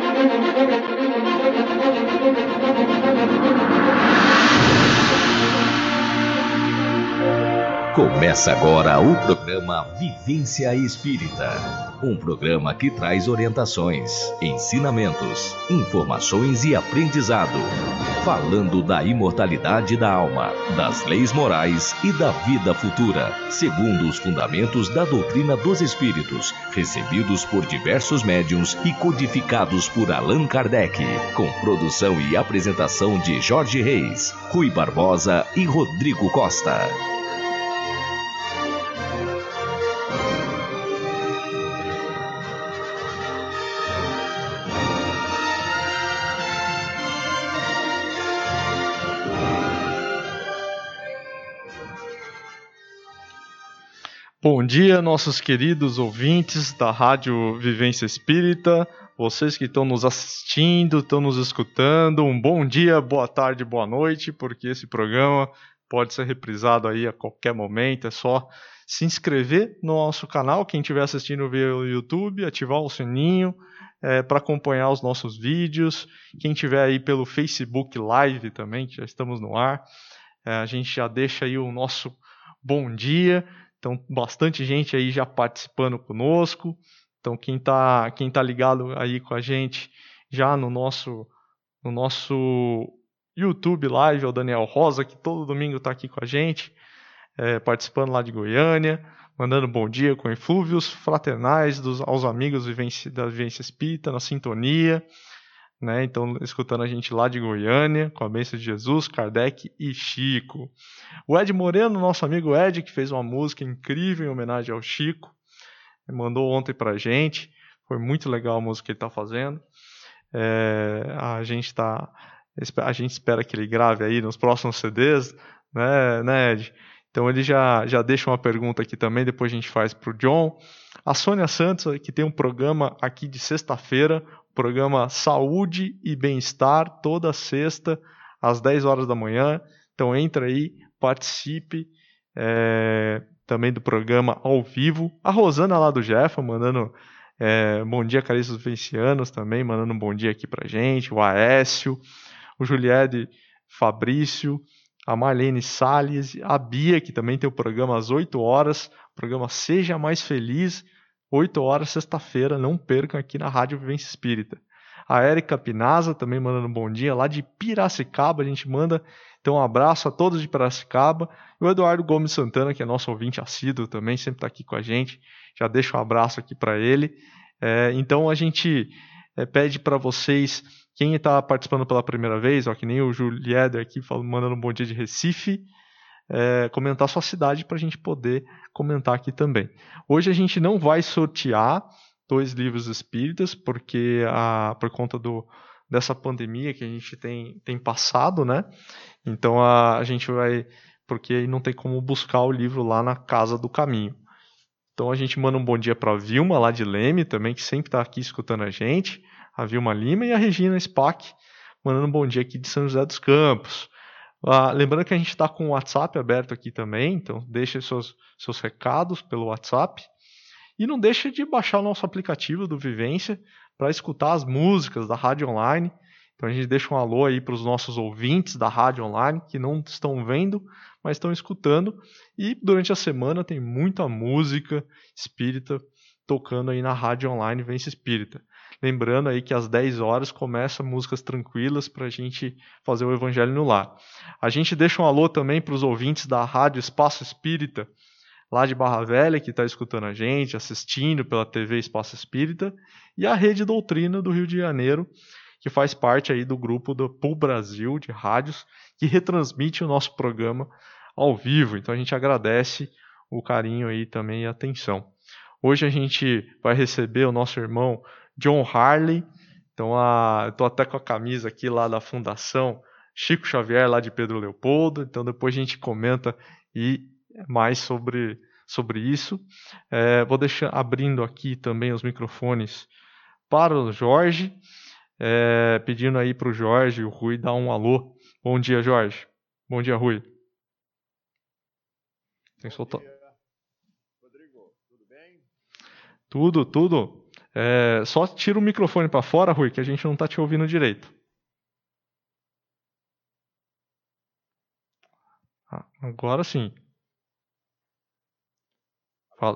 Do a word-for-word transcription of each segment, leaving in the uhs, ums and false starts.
Começa agora o programa Vivência Espírita, um programa que traz orientações, ensinamentos, informações e aprendizado, falando da imortalidade da alma, das leis morais e da vida futura, segundo os fundamentos da doutrina dos espíritos, recebidos por diversos médiuns e codificados por Allan Kardec, com produção e apresentação de Jorge Reis, Rui Barbosa e Rodrigo Costa. Bom dia, nossos queridos ouvintes da Rádio Vivência Espírita, vocês que estão nos assistindo, estão nos escutando, um bom dia, boa tarde, boa noite, porque esse programa pode ser reprisado aí a qualquer momento, é só se inscrever no nosso canal, quem estiver assistindo via YouTube, ativar o sininho é, para acompanhar os nossos vídeos, quem estiver aí pelo Facebook Live também, que já estamos no ar, é, a gente já deixa aí o nosso bom dia. Então, bastante gente aí já participando conosco. Então, quem está quem tá ligado aí com a gente já no nosso, no nosso YouTube Live é o Daniel Rosa, que todo domingo está aqui com a gente, é, participando lá de Goiânia, mandando bom dia com eflúvios fraternais dos, aos amigos vivência, da Vivência Espírita, na sintonia. Né? Então, escutando a gente lá de Goiânia, com a bênção de Jesus, Kardec e Chico. O Ed Moreno, nosso amigo Ed, que fez uma música incrível em homenagem ao Chico, mandou ontem pra gente, foi muito legal a música que ele está fazendo. É, a, gente tá, a gente espera que ele grave aí nos próximos C Ds, né, né Ed? Então ele já, já deixa uma pergunta aqui também, depois a gente faz para o John. A Sônia Santos, que tem um programa aqui de sexta-feira, programa Saúde e Bem-Estar, toda sexta, às dez horas da manhã. Então entra aí, participe é, também do programa ao vivo. A Rosana lá do Jefa, mandando é, bom dia, caríssimos vivencianos também, mandando um bom dia aqui pra gente. O Aécio, o Juliette Fabrício, a Marlene Salles, a Bia, que também tem o programa às oito horas, o programa Seja Mais Feliz, oito horas, sexta-feira, não percam aqui na Rádio Vivência Espírita. A Érica Pinaza também mandando um bom dia, lá de Piracicaba, a gente manda, então um abraço a todos de Piracicaba. E o Eduardo Gomes Santana, que é nosso ouvinte assíduo também, sempre está aqui com a gente, já deixo um abraço aqui para ele. É, então a gente é, pede para vocês, quem está participando pela primeira vez, ó, que nem o Julieder aqui, falando, mandando um bom dia de Recife, é, comentar sua cidade para a gente poder comentar aqui também. Hoje a gente não vai sortear dois livros espíritas, porque a, por conta do, dessa pandemia que a gente tem, tem passado, né? Então a, a gente vai, porque não tem como buscar o livro lá na Casa do Caminho. Então a gente manda um bom dia para a Vilma, lá de Leme, também, que sempre está aqui escutando a gente, a Vilma Lima, e a Regina Spack, mandando um bom dia aqui de São José dos Campos. Ah, lembrando que a gente está com o WhatsApp aberto aqui também, então deixe seus, seus recados pelo WhatsApp. E não deixe de baixar o nosso aplicativo do Vivência para escutar as músicas da Rádio Online. Então a gente deixa um alô aí para os nossos ouvintes da Rádio Online, que não estão vendo, mas estão escutando. E durante a semana tem muita música espírita tocando aí na Rádio Online Vivência Espírita. Lembrando aí que às dez horas começam músicas tranquilas para a gente fazer o Evangelho no Lar. A gente deixa um alô também para os ouvintes da Rádio Espaço Espírita, lá de Barra Velha, que está escutando a gente, assistindo pela T V Espaço Espírita, e a Rede Doutrina do Rio de Janeiro, que faz parte aí do grupo do P U Brasil de rádios, que retransmite o nosso programa ao vivo. Então a gente agradece o carinho aí também e a atenção. Hoje a gente vai receber o nosso irmão John Harley. Então a, eu estou até com a camisa aqui lá da Fundação Chico Xavier, lá de Pedro Leopoldo. Então depois a gente comenta e mais sobre, sobre isso. É, vou deixar abrindo aqui também os microfones para o Jorge, é, pedindo aí para o Jorge e o Rui dar um alô. Bom dia, Jorge. Bom dia, Rui. Tem que soltar. Bom dia, Rodrigo. Tudo bem? Tudo, tudo. É, só tira o microfone para fora, Rui, que a gente não está te ouvindo direito. Ah, agora sim. Fala.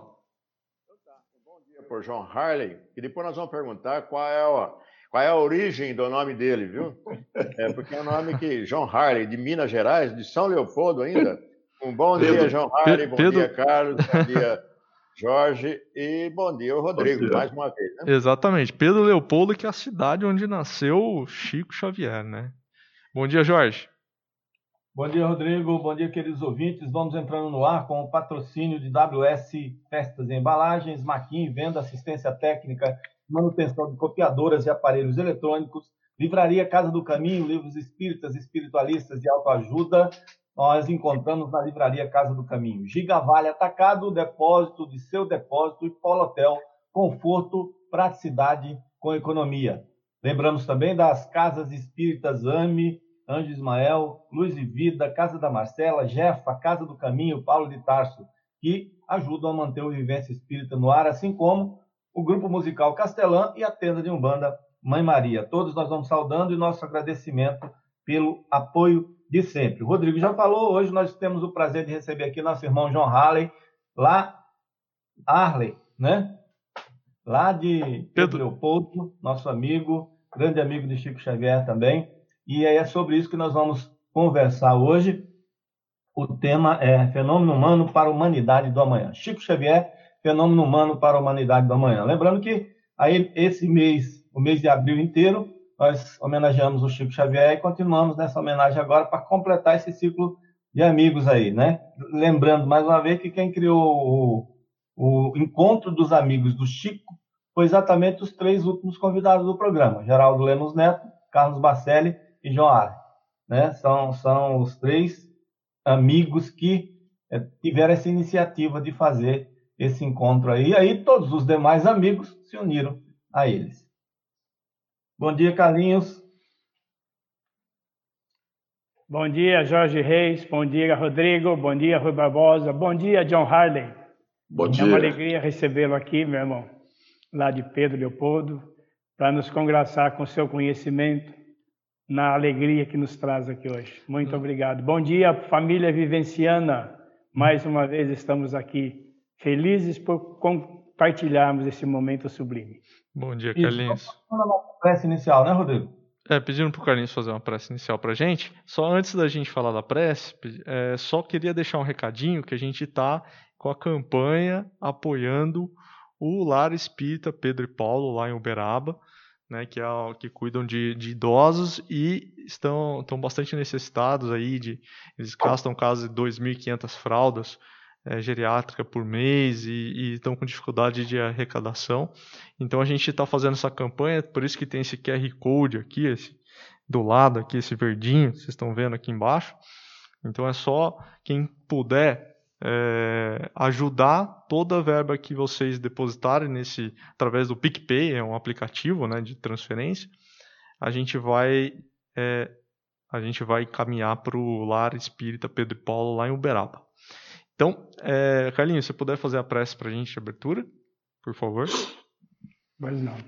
Bom dia por John Harley, e depois nós vamos perguntar qual é, a, qual é a origem do nome dele, viu? É porque é um nome que John Harley, de Minas Gerais, de São Leopoldo ainda. Um bom Pedro, dia, John Harley, bom Pedro... dia, Carlos, bom dia, Jorge, e bom dia, o Rodrigo, dia. mais uma vez. Né? Exatamente, Pedro Leopoldo, que é a cidade onde nasceu Chico Xavier, né? Bom dia, Jorge. Bom dia, Rodrigo. Bom dia, queridos ouvintes. Vamos entrando no ar com o patrocínio de W S Festas e Embalagens, Maquin, venda, assistência técnica, manutenção de copiadoras e aparelhos eletrônicos, Livraria Casa do Caminho, livros espíritas, espiritualistas de autoajuda. Nós encontramos na Livraria Casa do Caminho. Gigavale Atacado, depósito de seu depósito, e Polo Hotel, conforto, praticidade com economia. Lembramos também das Casas Espíritas AME, Anjo Ismael, Luz e Vida, Casa da Marcela, Jefa, Casa do Caminho, Paulo de Tarso, que ajudam a manter o Vivência Espírita no ar, assim como o Grupo Musical Castelã e a Tenda de Umbanda Mãe Maria. Todos nós vamos saudando e nosso agradecimento pelo apoio de sempre. O Rodrigo já falou, hoje nós temos o prazer de receber aqui nosso irmão John Harley, lá, Harley, né? Lá de Pedro Leopoldo, nosso amigo, grande amigo de Chico Xavier também. E é sobre isso que nós vamos conversar hoje. O tema é Fenômeno Humano para a Humanidade do Amanhã. Chico Xavier, Fenômeno Humano para a Humanidade do Amanhã. Lembrando que aí, esse mês, o mês de abril inteiro, nós homenageamos o Chico Xavier e continuamos nessa homenagem agora para completar esse ciclo de amigos aí, né? Lembrando, mais uma vez, que quem criou o, o Encontro dos Amigos do Chico foi exatamente os três últimos convidados do programa. Geraldo Lemos Neto, Carlos Bacelli e João Harley, né? São, são os três amigos que é, tiveram essa iniciativa de fazer esse encontro aí. E aí todos os demais amigos se uniram a eles. Bom dia, Carlinhos. Bom dia, Jorge Reis. Bom dia, Rodrigo. Bom dia, Rui Barbosa. Bom dia, John Harley. Bom é dia. É uma alegria recebê-lo aqui, meu irmão, lá de Pedro Leopoldo, para nos congraçar com seu conhecimento, na alegria que nos traz aqui hoje. Muito hum. obrigado. Bom dia, família vivenciana. Mais uma vez estamos aqui, felizes por compartilharmos esse momento sublime. Bom dia, Carlinhos. Isso, vamos falar uma prece inicial, né, Rodrigo? É, pedindo para o Carlinhos fazer uma prece inicial para a gente. Só antes da gente falar da prece, é, só queria deixar um recadinho que a gente está com a campanha apoiando o Lar Espírita Pedro e Paulo, lá em Uberaba, né, que, é, que cuidam de, de idosos e estão, estão bastante necessitados aí, de, eles gastam quase dois mil e quinhentas fraldas é, geriátricas por mês e, e estão com dificuldade de arrecadação. Então a gente está fazendo essa campanha, por isso que tem esse Q R Code aqui, esse, do lado aqui, esse verdinho, que vocês estão vendo aqui embaixo. Então é só quem puder É, ajudar toda a verba que vocês depositarem nesse, através do PicPay, é um aplicativo, né, de transferência, a gente vai é, a gente vai caminhar para o Lar Espírita Pedro e Paulo lá em Uberaba. Então, é, Carlinhos, se você puder fazer a prece para a gente de abertura, por favor. Pois não.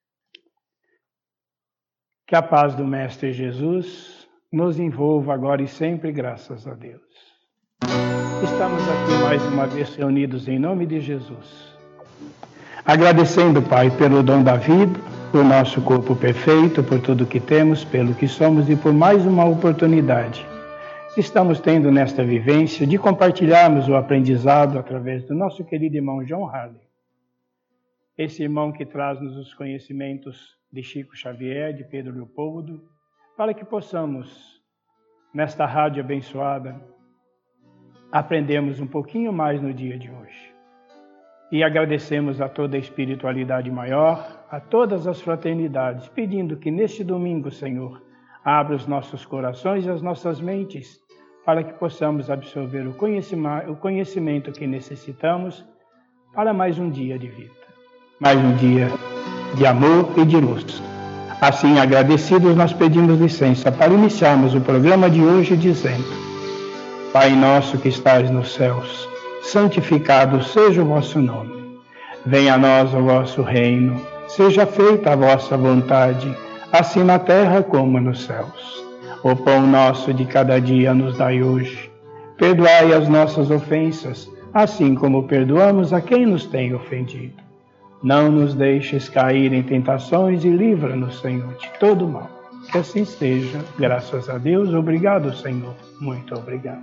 Que a paz do Mestre Jesus nos envolva agora e sempre, graças a Deus. Estamos aqui mais uma vez reunidos em nome de Jesus. Agradecendo, Pai, pelo dom da vida, por nosso corpo perfeito, por tudo que temos, pelo que somos e por mais uma oportunidade que estamos tendo nesta vivência de compartilharmos o aprendizado através do nosso querido irmão John Harley. Esse irmão que traz-nos os conhecimentos de Chico Xavier, de Pedro Leopoldo, para que possamos, nesta rádio abençoada, aprendemos um pouquinho mais no dia de hoje. E agradecemos a toda a espiritualidade maior, a todas as fraternidades, pedindo que neste domingo, Senhor, abra os nossos corações e as nossas mentes para que possamos absorver o conhecimento, o conhecimento que necessitamos para mais um dia de vida. Mais um dia de amor e de luz. Assim, agradecidos, nós pedimos licença para iniciarmos o programa de hoje dizendo: Pai nosso que estais nos céus, santificado seja o vosso nome. Venha a nós o vosso reino, Seja feita a vossa vontade, assim na terra como nos céus. O pão nosso de cada dia nos dai hoje. Perdoai as nossas ofensas, assim como perdoamos a quem nos tem ofendido. Não nos deixes cair em tentações e livra-nos, Senhor, de todo mal. Que assim seja, graças a Deus. Obrigado, Senhor. Muito obrigado.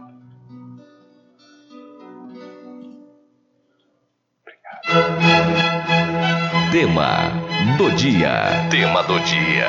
Obrigado. Tema do dia. Tema do dia.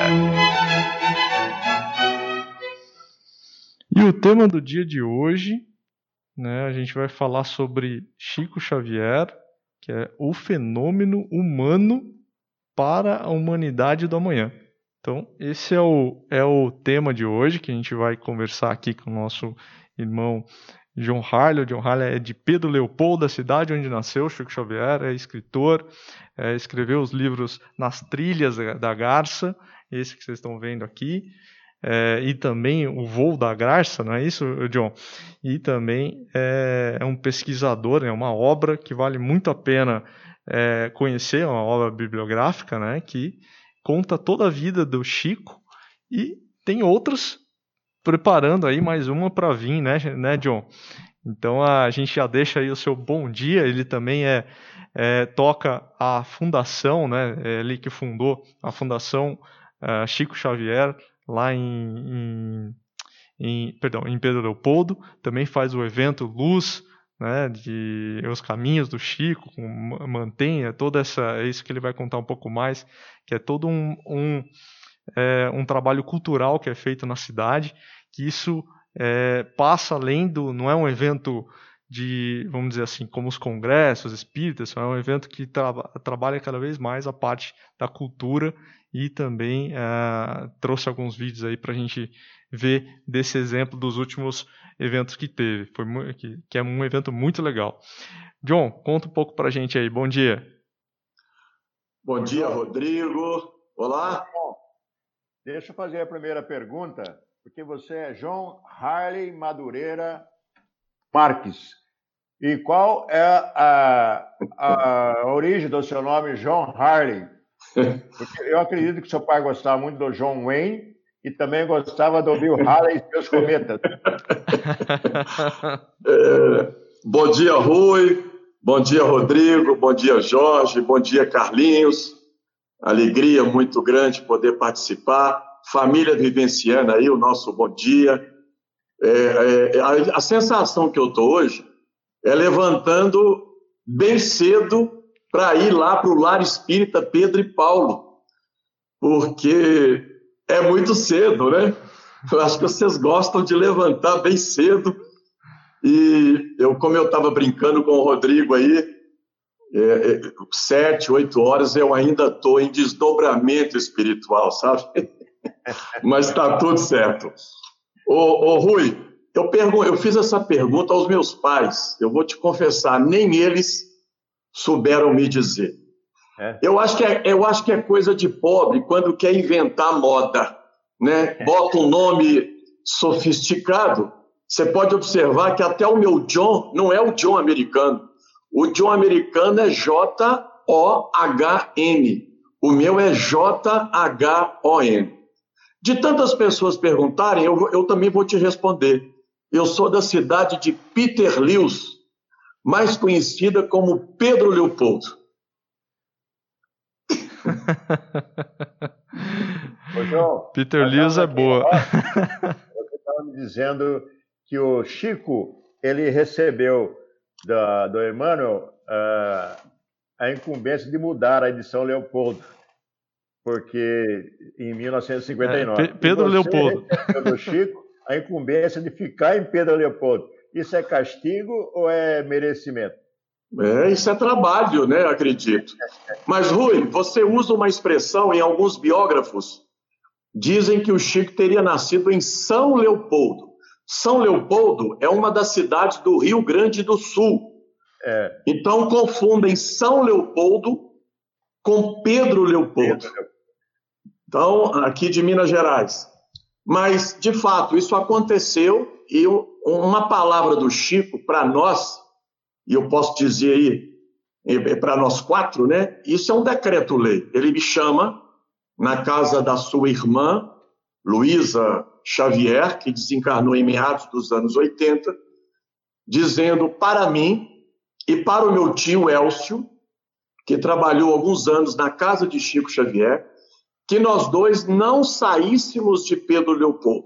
E o tema do dia de hoje, né, a gente vai falar sobre Chico Xavier, que é o fenômeno humano para a humanidade do amanhã. Então, esse é o, é o tema de hoje, que a gente vai conversar aqui com o nosso irmão John Harley. O John Harley é de Pedro Leopoldo, da cidade onde nasceu Chico Xavier, é escritor, é, escreveu os livros Nas Trilhas da Garça, esse que vocês estão vendo aqui, é, e também O Voo da Garça, não é isso, John? E também é, é um pesquisador, é uma obra que vale muito a pena é, conhecer, é uma obra bibliográfica, né, que conta toda a vida do Chico, e tem outras preparando aí mais uma para vir, né, né, John? Então a gente já deixa aí o seu bom dia. Ele também é, é toca a fundação, né? É ele que fundou a Fundação uh, Chico Xavier lá em, em, em, perdão, em Pedro Leopoldo. Também faz o evento Luz, né, de Os Caminhos do Chico, com, mantém é toda essa, é isso que ele vai contar um pouco mais, que é todo um, um, é, um trabalho cultural que é feito na cidade, que isso é, passa além do, não é um evento de, vamos dizer assim, como os congressos espíritas, é um evento que tra, trabalha cada vez mais a parte da cultura, e também é, trouxe alguns vídeos aí para a gente ver desse exemplo dos últimos eventos que teve, foi, que, que é um evento muito legal. John, conta um pouco para a gente aí, bom dia. Bom dia, Rodrigo. Olá. Bom, deixa eu fazer a primeira pergunta, porque você é John Harley Madureira Marques. E qual é a, a origem do seu nome, John Harley? Porque eu acredito que seu pai gostava muito do John Wayne e também gostava do Bill Haley e seus cometas. É, bom dia, Rui. Bom dia, Rodrigo. Bom dia, Jorge. Bom dia, Carlinhos. Alegria muito grande poder participar. Família vivenciana aí, o nosso bom dia. É, é, a, a sensação que eu estou hoje é levantando bem cedo para ir lá para o Lar Espírita Pedro e Paulo, porque é muito cedo, né? Eu acho que vocês gostam de levantar bem cedo, e eu, como eu estava brincando com o Rodrigo aí, é, é, sete, oito horas eu ainda estou em desdobramento espiritual, sabe? Mas está tudo certo. Ô, ô Rui, eu, pergun- eu fiz essa pergunta aos meus pais, eu vou te confessar, nem eles souberam me dizer. É. Eu, acho que é, eu acho que é coisa de pobre quando quer inventar moda, né? Bota um nome sofisticado. Você pode observar que até o meu John não é o John americano. O John americano é J O H N. O meu é J H O N. De tantas pessoas perguntarem, eu, eu também vou te responder. Eu sou da cidade de Peterlitz, mais conhecida como Pedro Leopoldo. Ô, João, Peterlitz é boa. Você estava me dizendo que o Chico ele recebeu da, do Emmanuel uh, a incumbência de mudar a edição Leopoldo, porque em mil novecentos e cinquenta e nove. É, Pe- Pedro você Leopoldo. recebeu do Chico a incumbência de ficar em Pedro Leopoldo. Isso é castigo ou é merecimento? É, isso é trabalho, né? Acredito. Mas, Rui, você usa uma expressão em alguns biógrafos. Dizem que o Chico teria nascido em São Leopoldo. São Leopoldo é uma das cidades do Rio Grande do Sul. É. Então, confundem São Leopoldo com Pedro Leopoldo. Então, aqui de Minas Gerais. Mas, de fato, isso aconteceu e uma palavra do Chico para nós, e eu posso dizer aí para nós quatro, né? Isso é um decreto-lei. Ele me chama na casa da sua irmã, Luísa Xavier, que desencarnou em meados dos anos oitenta, dizendo para mim e para o meu tio Elcio, que trabalhou alguns anos na casa de Chico Xavier, que nós dois não saíssemos de Pedro Leopoldo.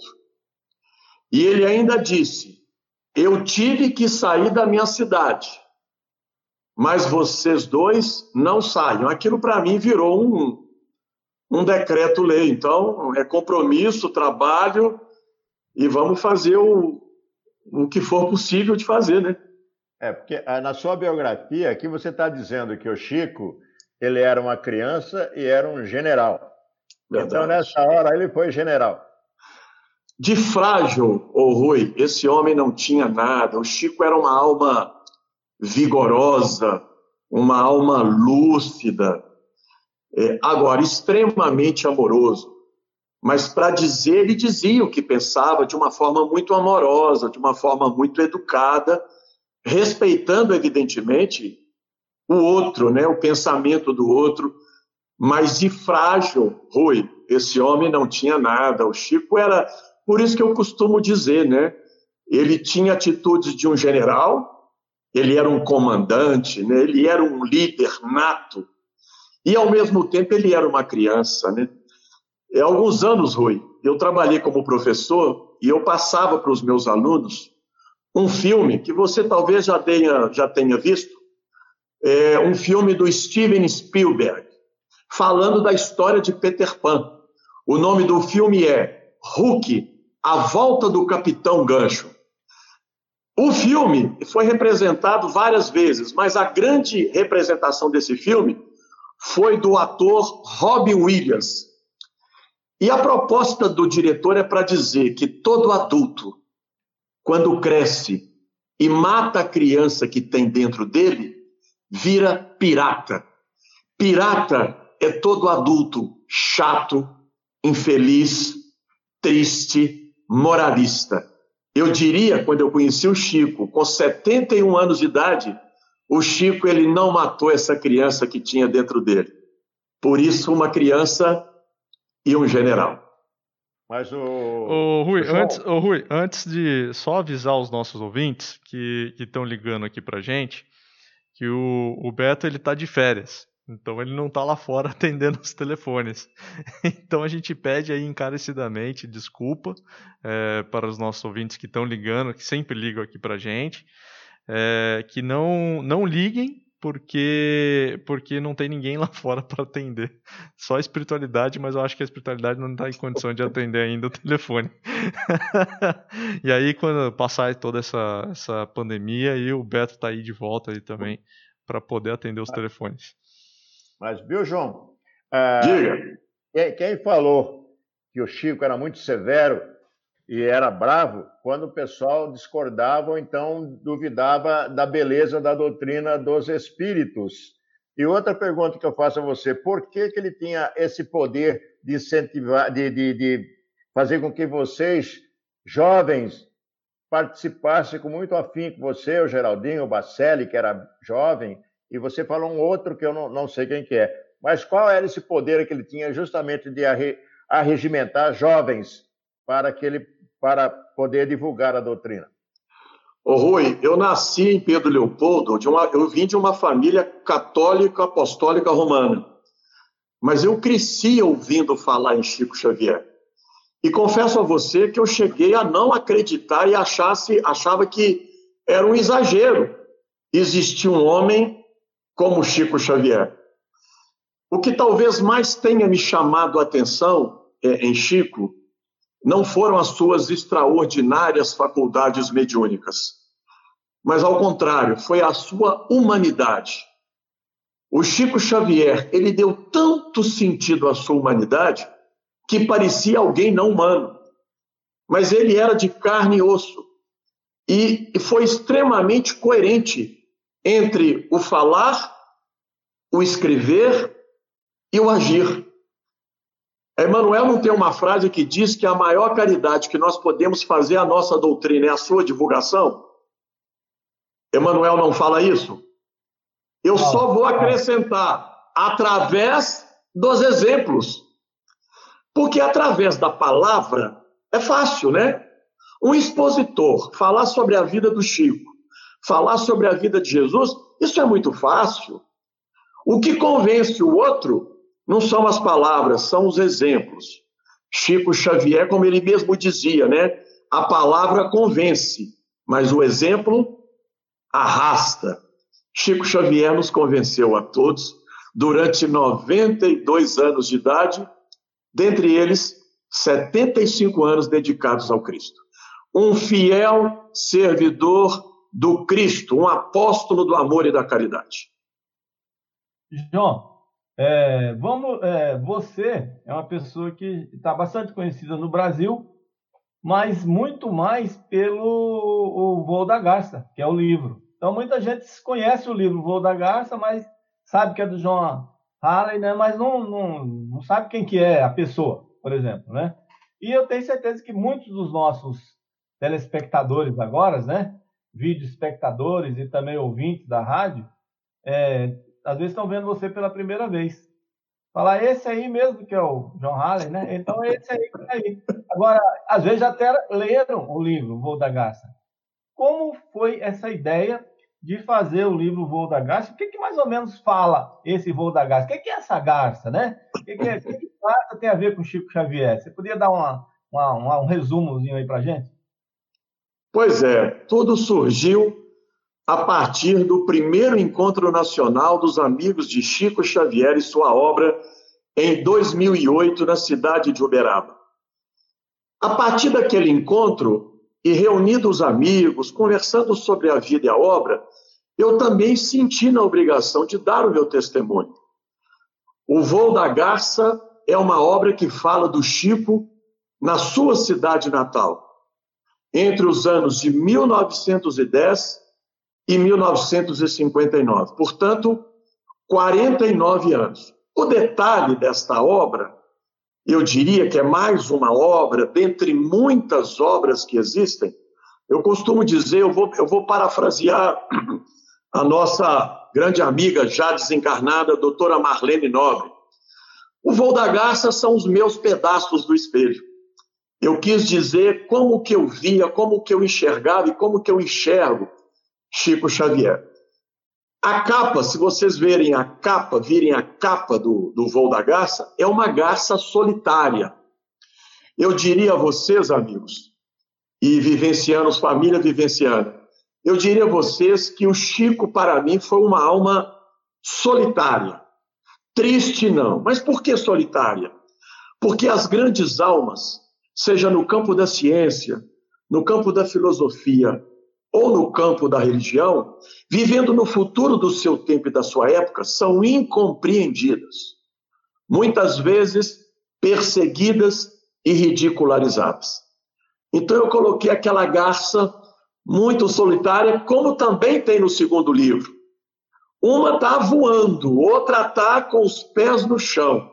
E ele ainda disse, eu tive que sair da minha cidade, mas vocês dois não saiam. Aquilo para mim virou um, um decreto-lei. Então, é compromisso, trabalho, e vamos fazer o, o que for possível de fazer, né? É, porque na sua biografia, aqui você está dizendo que o Chico, ele era uma criança e era um general. Verdade. Então, nessa hora, ele foi general. De frágil, ô Rui, esse homem não tinha nada. O Chico era uma alma vigorosa, uma alma lúcida, é, agora, extremamente amoroso. Mas para dizer, ele dizia o que pensava de uma forma muito amorosa, de uma forma muito educada, respeitando, evidentemente, o outro, né, o pensamento do outro, mas de frágil, Rui, esse homem não tinha nada. O Chico era, por isso que eu costumo dizer, né, ele tinha atitudes de um general, ele era um comandante, né, ele era um líder nato, e ao mesmo tempo ele era uma criança, né. Há alguns anos, Rui, eu trabalhei como professor e eu passava para os meus alunos um filme que você talvez já tenha, já tenha visto, é um filme do Steven Spielberg, falando da história de Peter Pan. O nome do filme é Hulk, A Volta do Capitão Gancho. O filme foi representado várias vezes, mas a grande representação desse filme foi do ator Robin Williams. E a proposta do diretor é para dizer que todo adulto, quando cresce e mata a criança que tem dentro dele, vira pirata. Pirata é todo adulto chato, infeliz, triste, moralista. Eu diria, quando eu conheci o Chico, com setenta e um anos de idade, o Chico ele não matou essa criança que tinha dentro dele. Por isso, uma criança e um general. Mas o... Ô, Rui, antes, ô, Rui, antes de só avisar os nossos ouvintes que estão ligando aqui pra gente, que o, o Beto ele tá de férias, então ele não tá lá fora atendendo os telefones. Então a gente pede aí encarecidamente desculpa é, para os nossos ouvintes que estão ligando, que sempre ligam aqui pra gente, é, que não, não liguem, porque porque não tem ninguém lá fora para atender. Só a espiritualidade, mas eu acho que a espiritualidade não está em condição de atender ainda o telefone. E aí, quando passar toda essa, essa pandemia, aí o Beto está aí de volta aí também para poder atender os telefones. Mas, viu, João? Ah, Diga. Quem, quem falou que o Chico era muito severo e era bravo quando o pessoal discordava ou então duvidava da beleza da doutrina dos espíritos. E outra pergunta que eu faço a você, por que, que ele tinha esse poder de incentivar, de, de, de fazer com que vocês, jovens, participassem com muito afinco, você, o Geraldinho, o Bacelli, que era jovem, e você falou um outro que eu não, não sei quem que é. Mas qual era esse poder que ele tinha justamente de arre, arregimentar jovens para que ele para poder divulgar a doutrina? Ô Rui, eu nasci em Pedro Leopoldo, de uma, eu vim de uma família católica apostólica romana, mas eu cresci ouvindo falar em Chico Xavier. E confesso a você que eu cheguei a não acreditar e achasse, achava que era um exagero existir um homem como Chico Xavier. O que talvez mais tenha me chamado a atenção é, em Chico não foram as suas extraordinárias faculdades mediúnicas, mas, ao contrário, foi a sua humanidade. O Chico Xavier, ele deu tanto sentido à sua humanidade que parecia alguém não humano, mas ele era de carne e osso e foi extremamente coerente entre o falar, o escrever e o agir. Emmanuel não tem uma frase que diz que a maior caridade que nós podemos fazer à nossa doutrina é a sua divulgação? Emmanuel não fala isso? Eu só vou acrescentar através dos exemplos. Porque através da palavra é fácil, né? Um expositor falar sobre a vida do Chico, falar sobre a vida de Jesus, isso é muito fácil. O que convence o outro não são as palavras, são os exemplos. Chico Xavier, como ele mesmo dizia, né? A palavra convence, mas o exemplo arrasta. Chico Xavier nos convenceu a todos durante noventa e dois anos de idade, dentre eles setenta e cinco anos dedicados ao Cristo. Um fiel servidor do Cristo, um apóstolo do amor e da caridade. João, é, vamos, é, você é uma pessoa que está bastante conhecida no Brasil, mas muito mais pelo o Voo da Garça, que é o livro. Então, muita gente conhece o livro Voo da Garça, mas sabe que é do John Harley, né? Mas não, não, não sabe quem que é a pessoa, por exemplo, né? E eu tenho certeza que muitos dos nossos telespectadores agora, né? Vídeo espectadores e também ouvintes da rádio, é, às vezes estão vendo você pela primeira vez. Falar, esse aí mesmo que é o John Harley, né? Então, esse aí que tá aí. Agora, às vezes já até leram o livro o Voo da Garça. Como foi essa ideia de fazer o livro Voo da Garça? O que, que mais ou menos fala esse Voo da Garça? O que, que é essa garça, né? O que, que, é, que, que garça tem a ver com Chico Xavier? Você podia dar uma, uma, uma, um resumozinho aí pra gente? Pois é, tudo surgiu a partir do primeiro encontro nacional dos amigos de Chico Xavier e sua obra em dois mil e oito, na cidade de Uberaba. A partir daquele encontro, e reunindo os amigos, conversando sobre a vida e a obra, eu também senti na obrigação de dar o meu testemunho. O Voo da Garça é uma obra que fala do Chico na sua cidade natal, entre os anos de mil novecentos e dez e mil novecentos e cinquenta e nove. Portanto, quarenta e nove anos. O detalhe desta obra, eu diria que é mais uma obra, dentre muitas obras que existem. Eu costumo dizer, eu vou, eu vou parafrasear a nossa grande amiga, já desencarnada, a doutora Marlene Nobre. O Voo da Garça são os meus pedaços do espelho. Eu quis dizer como que eu via, como que eu enxergava e como que eu enxergo Chico Xavier. A capa, se vocês verem a capa, virem a capa do, do Voo da Garça, é uma garça solitária. Eu diria a vocês, amigos, e vivencianos, família vivenciana, eu diria a vocês que o Chico, para mim, foi uma alma solitária. Triste, não. Mas por que solitária? Porque as grandes almas, seja no campo da ciência, no campo da filosofia, ou no campo da religião, vivendo no futuro do seu tempo e da sua época, são incompreendidas. Muitas vezes perseguidas e ridicularizadas. Então eu coloquei aquela garça muito solitária, como também tem no segundo livro. Uma está voando, outra está com os pés no chão.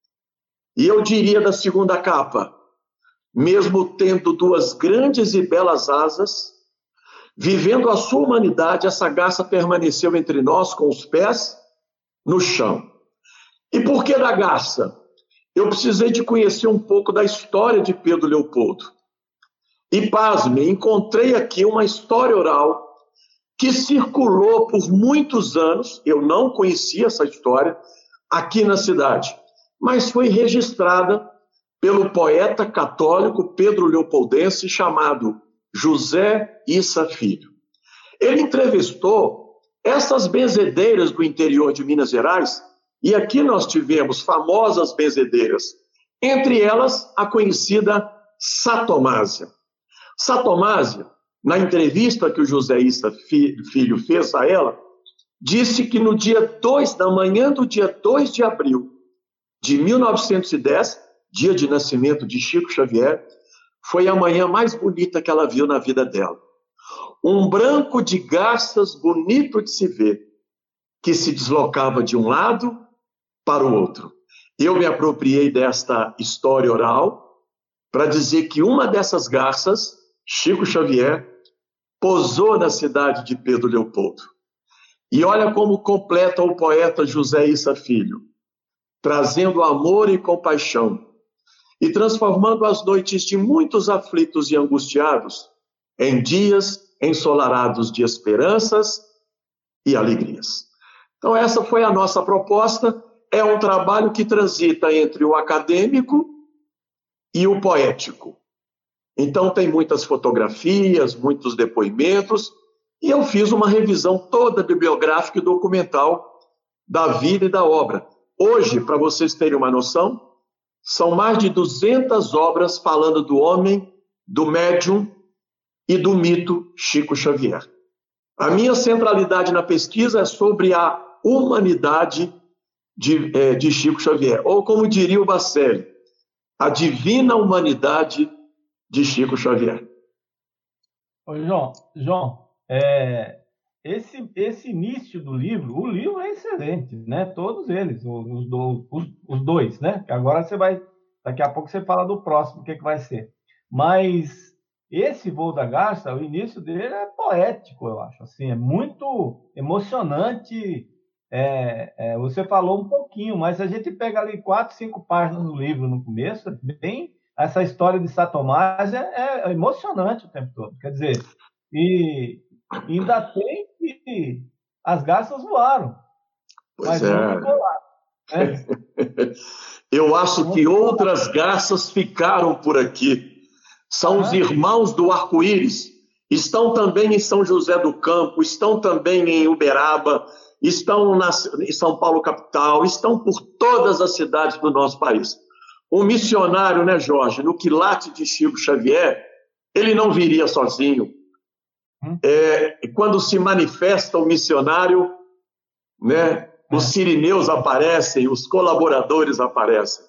E eu diria da segunda capa, mesmo tendo duas grandes e belas asas, vivendo a sua humanidade, essa garça permaneceu entre nós com os pés no chão. E por que da garça? Eu precisei de conhecer um pouco da história de Pedro Leopoldo. E, pasme, encontrei aqui uma história oral que circulou por muitos anos, eu não conhecia essa história, aqui na cidade, mas foi registrada pelo poeta católico Pedro Leopoldense, chamado José Issa Filho. Ele entrevistou essas benzedeiras do interior de Minas Gerais, e aqui nós tivemos famosas benzedeiras, entre elas a conhecida Satomásia. Satomásia, na entrevista que o José Issa Filho fez a ela, disse que no dia dois, na manhã do dia dois de abril de mil novecentos e dez, dia de nascimento de Chico Xavier, foi a manhã mais bonita que ela viu na vida dela. Um branco de garças bonito de se ver, que se deslocava de um lado para o outro. Eu me apropriei desta história oral para dizer que uma dessas garças, Chico Xavier, posou na cidade de Pedro Leopoldo. E olha como completa o poeta José Issa Filho, trazendo amor e compaixão e transformando as noites de muitos aflitos e angustiados em dias ensolarados de esperanças e alegrias. Então essa foi a nossa proposta, é um trabalho que transita entre o acadêmico e o poético. Então tem muitas fotografias, muitos depoimentos, e eu fiz uma revisão toda bibliográfica e documental da vida e da obra. Hoje, para vocês terem uma noção, são mais de duzentas obras falando do homem, do médium e do mito Chico Xavier. A minha centralidade na pesquisa é sobre a humanidade de, é, de Chico Xavier, ou como diria o Bacelli, a divina humanidade de Chico Xavier. Ô, João, João é, esse, esse início do livro, o livro é excelente, né? Todos eles, os, do, os, os dois, né? Agora você vai, daqui a pouco você fala do próximo, o que, que vai ser. Mas esse Voo da Garça, o início dele é poético, eu acho. Assim, é muito emocionante. É, é, você falou um pouquinho, mas se a gente pega ali quatro, cinco páginas do livro no começo, bem, essa história de São Tomás é, é emocionante o tempo todo. Quer dizer, e ainda tem que as garças voaram. Pois mas é. não ficou lá, né? Eu acho que outras garças ficaram por aqui. São os irmãos do arco-íris. Estão também em São José do Campo, estão também em Uberaba, estão na, em São Paulo capital, estão por todas as cidades do nosso país. Um missionário, né, Jorge, no quilate de Chico Xavier, ele não viria sozinho. Hum? É, quando se manifesta o missionário, né, os sirineus aparecem, os colaboradores aparecem.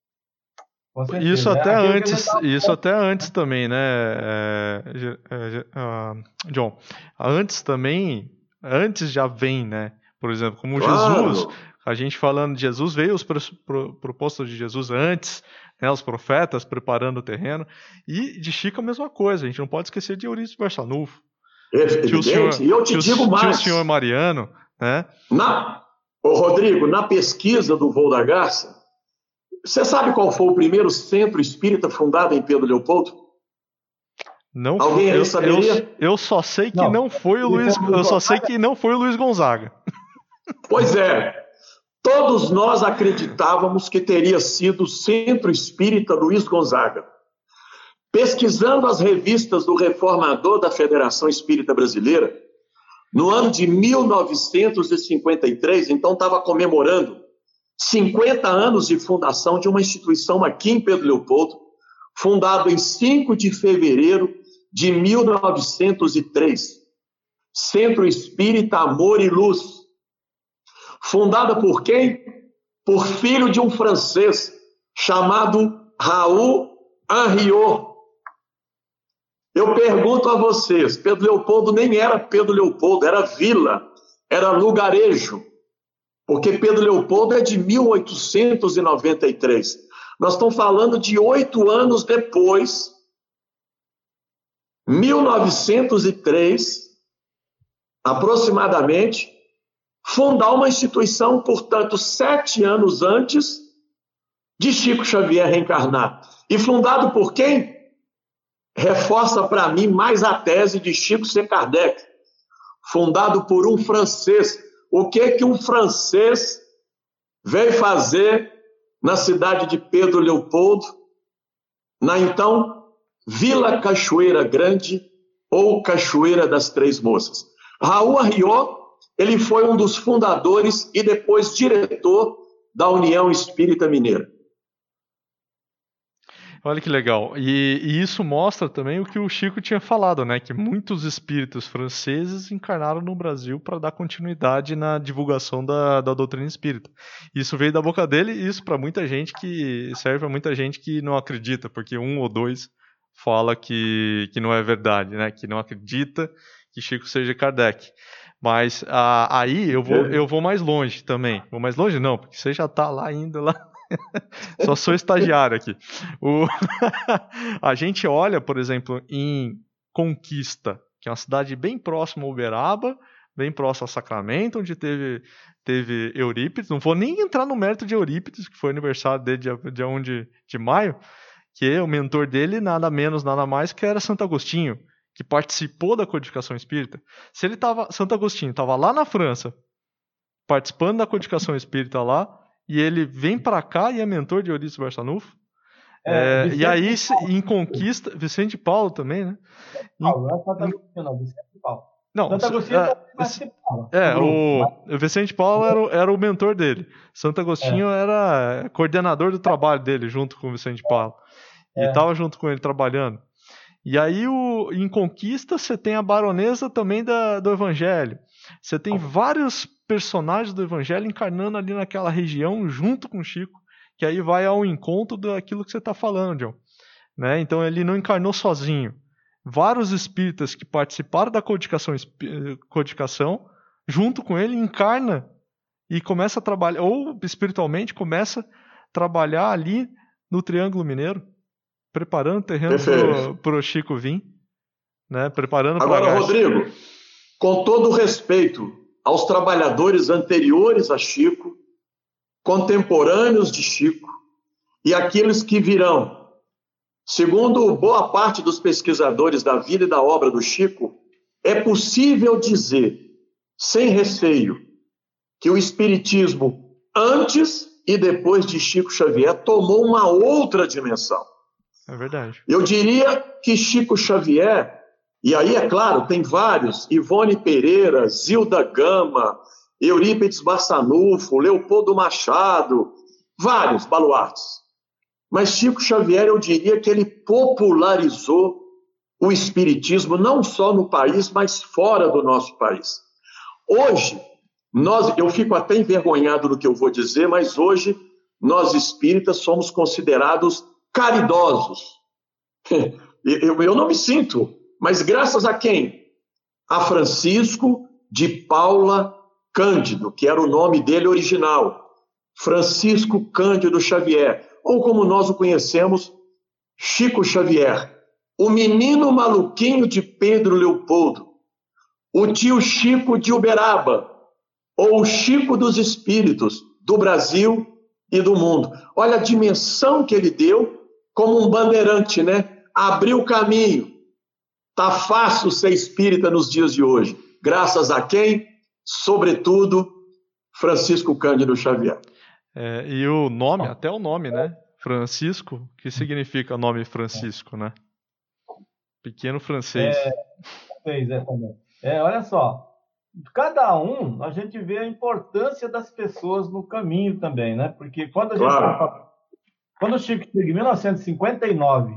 Isso até antes, isso até antes também, né, é, é, uh, John? Antes também, antes já vem, né? Por exemplo, como claro. Jesus, a gente falando de Jesus, veio os propostos de Jesus antes, né, os profetas preparando o terreno, e de Chico a mesma coisa, a gente não pode esquecer de Eurípides Barçanufo. Evidente, o senhor, e eu te digo mais. O senhor Mariano, né? Na, ô Rodrigo, na pesquisa do Voo da Garça, você sabe qual foi o primeiro centro espírita fundado em Pedro Leopoldo? Não, Alguém aí eu, saberia? Eu, eu só sei que não, não foi o Luiz, eu só sei que não foi o Luiz Gonzaga. Pois é, todos nós acreditávamos que teria sido o Centro Espírita Luiz Gonzaga. Pesquisando as revistas do reformador da Federação Espírita Brasileira, no ano de mil novecentos e cinquenta e três, então estava comemorando cinquenta anos de fundação de uma instituição aqui em Pedro Leopoldo, fundado em cinco de fevereiro de mil novecentos e três, Centro Espírita Amor e Luz. Fundada por quem? Por filho de um francês chamado Raul Henriot. Eu pergunto a vocês, Pedro Leopoldo nem era Pedro Leopoldo, era vila, era lugarejo, porque Pedro Leopoldo é de mil oitocentos e noventa e três. Nós estamos falando de oito anos depois, mil novecentos e três, aproximadamente, fundar uma instituição, portanto, sete anos antes de Chico Xavier reencarnar. E fundado por quem? Reforça para mim mais a tese de Chico C. Kardec. Fundado por um francês. O que que um francês veio fazer na cidade de Pedro Leopoldo, na então Vila Cachoeira Grande ou Cachoeira das Três Moças? Raul Henriot, ele foi um dos fundadores e depois diretor da União Espírita Mineira. Olha que legal. E, e isso mostra também o que o Chico tinha falado, né? Que muitos espíritos franceses encarnaram no Brasil para dar continuidade na divulgação da, da doutrina espírita. Isso veio da boca dele e isso para muita gente que serve para muita gente que não acredita, porque um ou dois fala que, que não é verdade, né? Que não acredita que Chico seja Kardec. Mas ah, aí eu vou, eu vou mais longe também. Vou mais longe não, porque você já está lá indo lá. Só sou estagiário aqui. O... A gente olha, por exemplo, em Conquista, que é uma cidade bem próxima a Uberaba, bem próximo a Sacramento, onde teve, teve Eurípides. Não vou nem entrar no mérito de Eurípides, que foi aniversário dele dia, dia primeiro de, de maio, que o mentor dele, nada menos, nada mais, que era Santo Agostinho, que participou da codificação espírita. Se ele tava, Santo Agostinho estava lá na França, participando da codificação espírita lá, e ele vem para cá e é mentor de Eurípides Barçanufo. É, é, e aí, em conquista, Vicente Paulo também, né? Paulo, não é Santo Agostinho, não, Vicente Paulo. Não, Santo Agostinho é, participava. É, o, o Vicente Paulo era o, era o mentor dele. Santo Agostinho é. era coordenador do trabalho dele, junto com o Vicente Paulo. É. E estava junto com ele trabalhando. E aí, o, em Conquista, você tem a baronesa também da, do Evangelho. Você tem vários personagens do Evangelho encarnando ali naquela região, junto com o Chico, que aí vai ao encontro daquilo que você está falando, John. Né? Então, ele não encarnou sozinho. Vários espíritas que participaram da codificação, codificação, junto com ele, encarna e começa a trabalhar, ou espiritualmente começa a trabalhar ali no Triângulo Mineiro, preparando o terreno para o Chico vir, né? Preparando Agora, pra Rodrigo, com todo o respeito aos trabalhadores anteriores a Chico, contemporâneos de Chico e aqueles que virão, segundo boa parte dos pesquisadores da vida e da obra do Chico, é possível dizer, sem receio, que o Espiritismo, antes e depois de Chico Xavier, tomou uma outra dimensão. É verdade. Eu diria que Chico Xavier, e aí, é claro, tem vários, Ivone Pereira, Zilda Gama, Eurípides Barçanufo, Leopoldo Machado, vários baluartes. Mas Chico Xavier, eu diria que ele popularizou o espiritismo não só no país, mas fora do nosso país. Hoje, nós, eu fico até envergonhado do que eu vou dizer, mas hoje nós espíritas somos considerados caridosos. Eu, eu não me sinto, mas graças a quem? A Francisco de Paula Cândido, que era o nome dele original. Francisco Cândido Xavier, ou como nós o conhecemos, Chico Xavier, o menino maluquinho de Pedro Leopoldo, o tio Chico de Uberaba, ou o Chico dos Espíritos do Brasil e do mundo. Olha a dimensão que ele deu como um bandeirante, né? Abriu o caminho. Tá fácil ser espírita nos dias de hoje. Graças a quem? Sobretudo, Francisco Cândido Xavier. É, e o nome, até o nome, né? Francisco, que significa nome Francisco, né? Pequeno francês. É, exatamente. É, olha só, cada um, a gente vê a importância das pessoas no caminho também, né? Porque quando a gente... Claro. Quando o Chico chega em mil novecentos e cinquenta e nove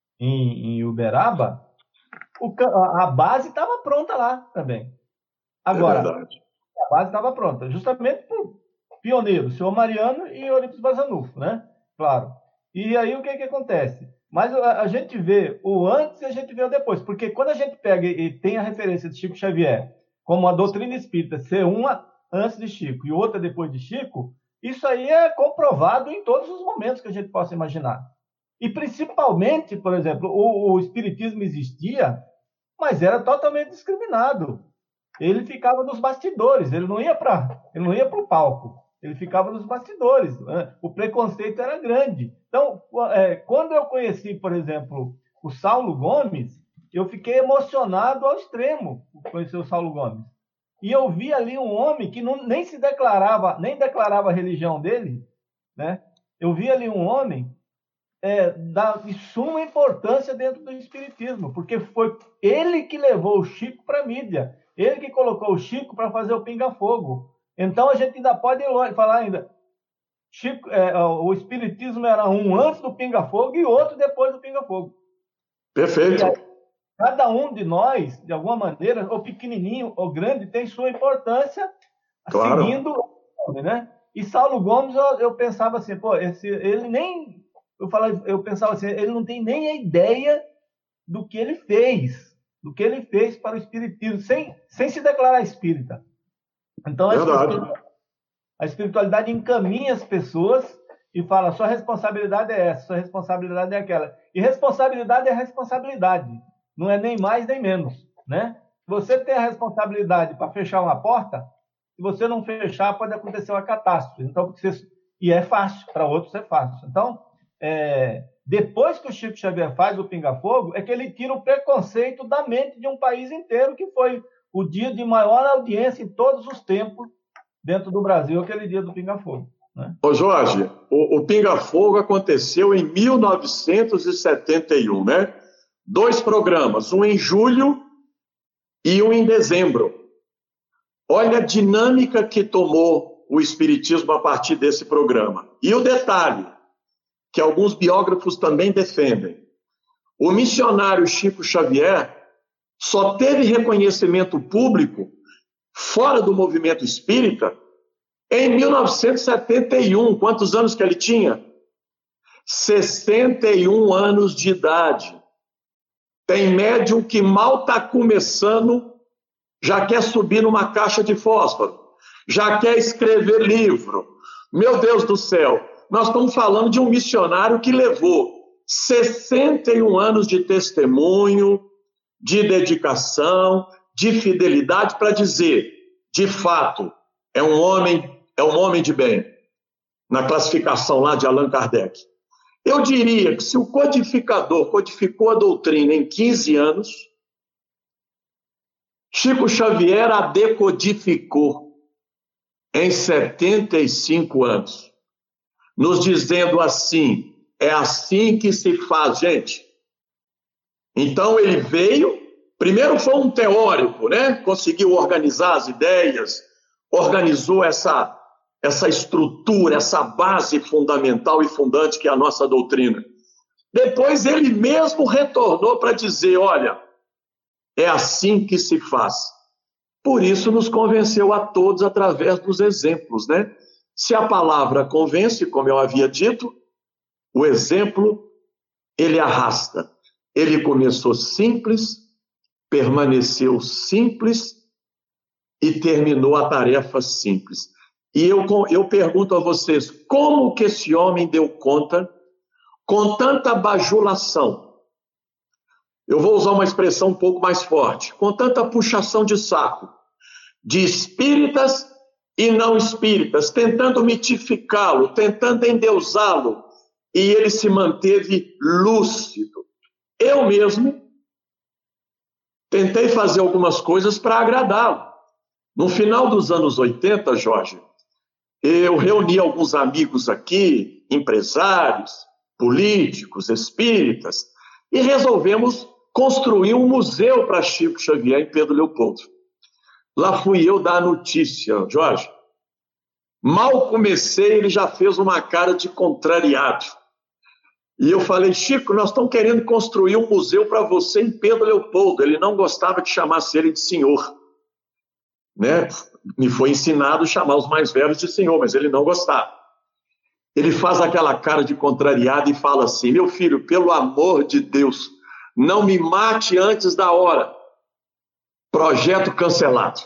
em, em Uberaba, o, a, a base estava pronta lá também. Agora, é a base estava pronta, justamente por pioneiros, o senhor Mariano e Eurípides Barçanufo, né? Claro. E aí o que que acontece? Mas a, a gente vê o antes e a gente vê o depois, porque quando a gente pega e tem a referência de Chico Xavier, como a doutrina espírita ser uma antes de Chico e outra depois de Chico, isso aí é comprovado em todos os momentos que a gente possa imaginar. E principalmente, por exemplo, o, o espiritismo existia, mas era totalmente discriminado. Ele ficava nos bastidores, ele não ia para ele não ia para o palco, ele ficava nos bastidores. Né? O preconceito era grande. Então, é, quando eu conheci, por exemplo, o Saulo Gomes, eu fiquei emocionado ao extremo por conhecer o Saulo Gomes. E eu vi ali um homem que não, nem se declarava, nem declarava a religião dele, né? Eu vi ali um homem é, da, de suma importância dentro do espiritismo, porque foi ele que levou o Chico para a mídia, ele que colocou o Chico para fazer o pinga-fogo. Então a gente ainda pode falar ainda, Chico, é, o espiritismo era um antes do pinga-fogo e outro depois do pinga-fogo. Perfeito. Cada um de nós, de alguma maneira, ou pequenininho ou grande, tem sua importância, claro, seguindo o nome, né? E Saulo Gomes, eu, eu pensava assim, pô, esse, ele nem... Eu, falava, eu pensava assim, ele não tem nem a ideia do que ele fez, do que ele fez para o espiritismo, sem, sem se declarar espírita. Então, a espiritualidade, a espiritualidade encaminha as pessoas e fala, sua responsabilidade é essa, sua responsabilidade é aquela. E responsabilidade é responsabilidade. Não é nem mais nem menos, né? você tem a responsabilidade para fechar uma porta, se você não fechar, pode acontecer uma catástrofe. Então, você, e é fácil, para outros é fácil. Então, é, depois que o Chico Xavier faz o Pinga Fogo, é que ele tira o preconceito da mente de um país inteiro, que foi o dia de maior audiência em todos os tempos dentro do Brasil, aquele dia do Pinga Fogo. Né? Ô Jorge, o, o Pinga Fogo aconteceu em mil novecentos e setenta e um, né? Dois programas, um em julho e um em dezembro. Olha a dinâmica que tomou o Espiritismo a partir desse programa. E o detalhe, que alguns biógrafos também defendem. O missionário Chico Xavier só teve reconhecimento público fora do movimento espírita em mil novecentos e setenta e um. Quantos anos que ele tinha? sessenta e um anos de idade. Tem médium que mal está começando, já quer subir numa caixa de fósforo, já quer escrever livro. Meu Deus do céu, nós estamos falando de um missionário que levou sessenta e um anos de testemunho, de dedicação, de fidelidade para dizer, de fato, é um homem, é um homem de bem, na classificação lá de Allan Kardec. Eu diria que se o codificador codificou a doutrina em quinze anos, Chico Xavier a decodificou em setenta e cinco anos, nos dizendo assim, é assim que se faz, gente. Então ele veio, primeiro foi um teórico, né? Conseguiu organizar as ideias, organizou essa, essa estrutura, essa base fundamental e fundante que é a nossa doutrina. Depois ele mesmo retornou para dizer, olha, é assim que se faz. Por isso nos convenceu a todos através dos exemplos, né? Se a palavra convence, como eu havia dito, o exemplo, ele arrasta. Ele começou simples, permaneceu simples e terminou a tarefa simples. E eu, eu pergunto a vocês, como que esse homem deu conta, com tanta bajulação, eu vou usar uma expressão um pouco mais forte, com tanta puxação de saco, de espíritas e não espíritas, tentando mitificá-lo, tentando endeusá-lo, e ele se manteve lúcido. Eu mesmo tentei fazer algumas coisas para agradá-lo. No final dos anos oitenta, Jorge, eu reuni alguns amigos aqui, empresários, políticos, espíritas, e resolvemos construir um museu para Chico Xavier em Pedro Leopoldo. Lá fui eu dar a notícia, Jorge. Mal comecei, ele já fez uma cara de contrariado. E eu falei, Chico, nós estamos querendo construir um museu para você em Pedro Leopoldo. Ele não gostava que chamasse ele de senhor. Né? Me foi ensinado a chamar os mais velhos de senhor, mas ele não gostava. Ele faz aquela cara de contrariado e fala assim, meu filho, pelo amor de Deus, não me mate antes da hora. Projeto cancelado.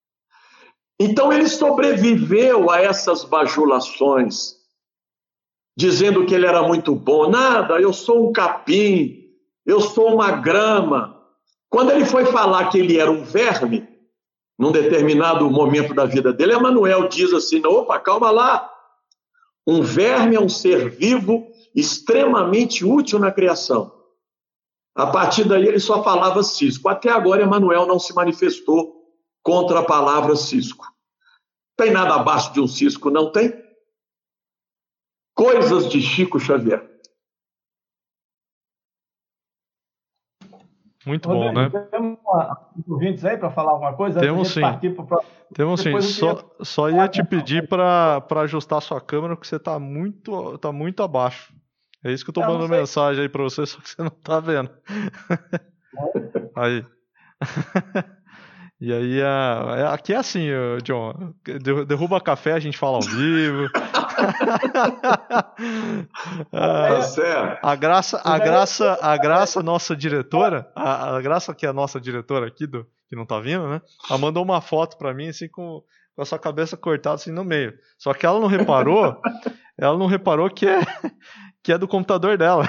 Então ele sobreviveu a essas bajulações, dizendo que ele era muito bom. Nada, eu sou um capim, eu sou uma grama. Quando ele foi falar que ele era um verme, num determinado momento da vida dele, Emmanuel diz assim, opa, calma lá. Um verme é um ser vivo extremamente útil na criação. A partir daí ele só falava cisco. Até agora Emmanuel não se manifestou contra a palavra cisco. Tem nada abaixo de um cisco, não tem? Coisas de Chico Xavier. Muito bom, né? Temos ouvintes aí para falar alguma coisa? Temos sim. Pro... Temos sim. Só, só ia te pedir para ajustar a sua câmera, porque você está muito, tá muito abaixo. É isso que eu estou mandando mensagem aí para você, só que você não está vendo. Aí. E aí, a, aqui é assim, John, derruba café, a gente fala ao vivo. ah, a Graça, a Graça, a Graça, nossa diretora, a, a Graça que é a nossa diretora aqui, do, que não tá vindo, né? Ela mandou uma foto pra mim, assim, com, com a sua cabeça cortada assim no meio. Só que ela não reparou, ela não reparou que é, que é do computador dela.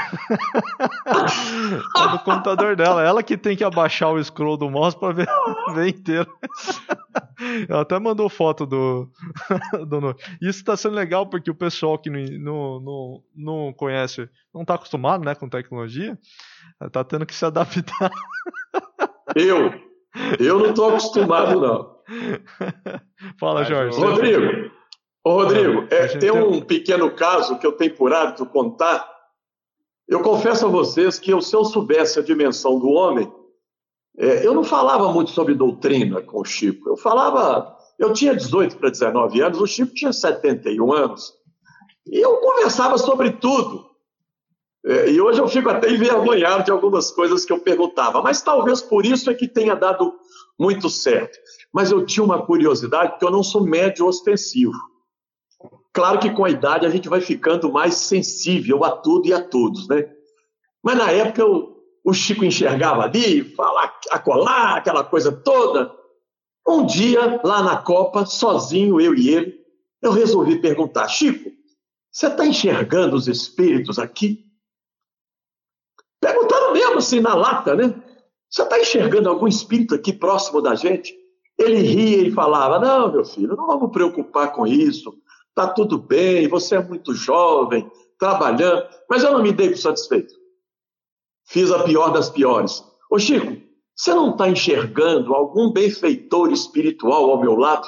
É do computador dela. Ela que tem que abaixar o scroll do mouse para ver, ver inteiro. Ela até mandou foto do... do... Isso está sendo legal porque o pessoal que não, não, não, não conhece, não está acostumado, né, com tecnologia, está tendo que se adaptar. Eu? Eu não estou acostumado, não. Fala, Jorge. Rodrigo, ô Rodrigo, é, tem um pequeno caso que eu tenho por hábito contar. Eu confesso a vocês que eu, se eu soubesse a dimensão do homem, é, eu não falava muito sobre doutrina com o Chico. Eu falava, eu tinha dezoito para dezenove anos, o Chico tinha setenta e um anos. E eu conversava sobre tudo. É, e hoje eu fico até envergonhado de algumas coisas que eu perguntava. Mas talvez por isso é que tenha dado muito certo. Mas eu tinha uma curiosidade, porque eu não sou médium ostensivo. Claro que com a idade a gente vai ficando mais sensível a tudo e a todos, né? Mas na época eu, o Chico enxergava ali, falar, acolá, aquela coisa toda. Um dia, lá na Copa, sozinho, eu e ele, eu resolvi perguntar: Chico, você está enxergando os espíritos aqui? Perguntando mesmo assim, na lata, né? Você está enxergando algum espírito aqui próximo da gente? Ele ria e falava: não, meu filho, não vamos preocupar com isso. Está tudo bem, você é muito jovem, trabalhando. Mas eu não me dei por satisfeito. Fiz a pior das piores. Ô Chico, você não está enxergando algum benfeitor espiritual ao meu lado?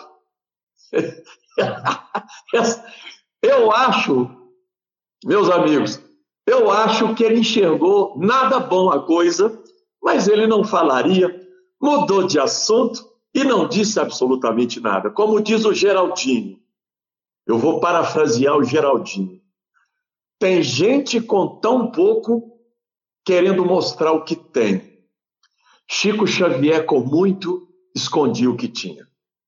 Eu acho, meus amigos, eu acho que ele enxergou nada bom a coisa, mas ele não falaria, mudou de assunto e não disse absolutamente nada. Como diz o Geraldinho, eu vou parafrasear o Geraldinho. Tem gente com tão pouco querendo mostrar o que tem. Chico Xavier, com muito, escondia o que tinha.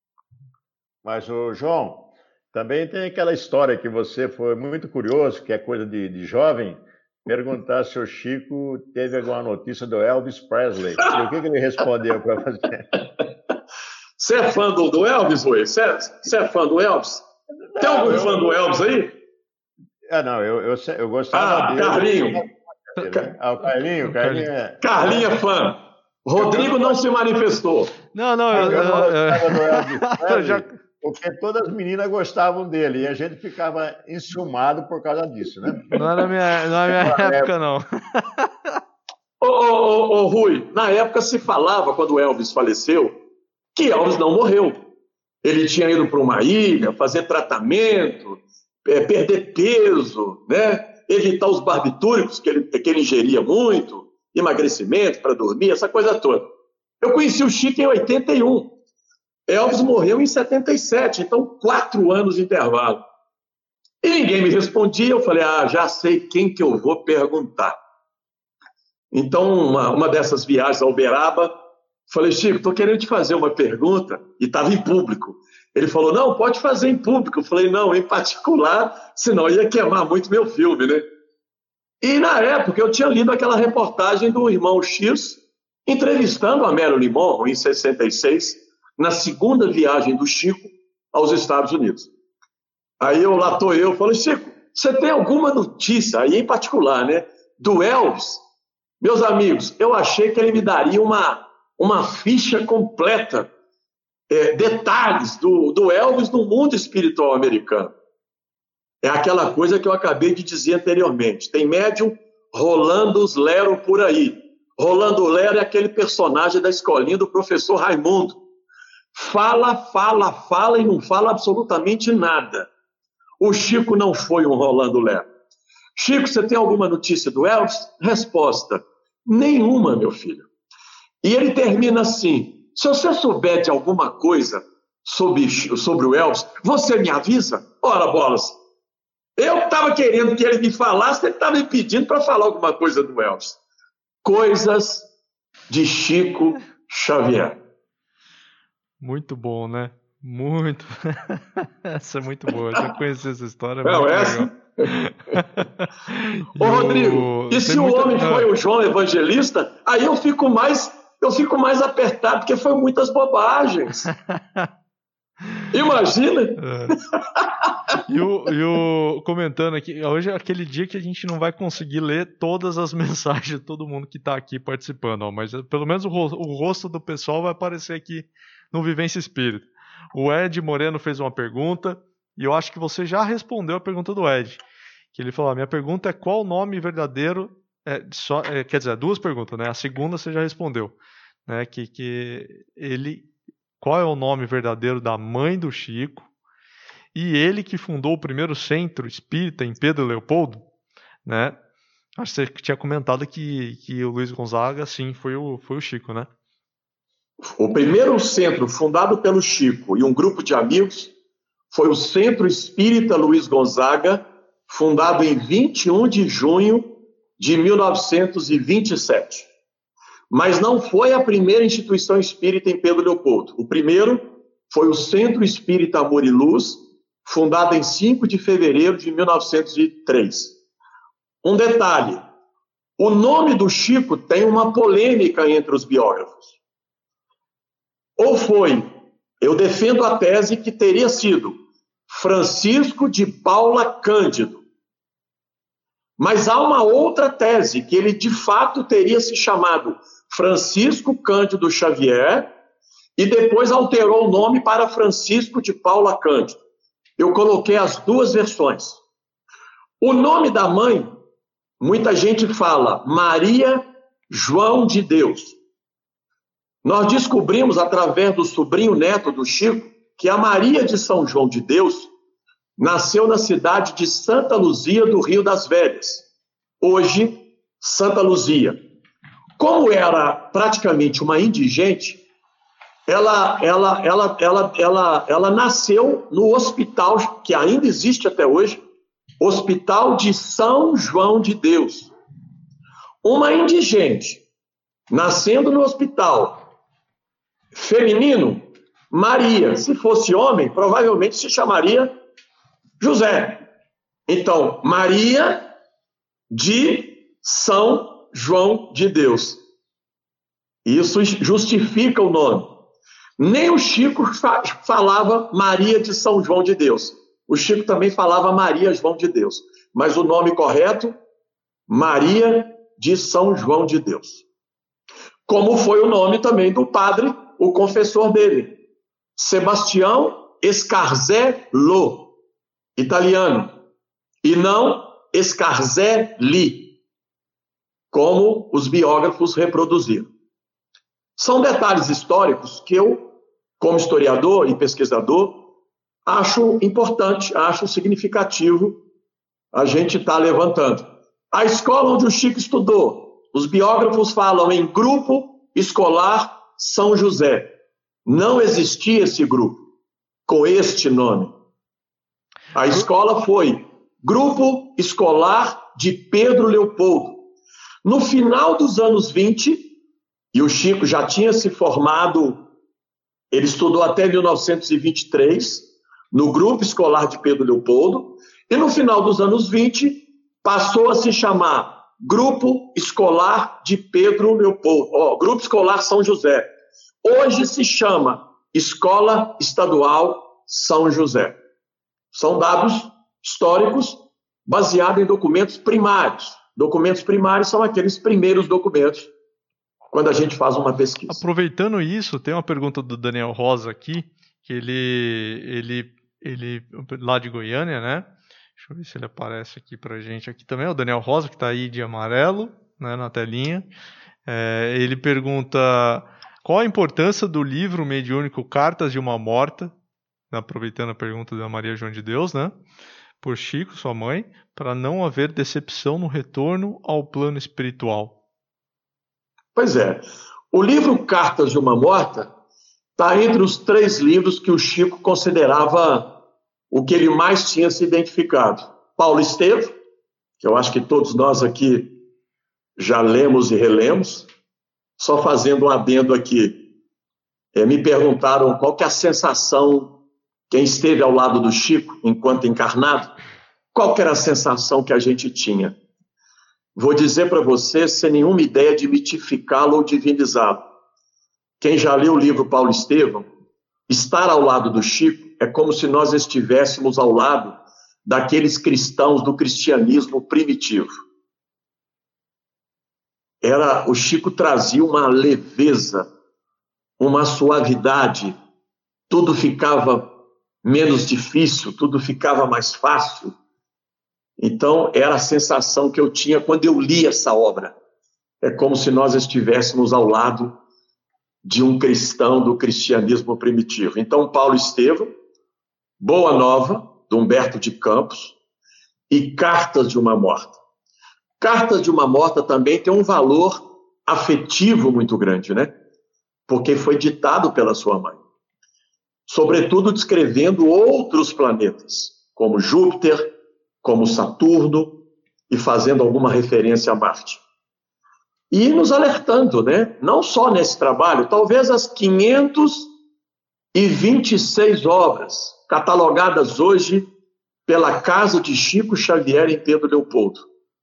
Mas, ô, João, também tem aquela história que você foi muito curioso, que é coisa de, de jovem, perguntar se o Chico teve alguma notícia do Elvis Presley. E o que, que ele respondeu para você? Você é fã do, do Elvis, Rui? Você é, você é fã do Elvis? Não, tem algum eu... fã do Elvis aí? Ah, não, eu, eu, eu gostava ah, dele. Carlinho. Ah, o Carlinho, Carlinho é... Carlinho é fã. Rodrigo não se manifestou. Não, não, eu, eu, eu, eu, do Elvis Presley, eu já... porque todas as meninas gostavam dele e a gente ficava enciumado por causa disso, né? Não era minha, não é minha época, não. Ô, ô, ô, ô, Rui, na época se falava, quando o Elvis faleceu, que Elvis não morreu. Ele tinha ido para uma ilha, fazer tratamento, é, perder peso, né? Evitar os barbitúricos, que ele, que ele ingeria muito, emagrecimento para dormir, essa coisa toda. Eu conheci o Chico em oitenta e um. Elvis morreu em setenta e sete, então quatro anos de intervalo. E ninguém me respondia, eu falei, ah, já sei quem que eu vou perguntar. Então, uma, uma dessas viagens a Uberaba, falei, Chico, estou querendo te fazer uma pergunta, e estava em público. Ele falou, não, pode fazer em público. Eu falei, não, em particular, senão ia queimar muito meu filme, né? E na época eu tinha lido aquela reportagem do irmão X, entrevistando a Marilyn Monroe em sessenta e seis, na segunda viagem do Chico aos Estados Unidos. Aí eu, lá estou eu, falei, Chico, você tem alguma notícia, aí em particular, né, do Elvis? Meus amigos, eu achei que ele me daria uma, uma ficha completa, é, detalhes do, do Elvis no mundo espiritual americano. É aquela coisa que eu acabei de dizer anteriormente. Tem médium Rolando os Lero por aí. Rolando Lero é aquele personagem da escolinha do professor Raimundo. Fala, fala, fala e não fala absolutamente nada. O Chico não foi um Rolando Lero. Chico, você tem alguma notícia do Elvis? Resposta, nenhuma, meu filho. E ele termina assim, se você souber de alguma coisa sobre, sobre o Elvis, você me avisa? Ora, bolas, eu estava querendo que ele me falasse, ele estava me pedindo para falar alguma coisa do Elvis. Coisas de Chico Xavier. Muito bom, né? Muito. Essa é muito boa. Eu já conheci essa história. Não, essa? Ô, Rodrigo, e se muita... o homem foi o João Evangelista, aí eu fico mais, eu fico mais apertado, porque foi muitas bobagens. Imagina! É. E, o, e o comentando aqui, hoje é aquele dia que a gente não vai conseguir ler todas as mensagens de todo mundo que está aqui participando, ó, mas pelo menos o, o rosto do pessoal vai aparecer aqui no Vivência Espírita. O Ed Moreno fez uma pergunta, e eu acho que você já respondeu a pergunta do Ed. Que ele falou, a minha pergunta é qual o nome verdadeiro, é, só, é, quer dizer, duas perguntas, né? A segunda você já respondeu, né? Que, que ele, qual é o nome verdadeiro da mãe do Chico, e ele que fundou o primeiro centro espírita em Pedro Leopoldo, né? Acho que você tinha comentado que, que o Luiz Gonzaga, sim, foi o, foi o Chico, né? O primeiro centro fundado pelo Chico e um grupo de amigos foi o Centro Espírita Luiz Gonzaga, fundado em vinte e um de junho de mil novecentos e vinte e sete. Mas não foi a primeira instituição espírita em Pedro Leopoldo. O primeiro foi o Centro Espírita Amor e Luz, fundado em cinco de fevereiro de mil novecentos e três. Um detalhe, o nome do Chico tem uma polêmica entre os biógrafos. Ou foi, eu defendo a tese que teria sido Francisco de Paula Cândido. Mas há uma outra tese, que ele de fato teria se chamado Francisco Cândido Xavier e depois alterou o nome para Francisco de Paula Cândido. Eu coloquei as duas versões. O nome da mãe, muita gente fala Maria João de Deus. Nós descobrimos, através do sobrinho neto do Chico, que a Maria de São João de Deus nasceu na cidade de Santa Luzia do Rio das Velhas, hoje Santa Luzia. Como era praticamente uma indigente, ela, ela, ela, ela, ela, ela nasceu no hospital, que ainda existe até hoje, Hospital de São João de Deus. Uma indigente, nascendo no hospital feminino, Maria, se fosse homem, provavelmente se chamaria José. Então, Maria de São João de Deus. Isso justifica o nome. Nem o Chico falava Maria de São João de Deus. O Chico também falava Maria João de Deus. Mas o nome correto, Maria de São João de Deus. Como foi o nome também do padre, o confessor dele, Sebastião Scarzello, italiano, e não Scarzelli, como os biógrafos reproduziram. São detalhes históricos que eu, como historiador e pesquisador, acho importante, acho significativo a gente estar levantando. A escola onde o Chico estudou, os biógrafos falam em Grupo Escolar São José. Não existia esse grupo com este nome. A escola foi Grupo Escolar de Pedro Leopoldo. No final dos anos vinte, e o Chico já tinha se formado, ele estudou até mil novecentos e vinte e três, no Grupo Escolar de Pedro Leopoldo, e no final dos anos vinte, passou a se chamar Grupo Escolar de Pedro Leopoldo, ó, Grupo Escolar São José. Hoje se chama Escola Estadual São José. São dados históricos baseados em documentos primários. Documentos primários são aqueles primeiros documentos quando a gente faz uma pesquisa. Aproveitando isso, tem uma pergunta do Daniel Rosa aqui, que ele, ele, ele lá de Goiânia, né? Deixa eu ver se ele aparece aqui pra gente. Aqui também é o Daniel Rosa, que está aí de amarelo, né, na telinha. É, ele pergunta qual a importância do livro mediúnico Cartas de uma Morta, aproveitando a pergunta da Maria João de Deus, né, por Chico, sua mãe, para não haver decepção no retorno ao plano espiritual. Pois é. O livro Cartas de uma Morta está entre os três livros que o Chico considerava o que ele mais tinha se identificado. Paulo Estevam, que eu acho que todos nós aqui já lemos e relemos. Só fazendo um adendo aqui, é, me perguntaram qual que é a sensação, quem esteve ao lado do Chico enquanto encarnado, qual que era a sensação que a gente tinha. Vou dizer para você, sem nenhuma ideia de mitificá-lo ou divinizá-lo. Quem já leu o livro Paulo Estevam, estar ao lado do Chico hoje é como se nós estivéssemos ao lado daqueles cristãos do cristianismo primitivo. Era, o Chico trazia uma leveza, uma suavidade, tudo ficava menos difícil, tudo ficava mais fácil. Então, era a sensação que eu tinha quando eu li essa obra. É como se nós estivéssemos ao lado de um cristão do cristianismo primitivo. Então, Paulo Estevão, Boa Nova, de Humberto de Campos, e Cartas de uma Morta. Cartas de uma Morta também tem um valor afetivo muito grande, né? Porque foi ditado pela sua mãe. Sobretudo descrevendo outros planetas, como Júpiter, como Saturno, e fazendo alguma referência a Marte. E nos alertando, né? Não só nesse trabalho, talvez as quinhentas e vinte e seis obras catalogadas hoje pela casa de Chico Xavier em Pedro Leopoldo.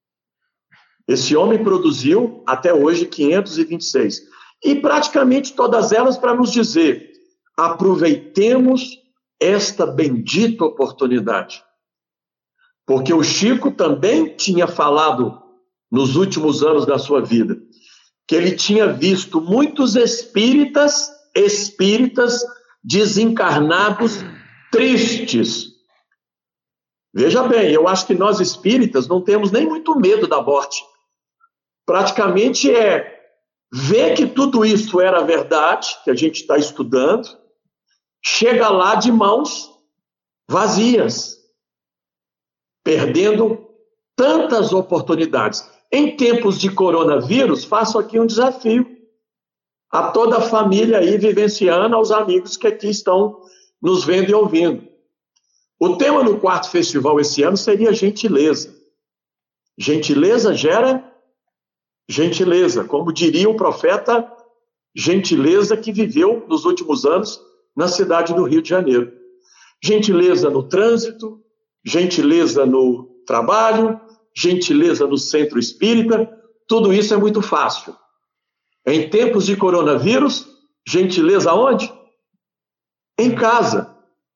Esse homem produziu, até hoje, quinhentas e vinte e seis. E praticamente todas elas para nos dizer: aproveitemos esta bendita oportunidade. Porque o Chico também tinha falado nos últimos anos da sua vida que ele tinha visto muitos espíritas, espíritas desencarnados tristes. Veja bem, eu acho que nós espíritas não temos nem muito medo da morte. Praticamente é ver que tudo isso era verdade, que a gente está estudando, chega lá de mãos vazias, perdendo tantas oportunidades. Em tempos de coronavírus, faço aqui um desafio a toda a família aí vivenciando, aos amigos que aqui estão nos vendo e ouvindo. O tema no quarto festival esse ano seria gentileza. Gentileza gera gentileza, como diria o profeta, gentileza que viveu nos últimos anos na cidade do Rio de Janeiro. Gentileza no trânsito, gentileza no trabalho, gentileza no centro espírita, tudo isso é muito fácil. Em tempos de coronavírus, gentileza onde? Em casa.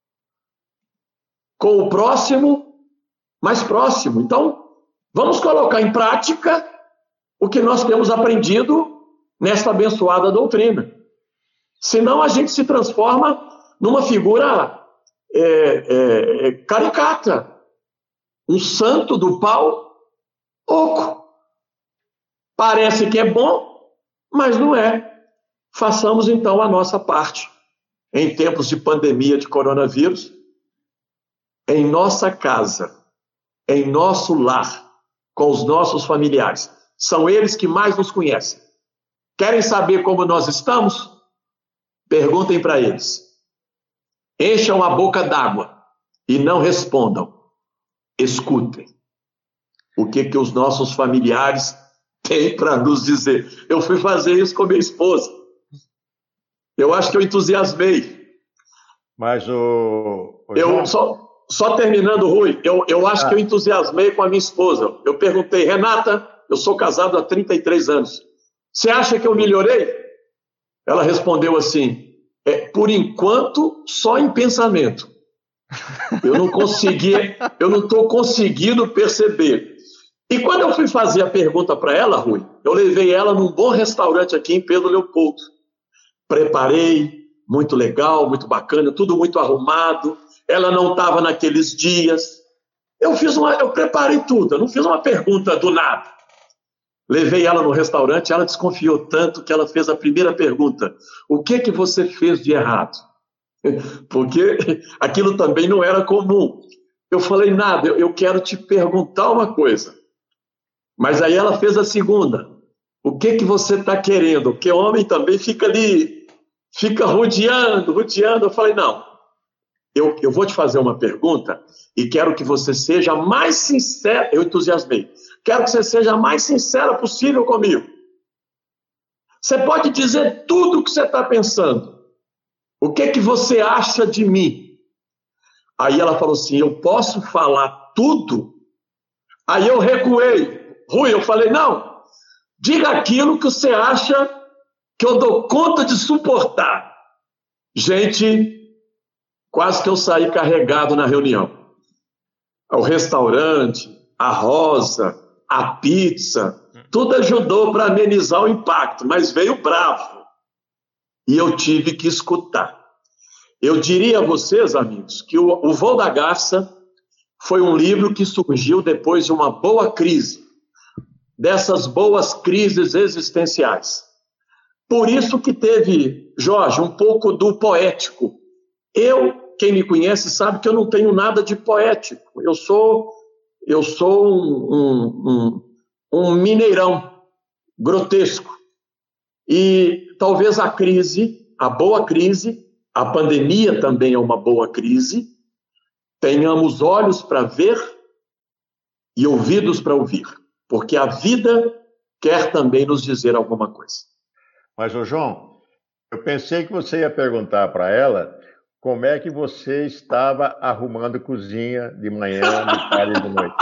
Com o próximo, mais próximo. Então, vamos colocar em prática o que nós temos aprendido nesta abençoada doutrina. Senão a gente se transforma numa figura é, é, caricata. Um santo do pau oco. Parece que é bom, mas não é. Façamos então a nossa parte. Em tempos de pandemia de coronavírus, em nossa casa, em nosso lar, com os nossos familiares. São eles que mais nos conhecem. Querem saber como nós estamos? Perguntem para eles. Encham a boca d'água e não respondam. Escutem o que, que os nossos familiares têm para nos dizer. Eu fui fazer isso com minha esposa. Eu acho que eu entusiasmei. Mas o... o eu João... só, só terminando, Rui, eu, eu acho ah. que eu entusiasmei com a minha esposa. Eu perguntei, Renata, eu sou casado há trinta e três anos. Você acha que eu melhorei? Ela respondeu assim, é, por enquanto, só em pensamento. Eu não consegui, eu não estou conseguindo perceber. E quando eu fui fazer a pergunta para ela, Rui, eu levei ela num bom restaurante aqui em Pedro Leopoldo. Preparei, muito legal, muito bacana, tudo muito arrumado. Ela não estava naqueles dias. Eu fiz uma, eu preparei tudo, eu não fiz uma pergunta do nada. Levei ela no restaurante, ela desconfiou tanto que ela fez a primeira pergunta. O que que você fez de errado? Porque aquilo também não era comum. Eu falei, nada, eu, eu quero te perguntar uma coisa. Mas aí ela fez a segunda. O que que você está querendo? Porque o homem também fica ali, fica rodeando, rodeando. Eu falei, não, eu, eu vou te fazer uma pergunta e quero que você seja mais sincera. Eu entusiasmei. Quero que você seja a mais sincera possível comigo. Você pode dizer tudo o que você está pensando. O que que você acha de mim? Aí ela falou assim, eu posso falar tudo? Aí eu recuei. Rui, eu falei, não, diga aquilo que você acha que eu dou conta de suportar. Gente, quase que eu saí carregado na reunião. O restaurante, a rosa, a pizza, tudo ajudou para amenizar o impacto, mas veio bravo. E eu tive que escutar. Eu diria a vocês, amigos, que o, o Voo da Garça foi um livro que surgiu depois de uma boa crise, dessas boas crises existenciais. Por isso que teve, Jorge, um pouco do poético. Eu, quem me conhece, sabe que eu não tenho nada de poético. Eu sou, eu sou um, um, um, um mineirão grotesco. E talvez a crise, a boa crise, a pandemia também é uma boa crise, tenhamos olhos para ver e ouvidos para ouvir, porque a vida quer também nos dizer alguma coisa. Mas, ô João, eu pensei que você ia perguntar para ela como é que você estava arrumando cozinha de manhã, de tarde e de noite.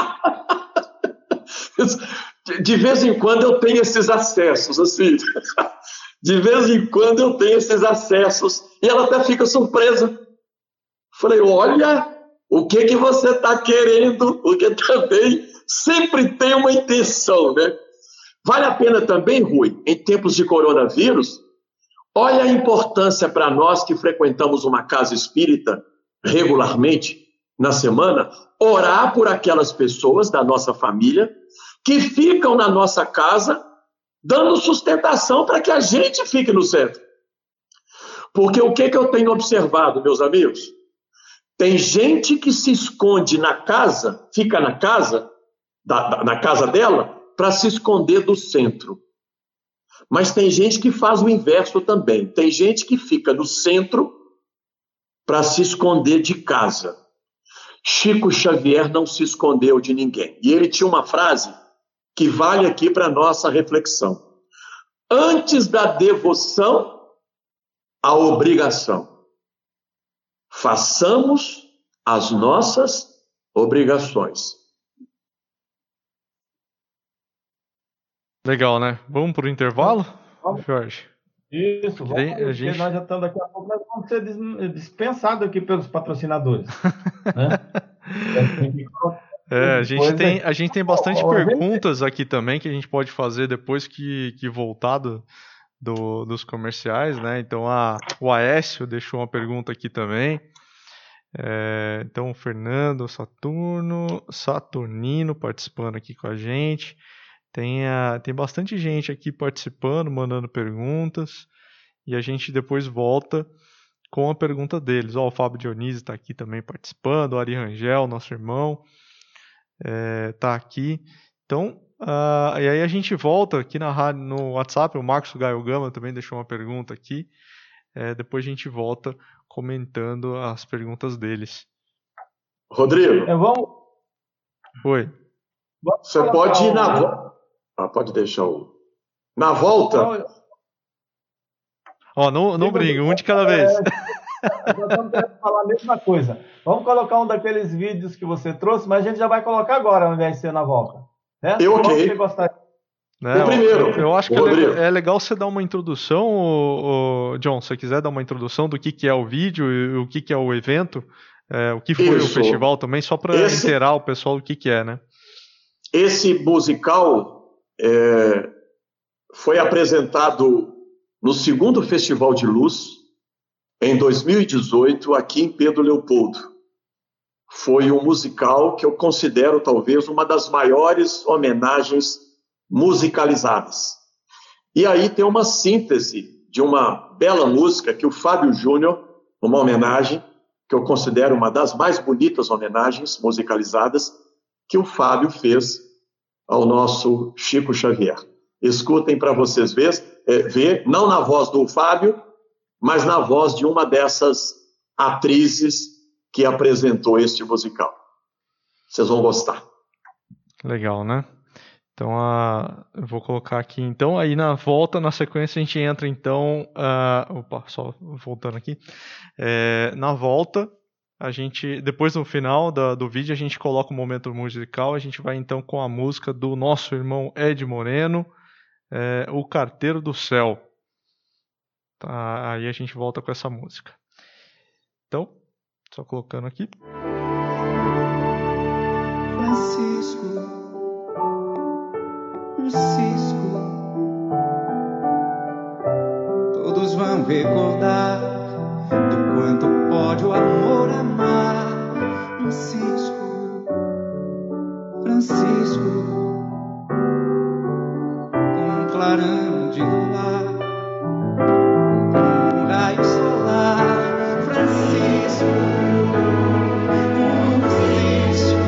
De vez em quando eu tenho esses acessos, assim. De vez em quando eu tenho esses acessos. E ela até fica surpresa. Falei, olha, o que, que você está querendo? Porque também sempre tem uma intenção, né? Vale a pena também, Rui, em tempos de coronavírus, olha a importância para nós que frequentamos uma casa espírita regularmente na semana, orar por aquelas pessoas da nossa família que ficam na nossa casa dando sustentação para que a gente fique no centro. Porque o que, que eu tenho observado, meus amigos? Tem gente que se esconde na casa, fica na casa, da, da, na casa dela, para se esconder do centro. Mas tem gente que faz o inverso também. Tem gente que fica no centro para se esconder de casa. Chico Xavier não se escondeu de ninguém. E ele tinha uma frase que vale aqui para a nossa reflexão. Antes da devoção, a obrigação. Façamos as nossas obrigações. Legal, né? Vamos para o intervalo, Vamos. Jorge? Isso, vamos, Tem- a porque gente- nós já estamos daqui a pouco, nós vamos ser dis- dispensados aqui pelos patrocinadores. Né? É, a gente Depois, tem, né? a gente tem bastante Ó, ó, perguntas aqui também que a gente pode fazer depois que, que voltar do, do- dos comerciais, né? Então a, o Aécio deixou uma pergunta aqui também. É, então o Fernando Saturno, Saturnino participando aqui com a gente. Tem, a, tem bastante gente aqui participando, mandando perguntas. E a gente depois volta com a pergunta deles. Ó, o Fábio Dionísio está aqui também participando. O Ari Rangel, nosso irmão, está aqui. Então, uh, e aí a gente volta aqui na rádio, no WhatsApp. O Marcos Gaio Gama também deixou uma pergunta aqui. É, depois a gente volta comentando as perguntas deles. Rodrigo, É, vamos, Oi. vamos você colocar pode ir o- na volta. Ah, pode deixar o. Na volta, Ó, não, não Diga- briga, um de cada vez. Nós estamos querendo falar a mesma coisa. Vamos colocar um daqueles vídeos que você trouxe, mas a gente já vai colocar agora, ao invés de ser na volta. Né? Eu, ok. Qual que você gostaria? Né, O primeiro, eu, eu acho que é, Rodrigo. le- é legal você dar uma introdução, o, John, se você quiser dar uma introdução do que, que é o vídeo e o que, que é o evento, é, o que foi Isso. o festival também, só para Esse- inteirar o pessoal do que, que é, né? esse musical é, foi apresentado no segundo Festival de Luz, em dois mil e dezoito, aqui em Pedro Leopoldo. Foi um musical que eu considero talvez uma das maiores homenagens musicalizadas. E aí tem uma síntese de uma bela música que o Fábio Júnior, uma homenagem que eu considero uma das mais bonitas homenagens musicalizadas, que o Fábio fez ao nosso Chico Xavier. Escutem para vocês ver, é, ver, não na voz do Fábio, mas na voz de uma dessas atrizes que apresentou este musical. Vocês vão gostar. Legal, né? Então, a, eu vou colocar aqui. Então, aí na volta, na sequência, a gente entra, então... a- opa, só voltando aqui. É, na volta, a gente... Depois, no final da, do vídeo, a gente coloca o momento musical. A gente vai, então, com a música do nosso irmão Ed Moreno, é, O Carteiro do Céu. Tá, aí a gente volta com essa música. Então, Só colocando aqui. Francisco, um cisco, todos vão recordar do quanto pode o amor amar. Um cisco, Francisco, com um clarão de luar, com um raio solar. Francisco, um cisco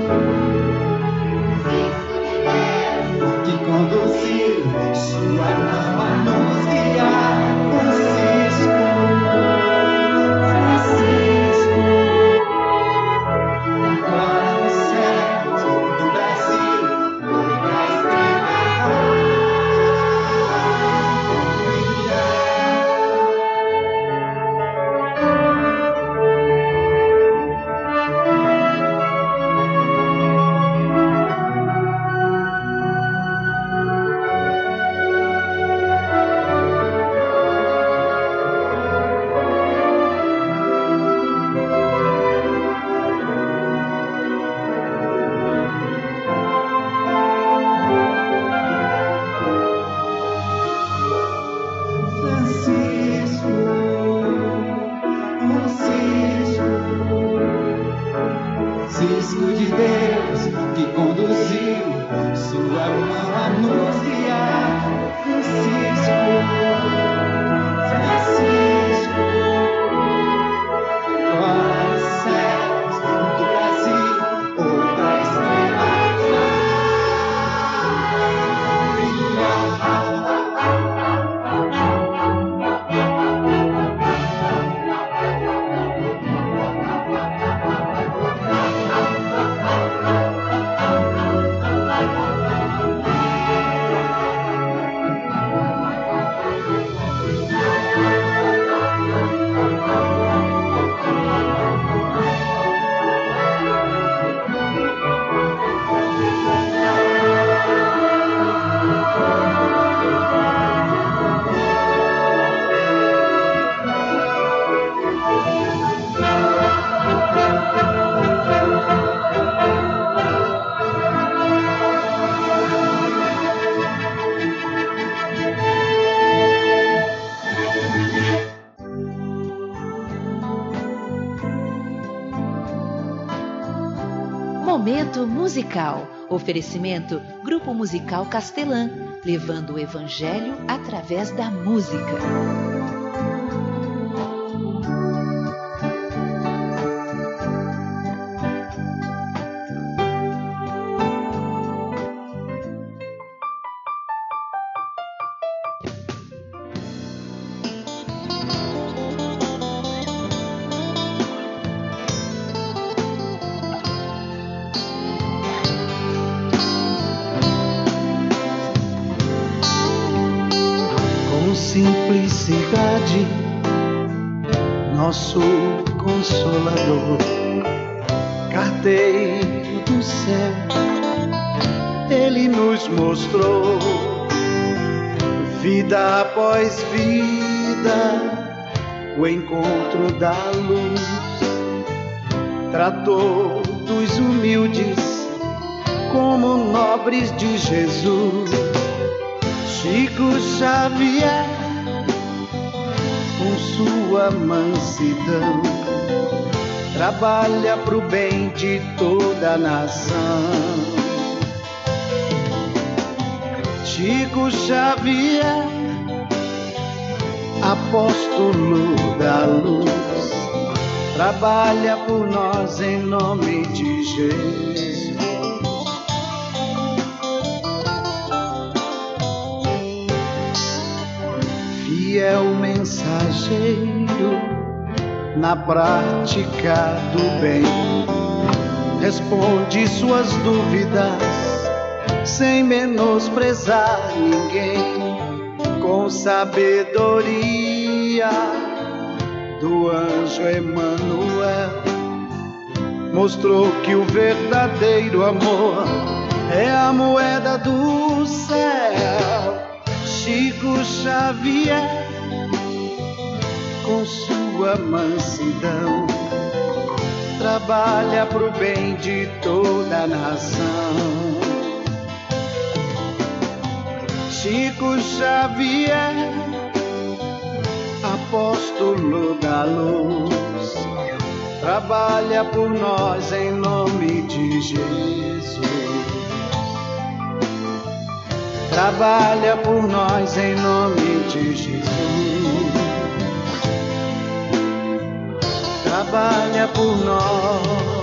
que conduziu sua mão a nos guiar. Francisco, Francisco, agora no certo do Brasil, outra estrela Francisco, um cisco, cisco de Deus que conduziu sua mão a nos guiar. Francisco, Francisco, agora nos céus do Brasil, outra estrela Momento musical. Oferecimento Grupo Musical Castelã, levando o evangelho através da música. Simplicidade, nosso Consolador, carteiro do céu, Ele nos mostrou vida após vida, o encontro da luz, tratou dos humildes como nobres de Jesus. Chico Xavier, com sua mansidão, trabalha pro bem de toda a nação. Chico Xavier, apóstolo da luz, trabalha por nós em nome de Jesus. Fiel mensageiro na prática do bem, responde suas dúvidas sem menosprezar ninguém, com sabedoria do anjo Emanuel, mostrou que o verdadeiro amor é a moeda do céu. Chico Xavier, com sua mansidão, trabalha pro bem de toda a nação. Chico Xavier, apóstolo da luz, trabalha por nós em nome de Jesus. Trabalha por nós em nome de Jesus. Trabalha por nós.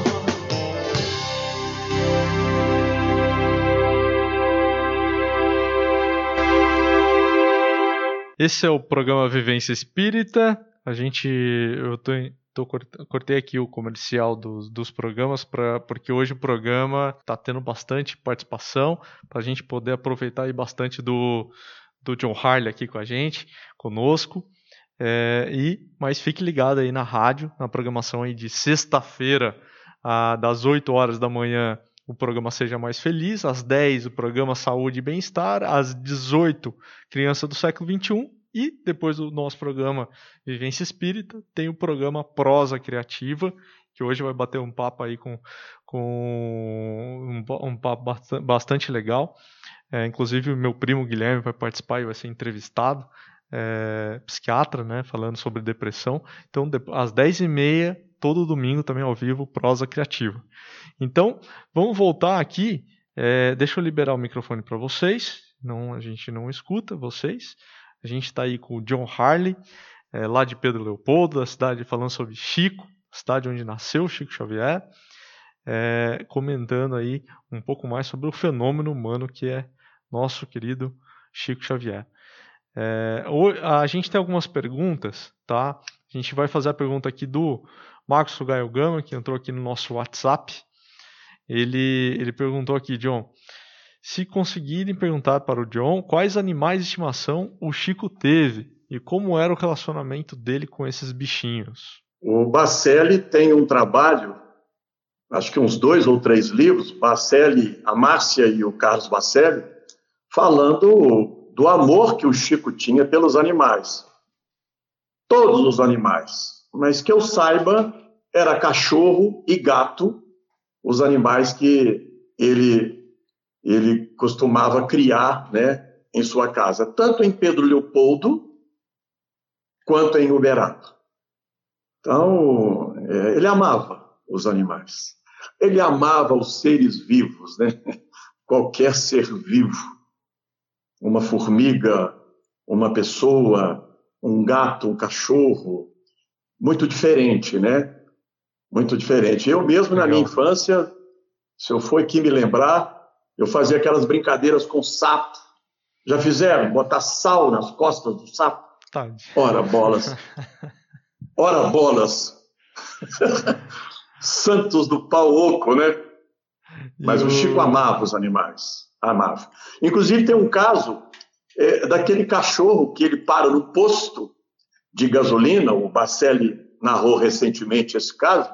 Esse é o programa Vivência Espírita. A gente, eu tô, tô cortei aqui o comercial dos, dos programas pra, porque hoje o programa está tendo bastante participação para a gente poder aproveitar aí bastante do, do John Harley aqui com a gente, conosco. É, e, mas fique ligado aí na rádio, na programação aí de sexta-feira, ah, das oito horas da manhã, o programa Seja Mais Feliz, às dez o programa Saúde e Bem-Estar, às dezoito, Criança do Século vinte e um, e depois do nosso programa Vivência Espírita, tem o programa Prosa Criativa, que hoje vai bater um papo aí com, com um, um papo bastante, bastante legal. É, inclusive o meu primo Guilherme vai participar e vai ser entrevistado, é, psiquiatra, né, falando sobre depressão. Então, de, às dez e meia, todo domingo também ao vivo, Prosa Criativa. Então, vamos voltar aqui. É, deixa eu liberar o microfone para vocês. Não, a gente não escuta vocês. A gente está aí com o John Harley, é, lá de Pedro Leopoldo, da cidade, falando sobre Chico, cidade onde nasceu Chico Xavier, é, comentando aí um pouco mais sobre o fenômeno humano que é nosso querido Chico Xavier. É, a gente tem algumas perguntas, tá? A gente vai fazer a pergunta aqui do Marcos Sugaio Gama, que entrou aqui no nosso WhatsApp. Ele, ele perguntou aqui, John, se conseguirem perguntar para o John quais animais de estimação o Chico teve e como era o relacionamento dele com esses bichinhos. O Bacelli tem um trabalho, acho que uns dois ou três livros, Bacelli, a Márcia e o Carlos Bacelli, falando do amor que o Chico tinha pelos animais. Todos os animais. Mas que eu saiba, era cachorro e gato, os animais que ele, ele costumava criar, né, em sua casa, tanto em Pedro Leopoldo quanto em Uberaba. Então, é, ele amava os animais. Ele amava os seres vivos, né? Qualquer ser vivo. Uma formiga, uma pessoa, um gato, um cachorro. Muito diferente, né? Muito diferente. Eu mesmo, na minha infância, se eu for aqui me lembrar, eu fazia aquelas brincadeiras com sapo. Já fizeram? Botar sal nas costas do sapo? Tá. Ora, bolas. Ora, bolas. Santos do pau oco, né? Mas eu... o Chico amava os animais. Amava. Inclusive, tem um caso é, daquele cachorro que ele para no posto de gasolina, o Bacelli narrou recentemente esse caso,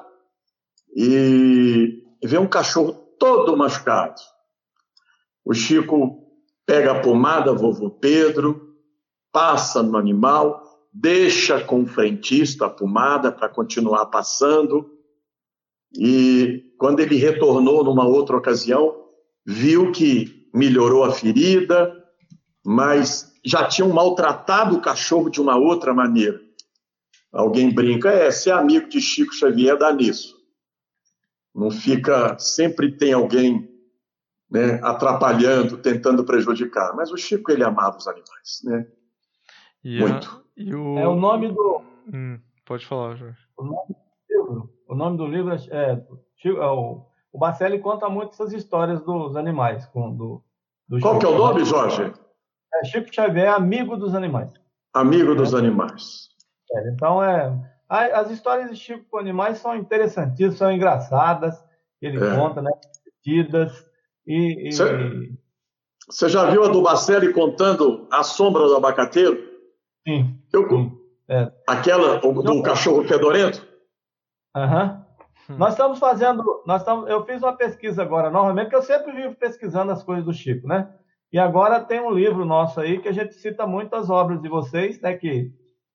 e vê um cachorro todo machucado. O Chico pega a pomada, vovô Pedro, passa no animal, deixa com o frentista a pomada para continuar passando, e quando ele retornou numa outra ocasião, viu que melhorou a ferida, mas já tinham maltratado o cachorro de uma outra maneira. Alguém brinca, é, ser amigo de Chico Xavier dá nisso. Não fica, sempre tem alguém, né, atrapalhando, tentando prejudicar. Mas o Chico, ele amava os animais, né? E Muito. A, e o... É o nome do... Hum, pode falar, Jorge. O nome do livro, o nome do livro é... Chico, é o, o Bacelli conta muito essas histórias dos animais. Com, do, do Qual Chico. que é o nome, Jorge? É Chico Xavier, amigo dos animais. Amigo dos é. animais. É, então, é, as histórias de Chico com animais são interessantíssimas, são engraçadas, ele é. conta, né? Divertidas. E, Você e... já viu a do Bacelli contando A Sombra do Abacateiro? Sim. Eu, sim. É. Aquela do então, cachorro fedorento? Aham. Uhum. Nós estamos fazendo, nós estamos, eu fiz uma pesquisa agora, novamente, porque eu sempre vivo pesquisando as coisas do Chico, né? E agora tem um livro nosso aí que a gente cita muitas obras de vocês, né? Que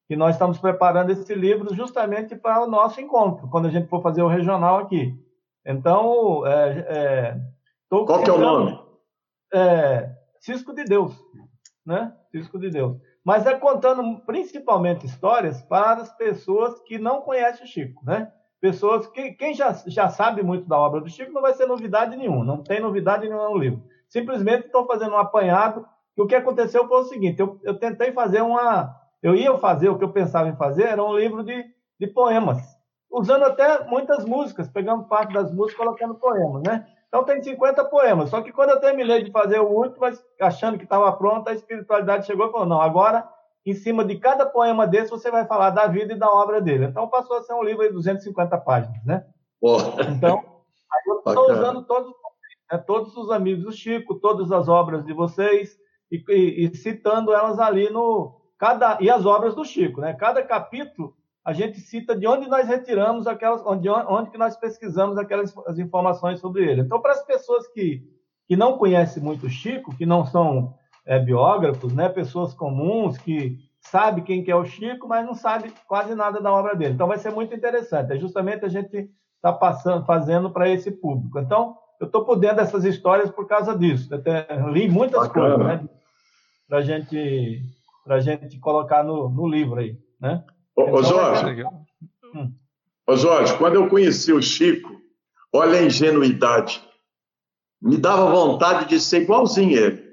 que nós estamos preparando esse livro justamente para o nosso encontro, quando a gente for fazer o regional aqui. Então, é, é, tô qual que é o nome? É, Cisco de Deus, né? Cisco de Deus. Mas é contando principalmente histórias para as pessoas que não conhecem o Chico, né? Pessoas que, quem já, já sabe muito da obra do Chico, não vai ser novidade nenhuma, não tem novidade nenhuma no livro. Simplesmente estou fazendo um apanhado, e o que aconteceu foi o seguinte, eu, eu tentei fazer uma... Eu ia fazer, o que eu pensava em fazer, era um livro de, de poemas, usando até muitas músicas, pegando parte das músicas e colocando poemas, né? Então tem cinquenta poemas, só que quando eu terminei de fazer o último, achando que estava pronto, a espiritualidade chegou e falou, não, agora, em cima de cada poema desse, você vai falar da vida e da obra dele. Então passou a ser um livro de duzentas e cinquenta páginas, né? Oh. Então, aí eu estou usando todos, né, todos os amigos do Chico, todas as obras de vocês, e, e, e citando elas ali no... Cada, e as obras do Chico, né? Cada capítulo a gente cita de onde nós retiramos aquelas, onde, onde que nós pesquisamos aquelas as informações sobre ele. Então, para as pessoas que, que não conhecem muito o Chico, que não são é, biógrafos, né? Pessoas comuns que sabem quem que é o Chico, mas não sabem quase nada da obra dele. Então, vai ser muito interessante. É justamente a gente está passando, fazendo para esse público. Então, eu estou por dentro dessas histórias por causa disso. Eu até li muitas Bacana. coisas, né? Para a gente... para a gente colocar no, no livro aí, né? Ô, então, Jorge, hum. ô Jorge, quando eu conheci o Chico, olha a ingenuidade, me dava vontade de ser igualzinho ele.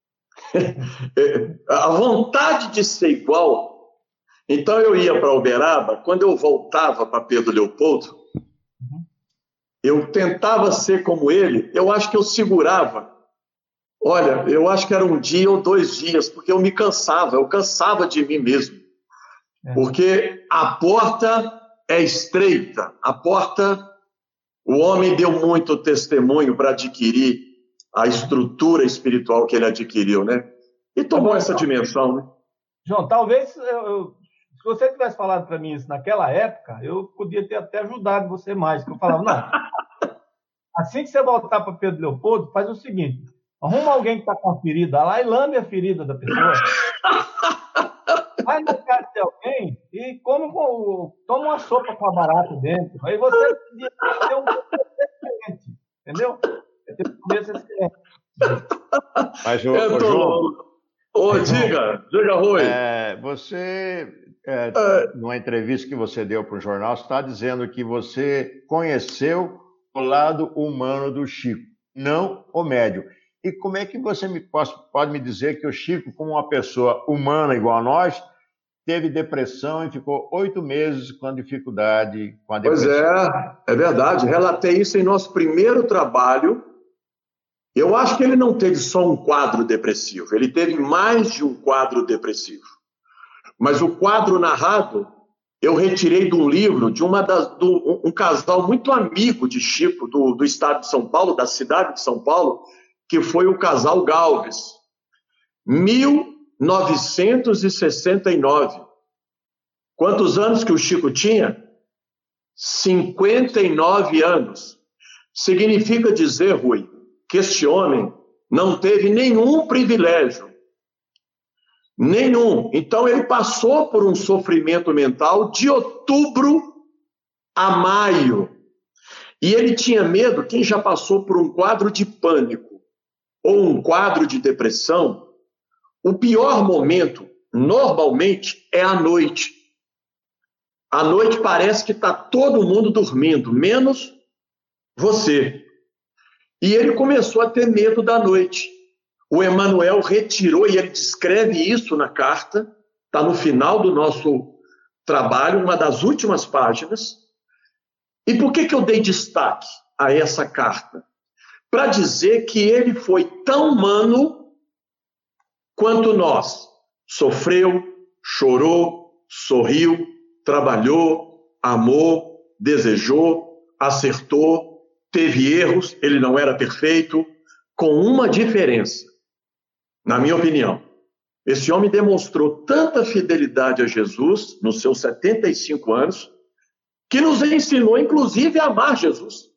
A vontade de ser igual. Então eu ia para Uberaba, quando eu voltava para Pedro Leopoldo, uhum. eu tentava ser como ele, eu acho que eu segurava. Olha, eu acho que era um dia ou dois dias, porque eu me cansava, eu cansava de mim mesmo. É. Porque a porta é estreita, a porta, o homem deu muito testemunho para adquirir a estrutura espiritual que ele adquiriu, né? E tomou essa dimensão, né? João, talvez, eu, eu, se você tivesse falado para mim isso naquela época, eu podia ter até ajudado você mais, porque eu falava, não, assim que você voltar para Pedro Leopoldo, faz o seguinte, arruma alguém que está com a ferida lá e lambe a ferida da pessoa. Vai na casa de alguém e come com, toma uma sopa com a barata dentro. Aí você podia ter um excelente, entendeu? Mas o, o João... Ô, diga, diga, Rui. É, você, é, é... numa entrevista que você deu para o jornal, você está dizendo que você conheceu o lado humano do Chico, não o médium. E como é que você me, pode, pode me dizer que o Chico, como uma pessoa humana igual a nós, teve depressão e ficou oito meses com a dificuldade, com a depressão? Pois é, é verdade. Relatei isso em nosso primeiro trabalho. Eu acho que ele não teve só um quadro depressivo, ele teve mais de um quadro depressivo. Mas o quadro narrado, eu retirei de um livro de uma das, do, um casal muito amigo de Chico, do, do estado de São Paulo, da cidade de São Paulo, que foi o casal Galvez. mil novecentos e sessenta e nove. Quantos anos que o Chico tinha? cinquenta e nove anos. Significa dizer, Rui, que este homem não teve nenhum privilégio. Nenhum. Então ele passou por um sofrimento mental de outubro a maio. E ele tinha medo, quem já passou por um quadro de pânico ou um quadro de depressão, o pior momento, normalmente, é à noite. À noite parece que está todo mundo dormindo, menos você. E ele começou a ter medo da noite. O Emmanuel retirou, e ele descreve isso na carta, está no final do nosso trabalho, uma das últimas páginas. E por que que eu dei destaque a essa carta? Para dizer que ele foi tão humano quanto nós. Sofreu, chorou, sorriu, trabalhou, amou, desejou, acertou, teve erros, ele não era perfeito, com uma diferença, na minha opinião. Esse homem demonstrou tanta fidelidade a Jesus, nos seus setenta e cinco anos, que nos ensinou, inclusive, a amar Jesus.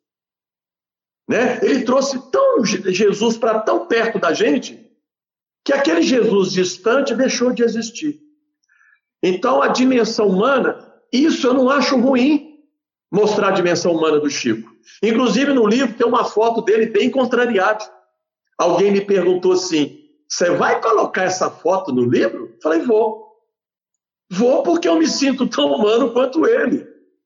Né? Ele trouxe tão Jesus para tão perto da gente, que aquele Jesus distante deixou de existir. Então, a dimensão humana, isso eu não acho ruim, mostrar a dimensão humana do Chico. Inclusive, no livro tem uma foto dele bem contrariado. Alguém me perguntou assim, você vai colocar essa foto no livro? Falei, vou. Vou porque eu me sinto tão humano quanto ele.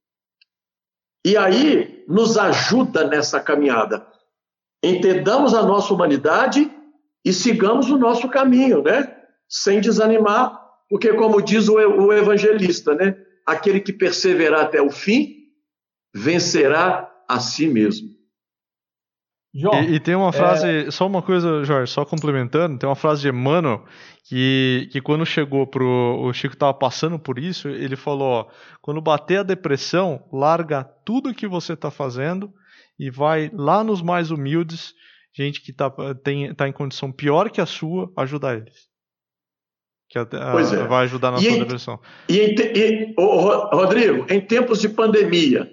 E aí, nos ajuda nessa caminhada. Entendamos a nossa humanidade e sigamos o nosso caminho, né? Sem desanimar, porque como diz o, o evangelista, né? Aquele que perseverar até o fim, vencerá a si mesmo. João, e, e tem uma frase, é... só uma coisa, Jorge, só complementando, tem uma frase de Emmanuel que, que quando chegou pro, o Chico estava passando por isso, ele falou, ó, quando bater a depressão, larga tudo que você está fazendo e vai lá nos mais humildes, gente que está tá em condição pior que a sua, ajudar eles. Que a, pois é. Vai ajudar na e sua em, depressão. E, em, e oh, Rodrigo, em tempos de pandemia,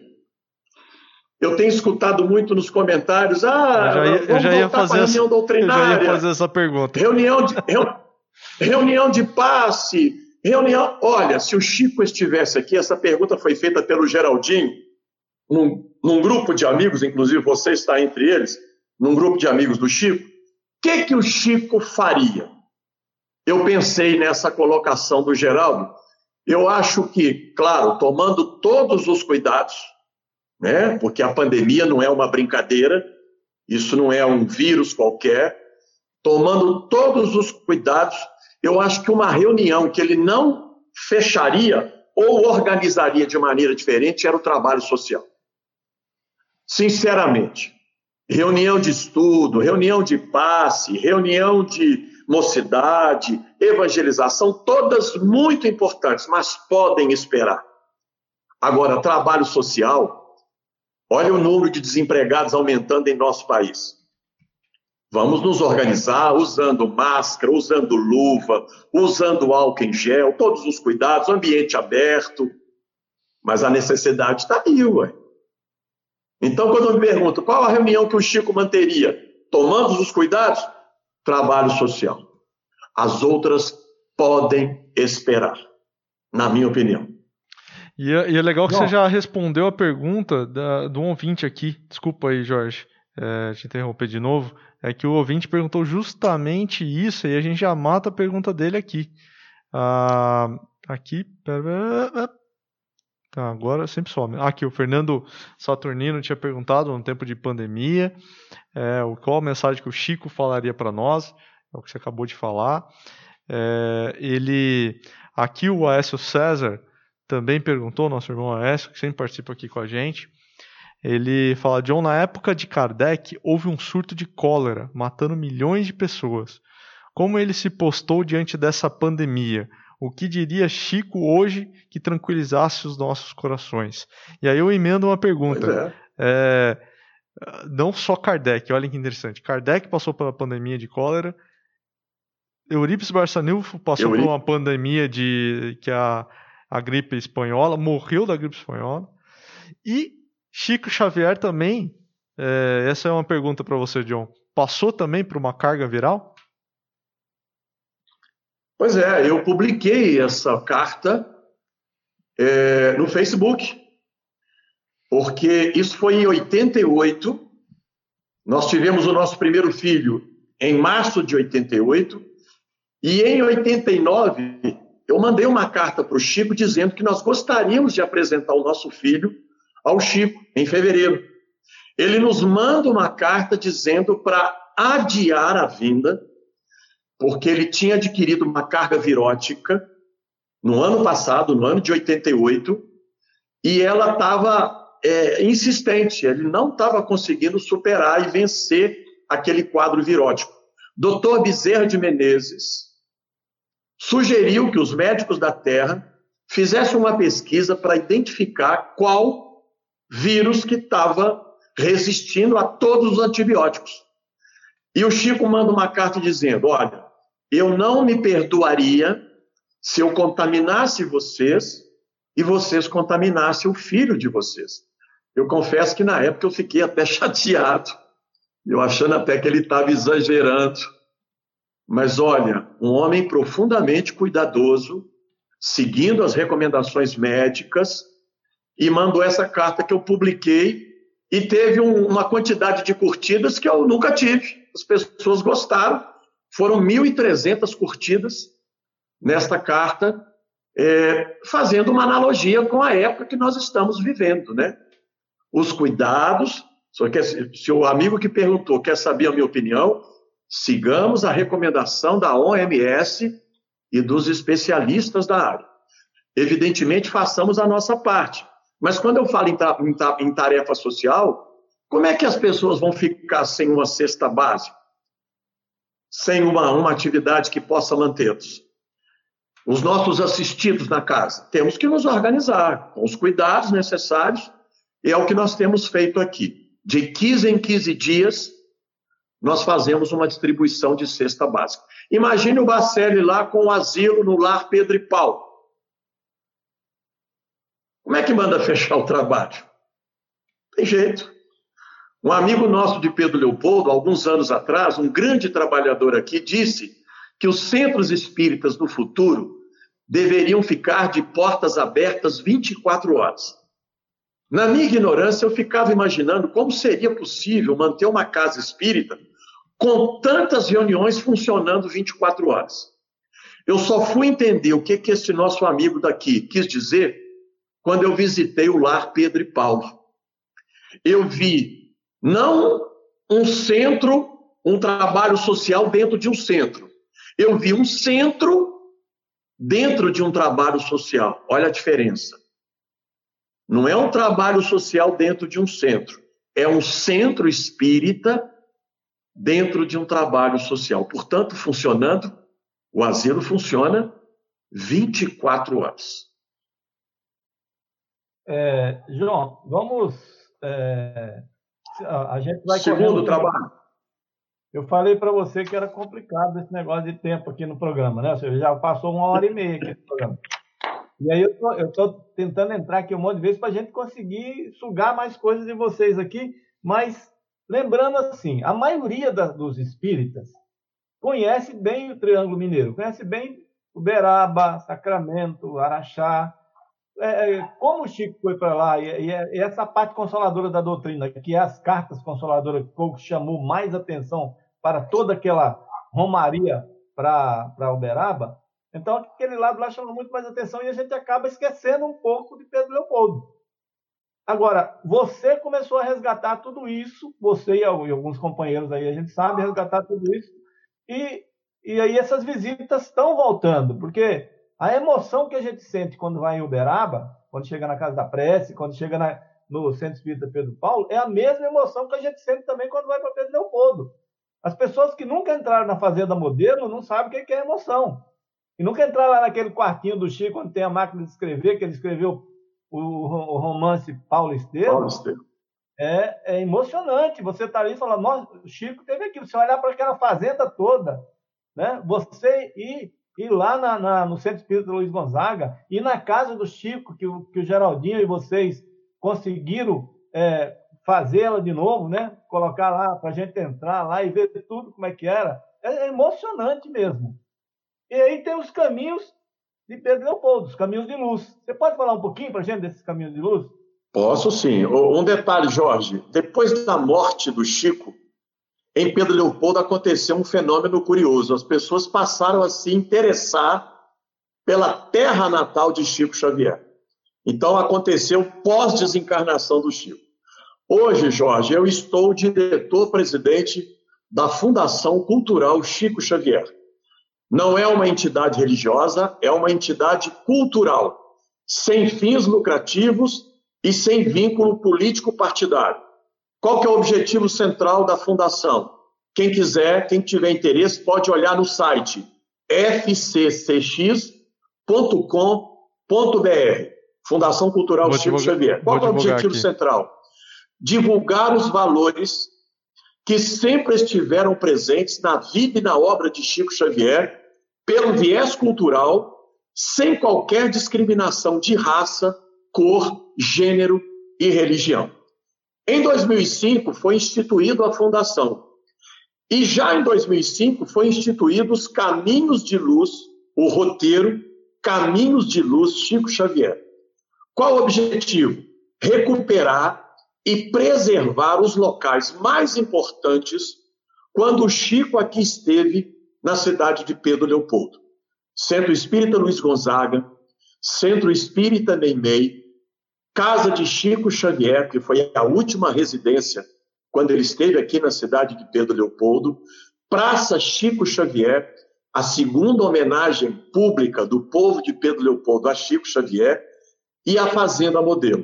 eu tenho escutado muito nos comentários, ah, eu já ia, eu já ia fazer reunião essa, doutrinária, eu já ia fazer essa pergunta. Reunião de, reunião de passe, reunião... Olha, se o Chico estivesse aqui, essa pergunta foi feita pelo Geraldinho, num, num grupo de amigos, inclusive você está entre eles, num grupo de amigos do Chico, o que, que o Chico faria? Eu pensei nessa colocação do Geraldo, eu acho que, claro, tomando todos os cuidados, né? Porque a pandemia não é uma brincadeira, isso não é um vírus qualquer. Tomando todos os cuidados, eu acho que uma reunião que ele não fecharia ou organizaria de maneira diferente era o trabalho social. Sinceramente, reunião de estudo, reunião de passe, reunião de mocidade, evangelização, todas muito importantes, mas podem esperar. Agora, trabalho social... Olha o número de desempregados aumentando em nosso país. Vamos nos organizar usando máscara, usando luva, usando álcool em gel, todos os cuidados, ambiente aberto. Mas a necessidade está aí, ué. Então, quando eu me pergunto qual a reunião que o Chico manteria, tomando os cuidados, trabalho social. As outras podem esperar, na minha opinião. E é, e é legal que Não. você já respondeu a pergunta da, do ouvinte aqui. Desculpa aí, Jorge, é, te interromper de novo. É que o ouvinte perguntou justamente isso e a gente já mata a pergunta dele aqui. Ah, aqui... Tá, agora sempre some. Aqui, o Fernando Saturnino tinha perguntado no tempo de pandemia é, qual a mensagem que o Chico falaria para nós. É o que você acabou de falar. É, ele... Aqui o Aécio César também perguntou, nosso irmão Aécio, que sempre participa aqui com a gente, ele fala, John, na época de Kardec, houve um surto de cólera, matando milhões de pessoas. Como ele se postou diante dessa pandemia? O que diria Chico hoje que tranquilizasse os nossos corações? E aí eu emendo uma pergunta. É. É, não só Kardec, olha que interessante. Kardec passou pela pandemia de cólera, Eurípides Barçanufo passou Eurí... por uma pandemia de que a a gripe espanhola, morreu da gripe espanhola. E Chico Xavier também, é, essa é uma pergunta para você, John, passou também por uma carga viral? Pois é, eu publiquei essa carta é, no Facebook, porque isso foi em oitenta e oito, nós tivemos o nosso primeiro filho em março de oitenta e oito, e em oitenta e nove... eu mandei uma carta para o Chico dizendo que nós gostaríamos de apresentar o nosso filho ao Chico em fevereiro. Ele nos manda uma carta dizendo para adiar a vinda, porque ele tinha adquirido uma carga virótica no ano passado, no ano de oitenta e oito, e ela estava é, insistente, ele não estava conseguindo superar e vencer aquele quadro virótico. doutor Bezerra de Menezes sugeriu que os médicos da Terra fizessem uma pesquisa para identificar qual vírus que estava resistindo a todos os antibióticos. E o Chico manda uma carta dizendo, olha, eu não me perdoaria se eu contaminasse vocês e vocês contaminassem o filho de vocês. Eu confesso que na época eu fiquei até chateado, eu achando até que ele estava exagerando. Mas olha, um homem profundamente cuidadoso, seguindo as recomendações médicas, e mandou essa carta que eu publiquei, e teve um, uma quantidade de curtidas que eu nunca tive. As pessoas gostaram, foram mil e trezentas curtidas nesta carta, é, fazendo uma analogia com a época que nós estamos vivendo, né? Os cuidados, só que se o amigo que perguntou quer saber a minha opinião, sigamos a recomendação da O M S e dos especialistas da área. Evidentemente, façamos a nossa parte. Mas quando eu falo em, em, em tarefa social, como é que as pessoas vão ficar sem uma cesta básica? Sem uma, uma atividade que possa mantê-los? Os nossos assistidos na casa, temos que nos organizar com os cuidados necessários, e é o que nós temos feito aqui. De quinze em quinze dias, nós fazemos uma distribuição de cesta básica. Imagine o Bacelli lá com o asilo no Lar Pedro e Paulo. Como é que manda fechar o trabalho? Tem jeito. Um amigo nosso de Pedro Leopoldo, alguns anos atrás, um grande trabalhador aqui, disse que os centros espíritas do futuro deveriam ficar de portas abertas vinte e quatro horas. Na minha ignorância, eu ficava imaginando como seria possível manter uma casa espírita com tantas reuniões funcionando vinte e quatro horas. Eu só fui entender o que, que esse nosso amigo daqui quis dizer quando eu visitei o Lar Pedro e Paulo. Eu vi não um centro, um trabalho social dentro de um centro. Eu vi um centro dentro de um trabalho social. Olha a diferença. Não é um trabalho social dentro de um centro. É um centro espírita dentro de um trabalho social. Portanto, funcionando, o asilo funciona vinte e quatro horas. É, João, vamos... É, a, a gente vai... Segundo trabalho. Eu falei para você que era complicado esse negócio de tempo aqui no programa, né? Você já passou uma hora e meia aqui no programa. E aí eu estou tentando entrar aqui um monte de vezes para a gente conseguir sugar mais coisas de vocês aqui, mas lembrando assim, a maioria da, dos espíritas conhece bem o Triângulo Mineiro, conhece bem Uberaba, Sacramento, Araxá. É, como o Chico foi para lá, e, e, e essa parte consoladora da doutrina, que é as cartas consoladoras, que foi o que chamou mais atenção para toda aquela romaria para Uberaba, então aquele lado lá chamou muito mais atenção e a gente acaba esquecendo um pouco de Pedro Leopoldo. Agora, você começou a resgatar tudo isso, você e alguns companheiros aí, a gente sabe resgatar tudo isso, e, e aí essas visitas estão voltando, porque a emoção que a gente sente quando vai em Uberaba, quando chega na Casa da Prece, quando chega na, no Centro Espírita Pedro Paulo, é a mesma emoção que a gente sente também quando vai para Pedro Leopoldo. As pessoas que nunca entraram na Fazenda Modelo não sabem o que é emoção. E nunca entraram lá naquele quartinho do Chico, onde tem a máquina de escrever, que ele escreveu o, o romance Paulo Estevam. Paulo Estevam. É, é emocionante. Você está ali e fala, nossa, o Chico teve aqui. Você olhar para aquela fazenda toda, né? Você ir... ir lá na, na, no Centro Espírita Luiz Gonzaga, e na casa do Chico, que o, que o Geraldinho e vocês conseguiram é, fazê-la de novo, né? Colocar lá para a gente entrar lá e ver tudo como é que era. É, é emocionante mesmo. E aí tem os caminhos de Pedro Leopoldo, os caminhos de luz. Você pode falar um pouquinho para a gente desses caminhos de luz? Posso sim. Um detalhe, Jorge. Depois da morte do Chico, em Pedro Leopoldo aconteceu um fenômeno curioso. As pessoas passaram a se interessar pela terra natal de Chico Xavier. Então, aconteceu pós-desencarnação do Chico. Hoje, Jorge, eu estou diretor-presidente da Fundação Cultural Chico Xavier. Não é uma entidade religiosa, é uma entidade cultural, sem fins lucrativos e sem vínculo político-partidário. Qual que é o objetivo central da fundação? Quem quiser, quem tiver interesse, pode olhar no site f c c x ponto com ponto b r, Fundação Cultural Chico Xavier. Qual é o objetivo aqui central? Divulgar os valores que sempre estiveram presentes na vida e na obra de Chico Xavier, pelo viés cultural, sem qualquer discriminação de raça, cor, gênero e religião. Em dois mil e cinco, foi instituída a Fundação. E já em dois mil e cinco, foi instituído os Caminhos de Luz, o roteiro, Caminhos de Luz Chico Xavier. Qual o objetivo? Recuperar e preservar os locais mais importantes quando o Chico aqui esteve na cidade de Pedro Leopoldo. Centro Espírita Luiz Gonzaga, Centro Espírita Meimei, Casa de Chico Xavier, que foi a última residência quando ele esteve aqui na cidade de Pedro Leopoldo, Praça Chico Xavier, a segunda homenagem pública do povo de Pedro Leopoldo a Chico Xavier, e a Fazenda Modelo.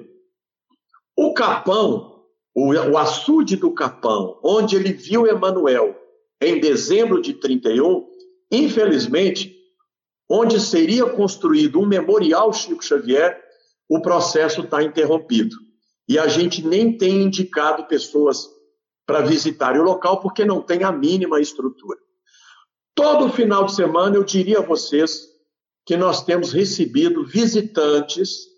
O Capão, o, o açude do Capão, onde ele viu Emanuel em dezembro de trinta e um, infelizmente, onde seria construído um memorial Chico Xavier, o processo está interrompido. E a gente nem tem indicado pessoas para visitarem o local, porque não tem a mínima estrutura. Todo final de semana eu diria a vocês que nós temos recebido visitantes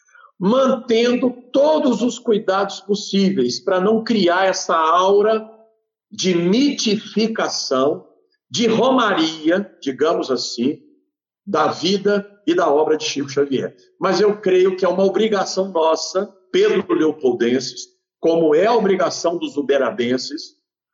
mantendo todos os cuidados possíveis para não criar essa aura de mitificação, de romaria, digamos assim, da vida e da obra de Chico Xavier. Mas eu creio que é uma obrigação nossa, Pedro Leopoldenses, como é a obrigação dos uberabenses,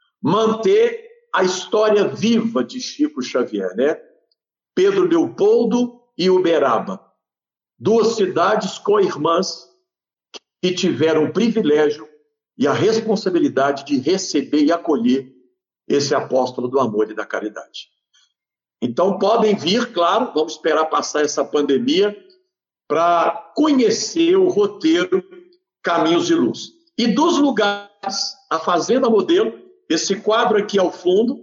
manter a história viva de Chico Xavier, né? Pedro Leopoldo e Uberaba, duas cidades co-irmãs que tiveram o privilégio e a responsabilidade de receber e acolher esse apóstolo do amor e da caridade. Então podem vir, claro, vamos esperar passar essa pandemia para conhecer o roteiro Caminhos de Luz. E dos lugares, a Fazenda Modelo, esse quadro aqui ao fundo,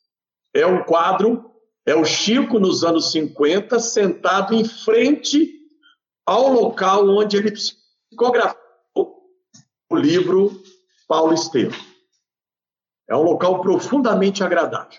é um quadro, é o Chico nos anos cinquenta, sentado em frente ao local onde ele psicografou o livro Paulo Estevam. É um local profundamente agradável.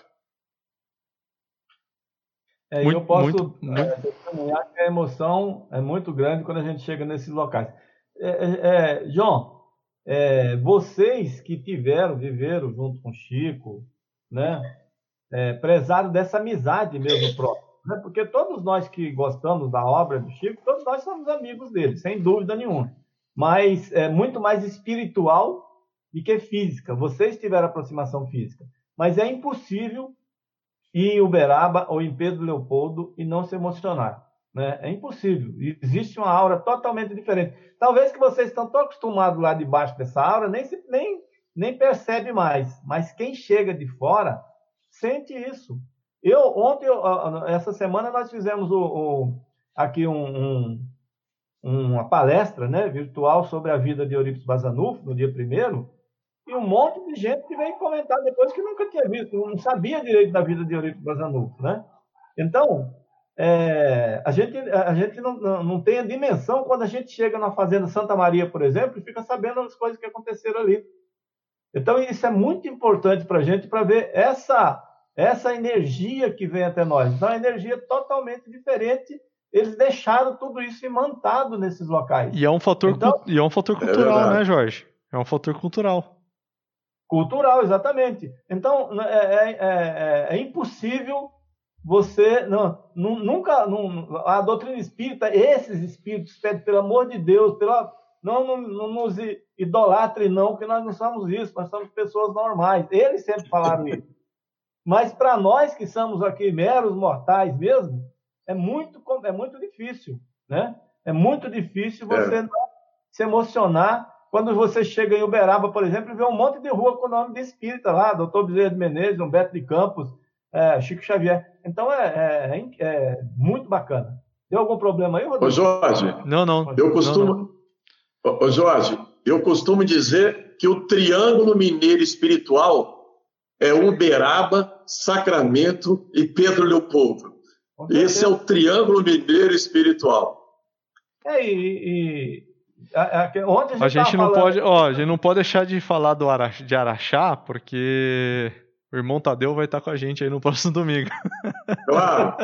É, muito, eu posso muito, muito... É, testemunhar que a emoção é muito grande quando a gente chega nesses locais. É, é, é, João, é, vocês que tiveram, viveram junto com o Chico, né, é, prezaram dessa amizade mesmo própria, né, porque todos nós que gostamos da obra do Chico, todos nós somos amigos dele, sem dúvida nenhuma, mas é muito mais espiritual do que física. Vocês tiveram aproximação física, mas é impossível ir em Uberaba ou em Pedro Leopoldo e não se emocionar, né? É impossível. Existe uma aura totalmente diferente. Talvez que vocês estão tão acostumados lá debaixo dessa aura, nem, se, nem, nem percebe mais. Mas quem chega de fora sente isso. Eu, ontem, eu, essa semana, nós fizemos o, o, aqui um, um, uma palestra, né, virtual sobre a vida de Eurípides Basanufo, no dia primeiro, e um monte de gente que veio comentar depois que nunca tinha visto, não sabia direito da vida de Eurípides Basanufo, né? Então, é, a gente, a gente não, não, não tem a dimensão quando a gente chega na Fazenda Santa Maria, por exemplo, e fica sabendo as coisas que aconteceram ali. Então, isso é muito importante para a gente, para ver essa, essa energia que vem até nós. Então, é uma energia totalmente diferente. Eles deixaram tudo isso imantado nesses locais. E é um fator, então, e é um fator cultural, é né, Jorge? É um fator cultural. Cultural, exatamente. Então, é, é, é, é impossível você... Não, nunca... Não, a doutrina espírita, esses espíritos, pedem, pelo amor de Deus, pela, não, não, não nos idolatrem, não, porque nós não somos isso, nós somos pessoas normais. Eles sempre falaram isso. Mas para nós que somos aqui meros mortais mesmo, é muito, é muito difícil, né? É muito difícil você é. se emocionar quando você chega em Uberaba, por exemplo, e vê um monte de rua com o nome de espírita lá, doutor Bezerra de Menezes, Humberto de Campos, é, Chico Xavier. Então, é, é, é muito bacana. Deu algum problema aí, Rodrigo? Ô, Jorge. Não, não. Eu costumo... Não, não. Ô, Jorge, eu costumo dizer que o triângulo mineiro espiritual é Uberaba, Sacramento e Pedro Leopoldo. Esse é o triângulo mineiro espiritual. É, e... e... A, a, ontem a gente, a gente não falando... pode, ó, a gente não pode deixar de falar do Ara, de Araxá, porque o irmão Tadeu vai estar com a gente aí no próximo domingo. Claro.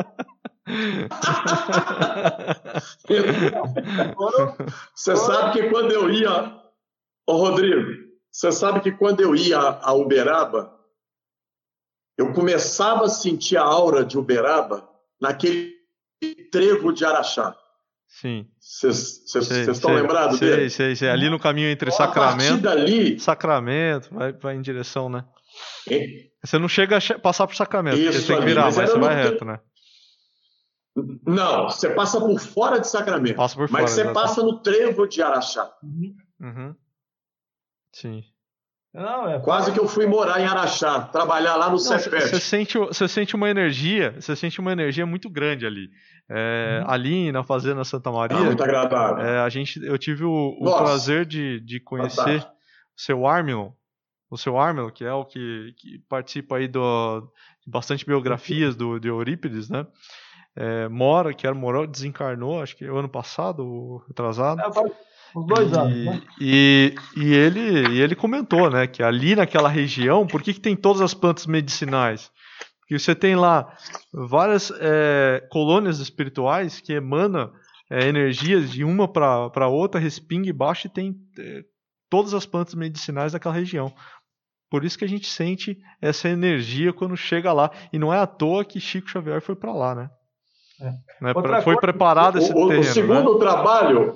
Você sabe que quando eu ia, ô Rodrigo, você sabe que quando eu ia a Uberaba, eu começava a sentir a aura de Uberaba naquele Trevo de Araxá. Sim. Vocês estão lembrados sei, dele? Sei, sei. Ali no caminho entre a Sacramento. Dali, Sacramento, vai, vai em direção, né? E... Você não chega a passar por Sacramento, Isso, porque você tem que ali, virar, mas, mas você vai te... reto, né? Não, você passa por fora de Sacramento. Passa por mas fora, você exatamente. passa no Trevo de Araxá. Uhum. Uhum. Sim. Não, é Quase que eu fui morar em Araxá, trabalhar lá no Cefet. Você sente, você sente uma energia, você sente uma energia muito grande ali. É, uhum. Ali na Fazenda Santa Maria. Ah, muito agradável. É, a gente, eu tive o, o prazer de, de conhecer Fantástico. o seu Armilon. O seu Armilon, que é o que, que participa aí do, de bastante biografias do, de Eurípides, né? É, Mora, que era Moró, desencarnou, acho que o ano passado, atrasado. É, faz uns dois e, anos, né? E, e, ele, e ele comentou, né, que ali naquela região, por que, que tem todas as plantas medicinais? Porque você tem lá várias é, colônias espirituais que emanam é, energias de uma para outra, respinga e baixa, e tem é, todas as plantas medicinais daquela região. Por isso que a gente sente essa energia quando chega lá. E não é à toa que Chico Xavier foi para lá, né? É. Né? Pra, foi coisa, preparado esse o, terreno. O segundo né? trabalho...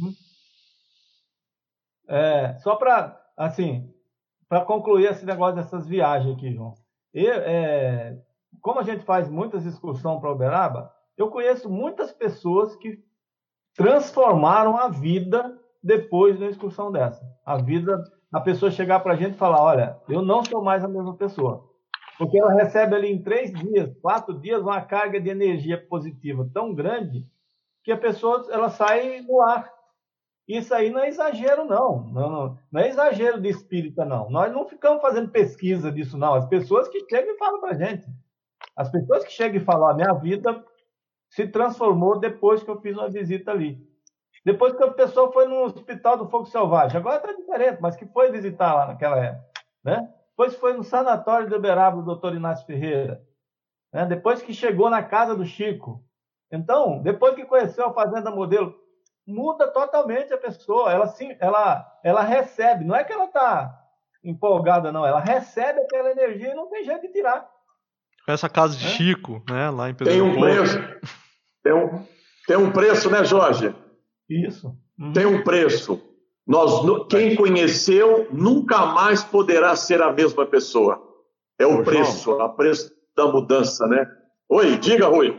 É, só para, assim, para concluir esse negócio dessas viagens aqui, João. Eu, é, como a gente faz muitas excursões para Uberaba, eu conheço muitas pessoas que transformaram a vida depois de uma excursão dessa. A vida, a pessoa chegar para a gente e falar, olha, eu não sou mais a mesma pessoa. Porque ela recebe ali em três dias, quatro dias, uma carga de energia positiva tão grande que a pessoa ela sai no ar. Isso aí não é exagero, não. Não, não. Não é exagero de espírita, não. Nós não ficamos fazendo pesquisa disso, não. As pessoas que chegam e falam para a gente. As pessoas que chegam e falam, a minha vida se transformou depois que eu fiz uma visita ali. Depois que a pessoa foi no Hospital do Fogo Selvagem. Agora está diferente, mas que foi visitar lá naquela época. Né? Depois foi no Sanatório de Uberaba, do doutor Inácio Ferreira. Né? Depois que chegou na casa do Chico. Então, depois que conheceu a Fazenda Modelo, muda totalmente a pessoa, ela, sim, ela, ela recebe, não é que ela está empolgada, não, ela recebe aquela energia e não tem jeito de tirar. Essa casa de é? Chico, né, lá em Pedro Tem um preço, tem um, tem um preço, né, Jorge? Isso. Uhum. Tem um preço. Nós, quem conheceu nunca mais poderá ser a mesma pessoa. É o Ô, preço, João. a preço da mudança, né? Oi, diga, Rui.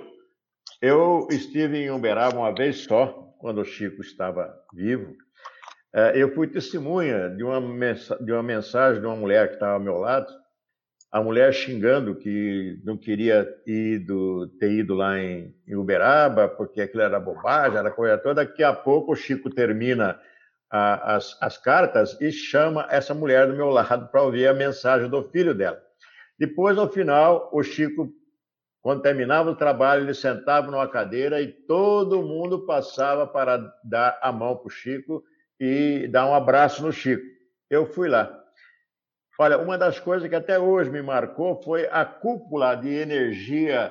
Eu estive em Uberaba uma vez só, quando o Chico estava vivo. Eu fui testemunha de uma, de uma mensagem de uma mulher que estava ao meu lado, a mulher xingando que não queria ido, ter ido lá em, em Uberaba, porque aquilo era bobagem, era coisa toda. Daqui a pouco o Chico termina a, as, as cartas e chama essa mulher do meu lado para ouvir a mensagem do filho dela. Depois, no final, o Chico... Quando terminava o trabalho, ele sentava numa cadeira e todo mundo passava para dar a mão para o Chico e dar um abraço no Chico. Eu fui lá. Olha, uma das coisas que até hoje me marcou foi a cúpula de energia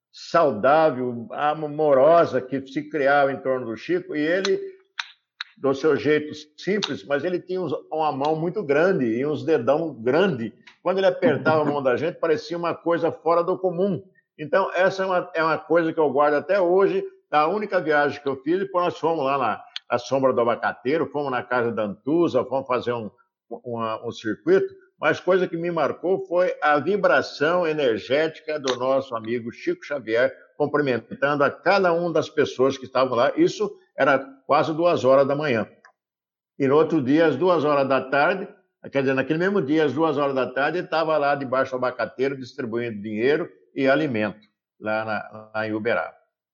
saudável, amorosa que se criava em torno do Chico, e ele, do seu jeito simples, mas ele tinha uma mão muito grande e uns dedão grande. Quando ele apertava a mão da gente, parecia uma coisa fora do comum. Então, essa é uma, é uma coisa que eu guardo até hoje, da única viagem que eu fiz, depois nós fomos lá na, na Sombra do Abacateiro, fomos na casa da Antusa, fomos fazer um, uma, um circuito, mas coisa que me marcou foi a vibração energética do nosso amigo Chico Xavier, cumprimentando a cada uma das pessoas que estavam lá. Isso era quase duas horas da manhã. E no outro dia, às duas horas da tarde, quer dizer, naquele mesmo dia, às duas horas da tarde, ele estava lá debaixo do abacateiro, distribuindo dinheiro e alimento lá, na, lá em Uberaba.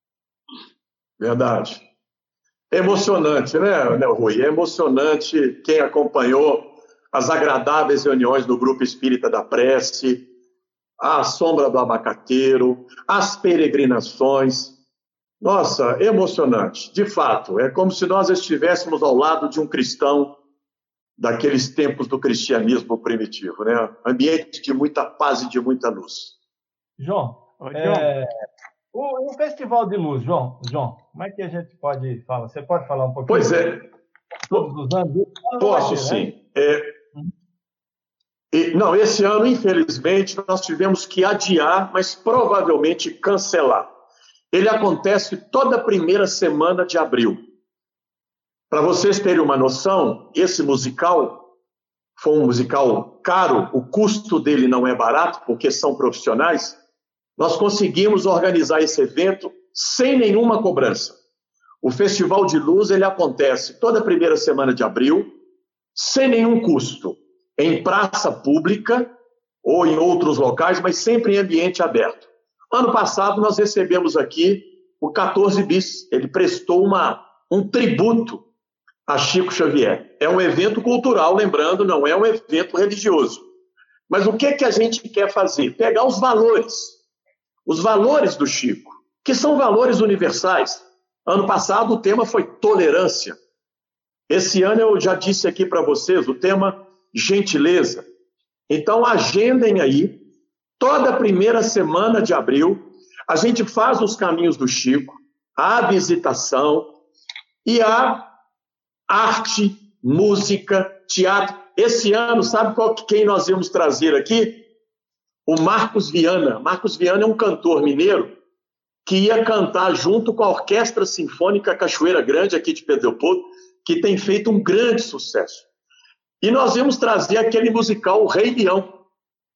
Verdade. É emocionante, né, né, Rui? É emocionante quem acompanhou as agradáveis reuniões do Grupo Espírita da Prece, a Sombra do Abacateiro, as peregrinações. Nossa, emocionante. De fato, é como se nós estivéssemos ao lado de um cristão daqueles tempos do cristianismo primitivo, né? Ambiente de muita paz e de muita luz. João, Oi, é, o, o Festival de Luz, João, João, como é que a gente pode falar? Você pode falar um pouquinho? Pois é. Todos os anos? Posso, sim. É, e, não, esse ano, infelizmente, nós tivemos que adiar, mas provavelmente cancelar. ele acontece toda a primeira semana de abril. Para vocês terem uma noção, esse musical foi um musical caro, o custo dele não é barato, porque são profissionais. Nós conseguimos organizar esse evento sem nenhuma cobrança. O Festival de Luz ele acontece toda a primeira semana de abril, sem nenhum custo, em praça pública ou em outros locais, mas sempre em ambiente aberto. Ano passado nós recebemos aqui o quatorze bis, ele prestou uma, um tributo a Chico Xavier. É um evento cultural, lembrando, não é um evento religioso. Mas o que, que a gente quer fazer? Pegar os valores, os valores do Chico, que são valores universais. Ano passado o tema foi tolerância. Esse ano eu já disse aqui para vocês o tema gentileza. Então agendem aí, toda a primeira semana de abril, a gente faz os caminhos do Chico, a visitação e a arte, música, teatro. Esse ano, sabe qual, quem nós vamos trazer aqui? O Marcos Viana. Marcos Viana é um cantor mineiro que ia cantar junto com a Orquestra Sinfônica Cachoeira Grande, aqui de Pedro Leopoldo, que tem feito um grande sucesso. E nós vamos trazer aquele musical O Rei Leão.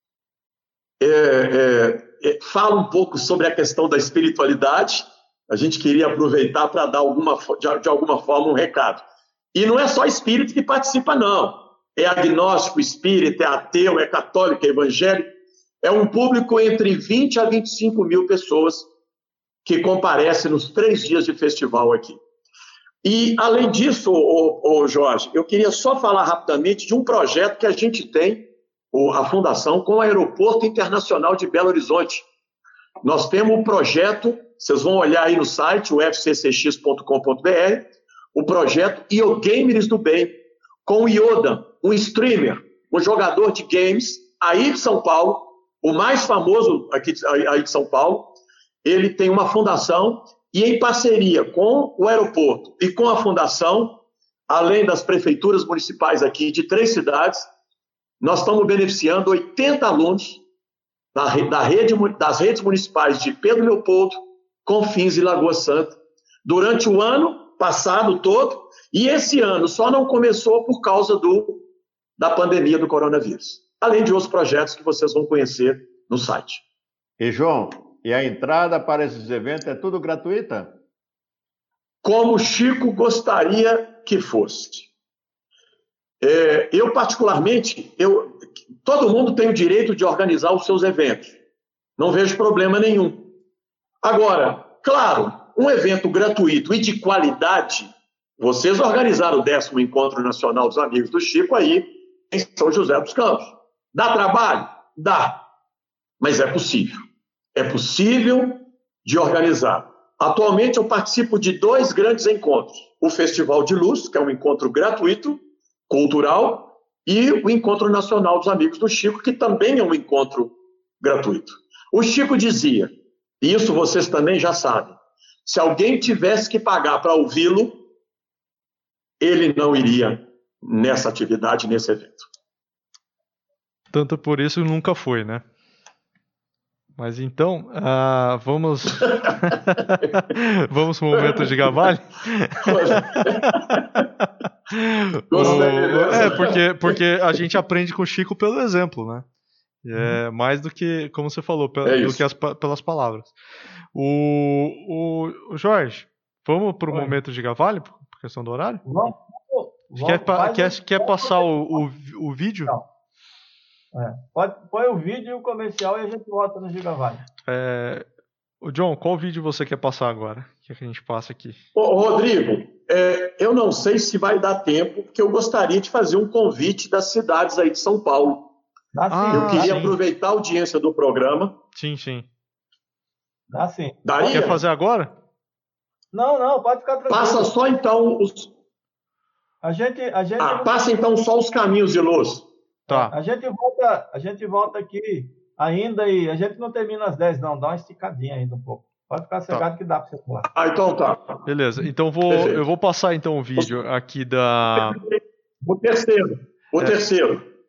É, é, é, fala um pouco sobre a questão da espiritualidade. A gente queria aproveitar para dar alguma, de, de alguma forma um recado. E não é só espírito que participa, não. É agnóstico, espírita, é ateu, é católico, é evangélico. É um público entre vinte a vinte e cinco mil pessoas que comparecem nos três dias de festival aqui. E, além disso, ô, ô, Jorge, eu queria só falar rapidamente de um projeto que a gente tem, a Fundação, com o Aeroporto Internacional de Belo Horizonte. Nós temos um projeto, vocês vão olhar aí no site, o f c c x ponto com ponto b r, o projeto Iogamers do Bem, com o Yoda, um streamer, um jogador de games, aí de São Paulo, o mais famoso aqui aí de São Paulo. Ele tem uma fundação e, em parceria com o aeroporto e com a fundação, além das prefeituras municipais aqui de três cidades, nós estamos beneficiando oitenta alunos da, da rede, das redes municipais de Pedro Leopoldo, Confins e Lagoa Santa, durante o ano passado todo, e esse ano só não começou por causa do, da pandemia do coronavírus, além de outros projetos que vocês vão conhecer no site. E, João, e a entrada para esses eventos é tudo gratuita? Como o Chico gostaria que fosse. É, eu, particularmente, eu, todo mundo tem o direito de organizar os seus eventos. Não vejo problema nenhum. Agora, claro, um evento gratuito e de qualidade, vocês organizaram o décimo Encontro Nacional dos Amigos do Chico aí em São José dos Campos. Dá trabalho? Dá. Mas é possível. É possível de organizar. Atualmente eu participo de dois grandes encontros. O Festival de Luz, que é um encontro gratuito, cultural, e o Encontro Nacional dos Amigos do Chico, que também é um encontro gratuito. O Chico dizia, e isso vocês também já sabem, se alguém tivesse que pagar para ouvi-lo, ele não iria nessa atividade, nesse evento. Tanto por isso nunca foi, né? Mas então, uh, vamos vamos para o momento de Gavalho? o... É, porque, porque a gente aprende com o Chico pelo exemplo, né? É, mais do que, como você falou, pel- É do isso. que as, pa- pelas palavras. O, o, o Jorge, vamos para o Oi. momento de Gavalho, por questão do horário? Vamos, vamos, Quer, pa- faz quer, um- quer passar o, o, o vídeo? Não. É, pode, põe o vídeo e o comercial e a gente volta no Gigavalho. É, o John, qual vídeo você quer passar agora? Que a gente passa aqui. Ô, Rodrigo, é, eu não sei se vai dar tempo, porque eu gostaria de fazer um convite das cidades aí de São Paulo. Dá sim, Ah, Eu dá, queria sim. aproveitar a audiência do programa. Sim, sim. dá sim. Daria? Quer fazer agora? Não, não, pode ficar tranquilo. Passa só então os... A gente, a gente, Ah, passa então só os caminhos de luz. Tá. a gente volta, a gente volta aqui ainda e a gente não termina às dez, não. Dá uma esticadinha ainda um pouco. Pode ficar cegado que dá para você pular. Ah, então tá. Beleza. Então vou, Perfeito. eu vou passar então o vídeo aqui da. O terceiro. O É. terceiro.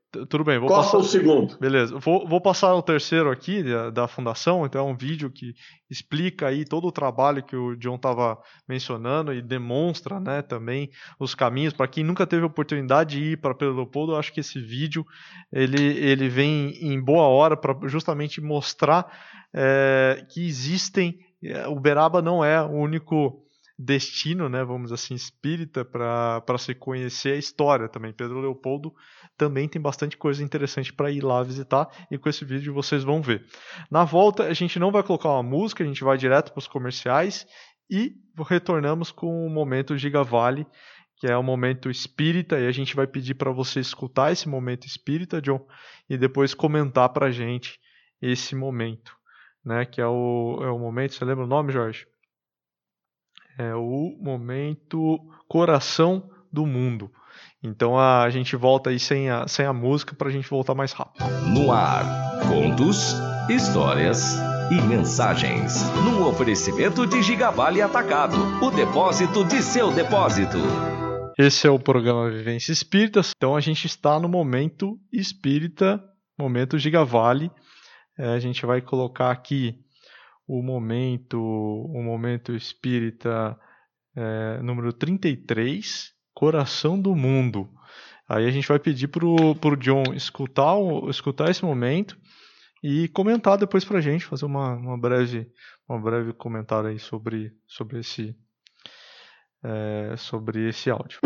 Tudo bem, vou Corta passar o segundo. Beleza, vou, vou passar o terceiro aqui da, da fundação. Então é um vídeo que explica aí todo o trabalho que o John estava mencionando e demonstra, né, também os caminhos. Para quem nunca teve a oportunidade de ir para Pedro Leopoldo, eu acho que esse vídeo ele, ele vem em boa hora para justamente mostrar é, que existem, Uberaba não é o único destino, né, vamos assim, espírita para se conhecer a história também. Pedro Leopoldo também tem bastante coisa interessante para ir lá visitar, e com esse vídeo vocês vão ver. Na volta a gente não vai colocar uma música, a gente vai direto para os comerciais e retornamos com o momento Giga Vale, que é o momento espírita, e a gente vai pedir para você escutar esse momento espírita, John, e depois comentar para a gente esse momento, né, que é o, é o momento, você lembra o nome, Jorge? É o momento Coração do Mundo. Então a gente volta aí sem a, sem a música para a gente voltar mais rápido. No ar, contos, histórias e mensagens. Num oferecimento de Gigavale Atacado, o depósito de seu depósito. Esse é o programa Vivência Espírita. Então a gente está no momento espírita, momento Gigavale. É, a gente vai colocar aqui o momento, o momento espírita é, número trinta e três, Coração do Mundo. Aí a gente vai pedir pro, pro John escutar, o, escutar esse momento e comentar depois pra gente, fazer uma, uma breve, uma breve comentário aí sobre, sobre, esse, é, sobre esse áudio.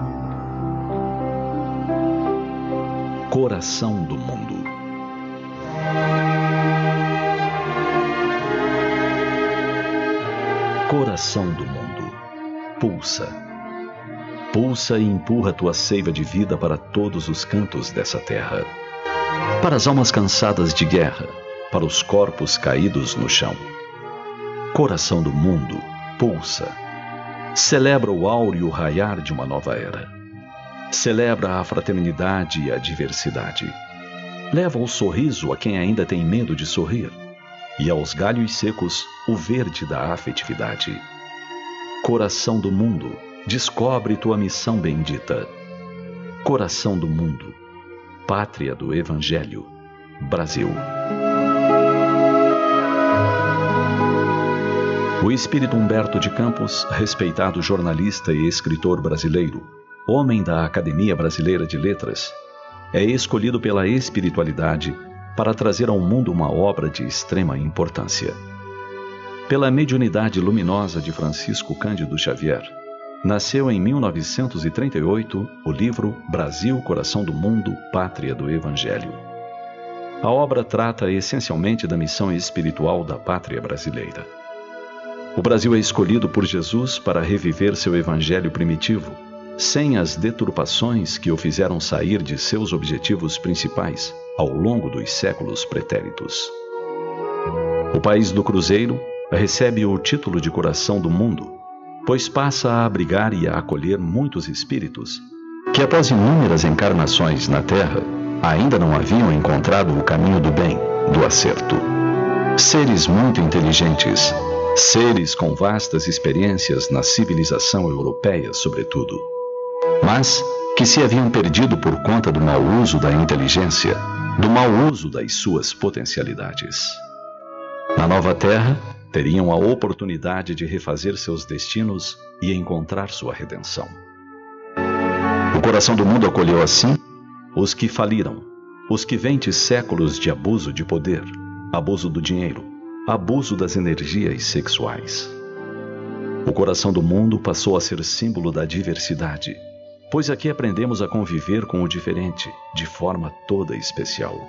Coração do Mundo. Coração do mundo, pulsa. Pulsa e empurra tua seiva de vida para todos os cantos dessa terra. Para as almas cansadas de guerra, para os corpos caídos no chão. Coração do mundo, pulsa. Celebra o áureo raiar de uma nova era. Celebra a fraternidade e a diversidade. Leva o sorriso a quem ainda tem medo de sorrir. E aos galhos secos, o verde da afetividade. Coração do mundo, descobre tua missão bendita. Coração do mundo, pátria do Evangelho, Brasil. O espírito Humberto de Campos, respeitado jornalista e escritor brasileiro, homem da Academia Brasileira de Letras, é escolhido pela espiritualidade para trazer ao mundo uma obra de extrema importância. Pela mediunidade luminosa de Francisco Cândido Xavier, nasceu em mil novecentos e trinta e oito o livro Brasil, Coração do Mundo, Pátria do Evangelho. A obra trata essencialmente da missão espiritual da pátria brasileira. O Brasil é escolhido por Jesus para reviver seu evangelho primitivo, sem as deturpações que o fizeram sair de seus objetivos principais ao longo dos séculos pretéritos. O país do Cruzeiro recebe o título de Coração do Mundo, pois passa a abrigar e a acolher muitos espíritos que, após inúmeras encarnações na Terra, ainda não haviam encontrado o caminho do bem, do acerto. Seres muito inteligentes, seres com vastas experiências na civilização europeia, sobretudo, mas que se haviam perdido por conta do mau uso da inteligência, do mau uso das suas potencialidades. Na nova Terra, teriam a oportunidade de refazer seus destinos e encontrar sua redenção. O Coração do Mundo acolheu assim os que faliram, os que vêm de séculos de abuso de poder, abuso do dinheiro, abuso das energias sexuais. O Coração do Mundo passou a ser símbolo da diversidade, pois aqui aprendemos a conviver com o diferente de forma toda especial.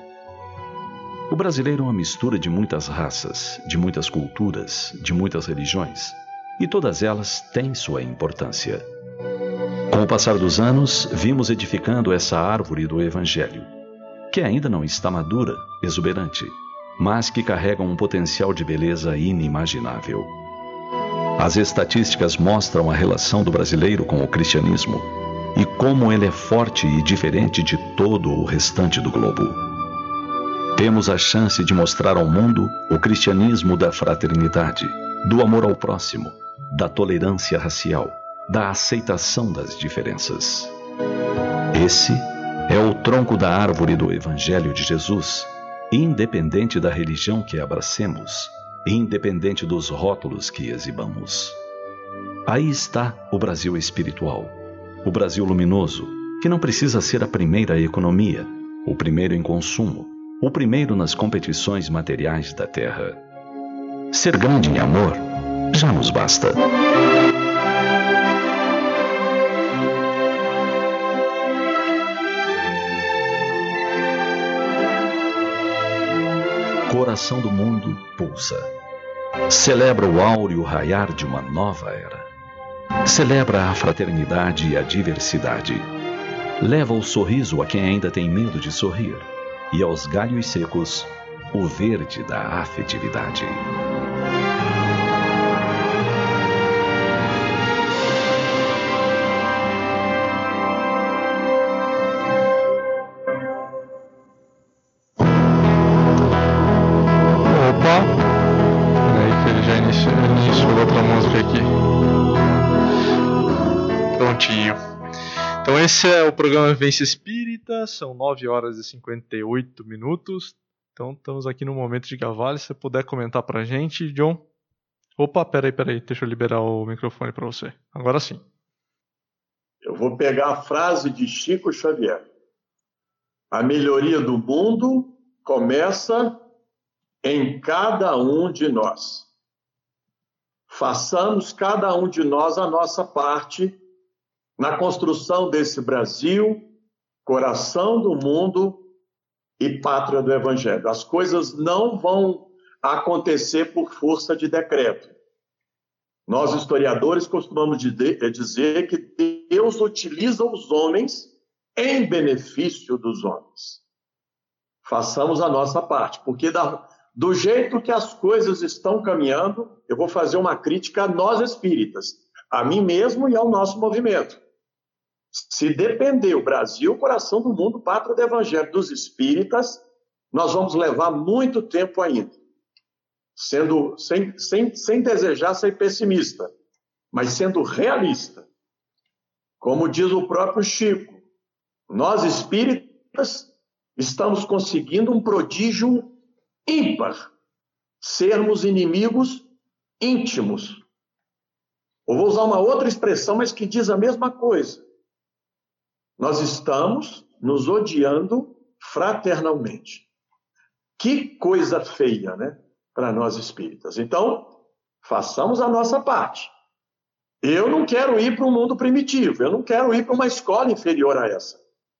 O brasileiro é uma mistura de muitas raças, de muitas culturas, de muitas religiões, e todas elas têm sua importância. Com o passar dos anos, vimos edificando essa árvore do Evangelho, que ainda não está madura, exuberante, mas que carrega um potencial de beleza inimaginável. As estatísticas mostram a relação do brasileiro com o cristianismo e como ele é forte e diferente de todo o restante do globo. Temos a chance de mostrar ao mundo o cristianismo da fraternidade, do amor ao próximo, da tolerância racial, da aceitação das diferenças. Esse É o tronco da árvore do Evangelho de Jesus, independente da religião que abracemos, independente dos rótulos que exibamos. Aí está o Brasil espiritual, o Brasil luminoso, que não precisa ser a primeira economia, o primeiro em consumo, o primeiro nas competições materiais da terra. Ser grande em amor já nos basta. Coração do mundo pulsa. Celebra o áureo raiar de uma nova era. Celebra a fraternidade e a diversidade. Leva o sorriso a quem ainda tem medo de sorrir. E aos galhos secos, o verde da afetividade. Então esse é o programa Vivência Espírita, são nove horas e cinquenta e oito minutos. Então estamos aqui no momento de Gavalli, se você puder comentar pra gente, John. Opa, peraí, peraí, deixa eu liberar o microfone para você. Agora sim. Eu vou pegar a frase de Chico Xavier. A melhoria do mundo começa em cada um de nós. Façamos cada um de nós a nossa parte na construção desse Brasil, coração do mundo e pátria do Evangelho. As coisas não vão acontecer por força de decreto. Nós, historiadores, costumamos dizer que Deus utiliza os homens em benefício dos homens. Façamos a nossa parte, porque do jeito que as coisas estão caminhando, eu vou fazer uma crítica a nós espíritas, a mim mesmo e ao nosso movimento. Se depender o Brasil, coração do mundo, pátria do Evangelho dos espíritas, nós vamos levar muito tempo ainda. Sendo, sem, sem, sem desejar ser pessimista, mas sendo realista. Como diz o próprio Chico, nós espíritas estamos conseguindo um prodígio ímpar, sermos inimigos íntimos. Eu vou usar uma outra expressão, mas que diz a mesma coisa. Nós estamos nos odiando fraternalmente. Que coisa feia, né? Para nós espíritas. Então, façamos a nossa parte. Eu não quero ir para um mundo primitivo, eu não quero ir para uma escola inferior a essa.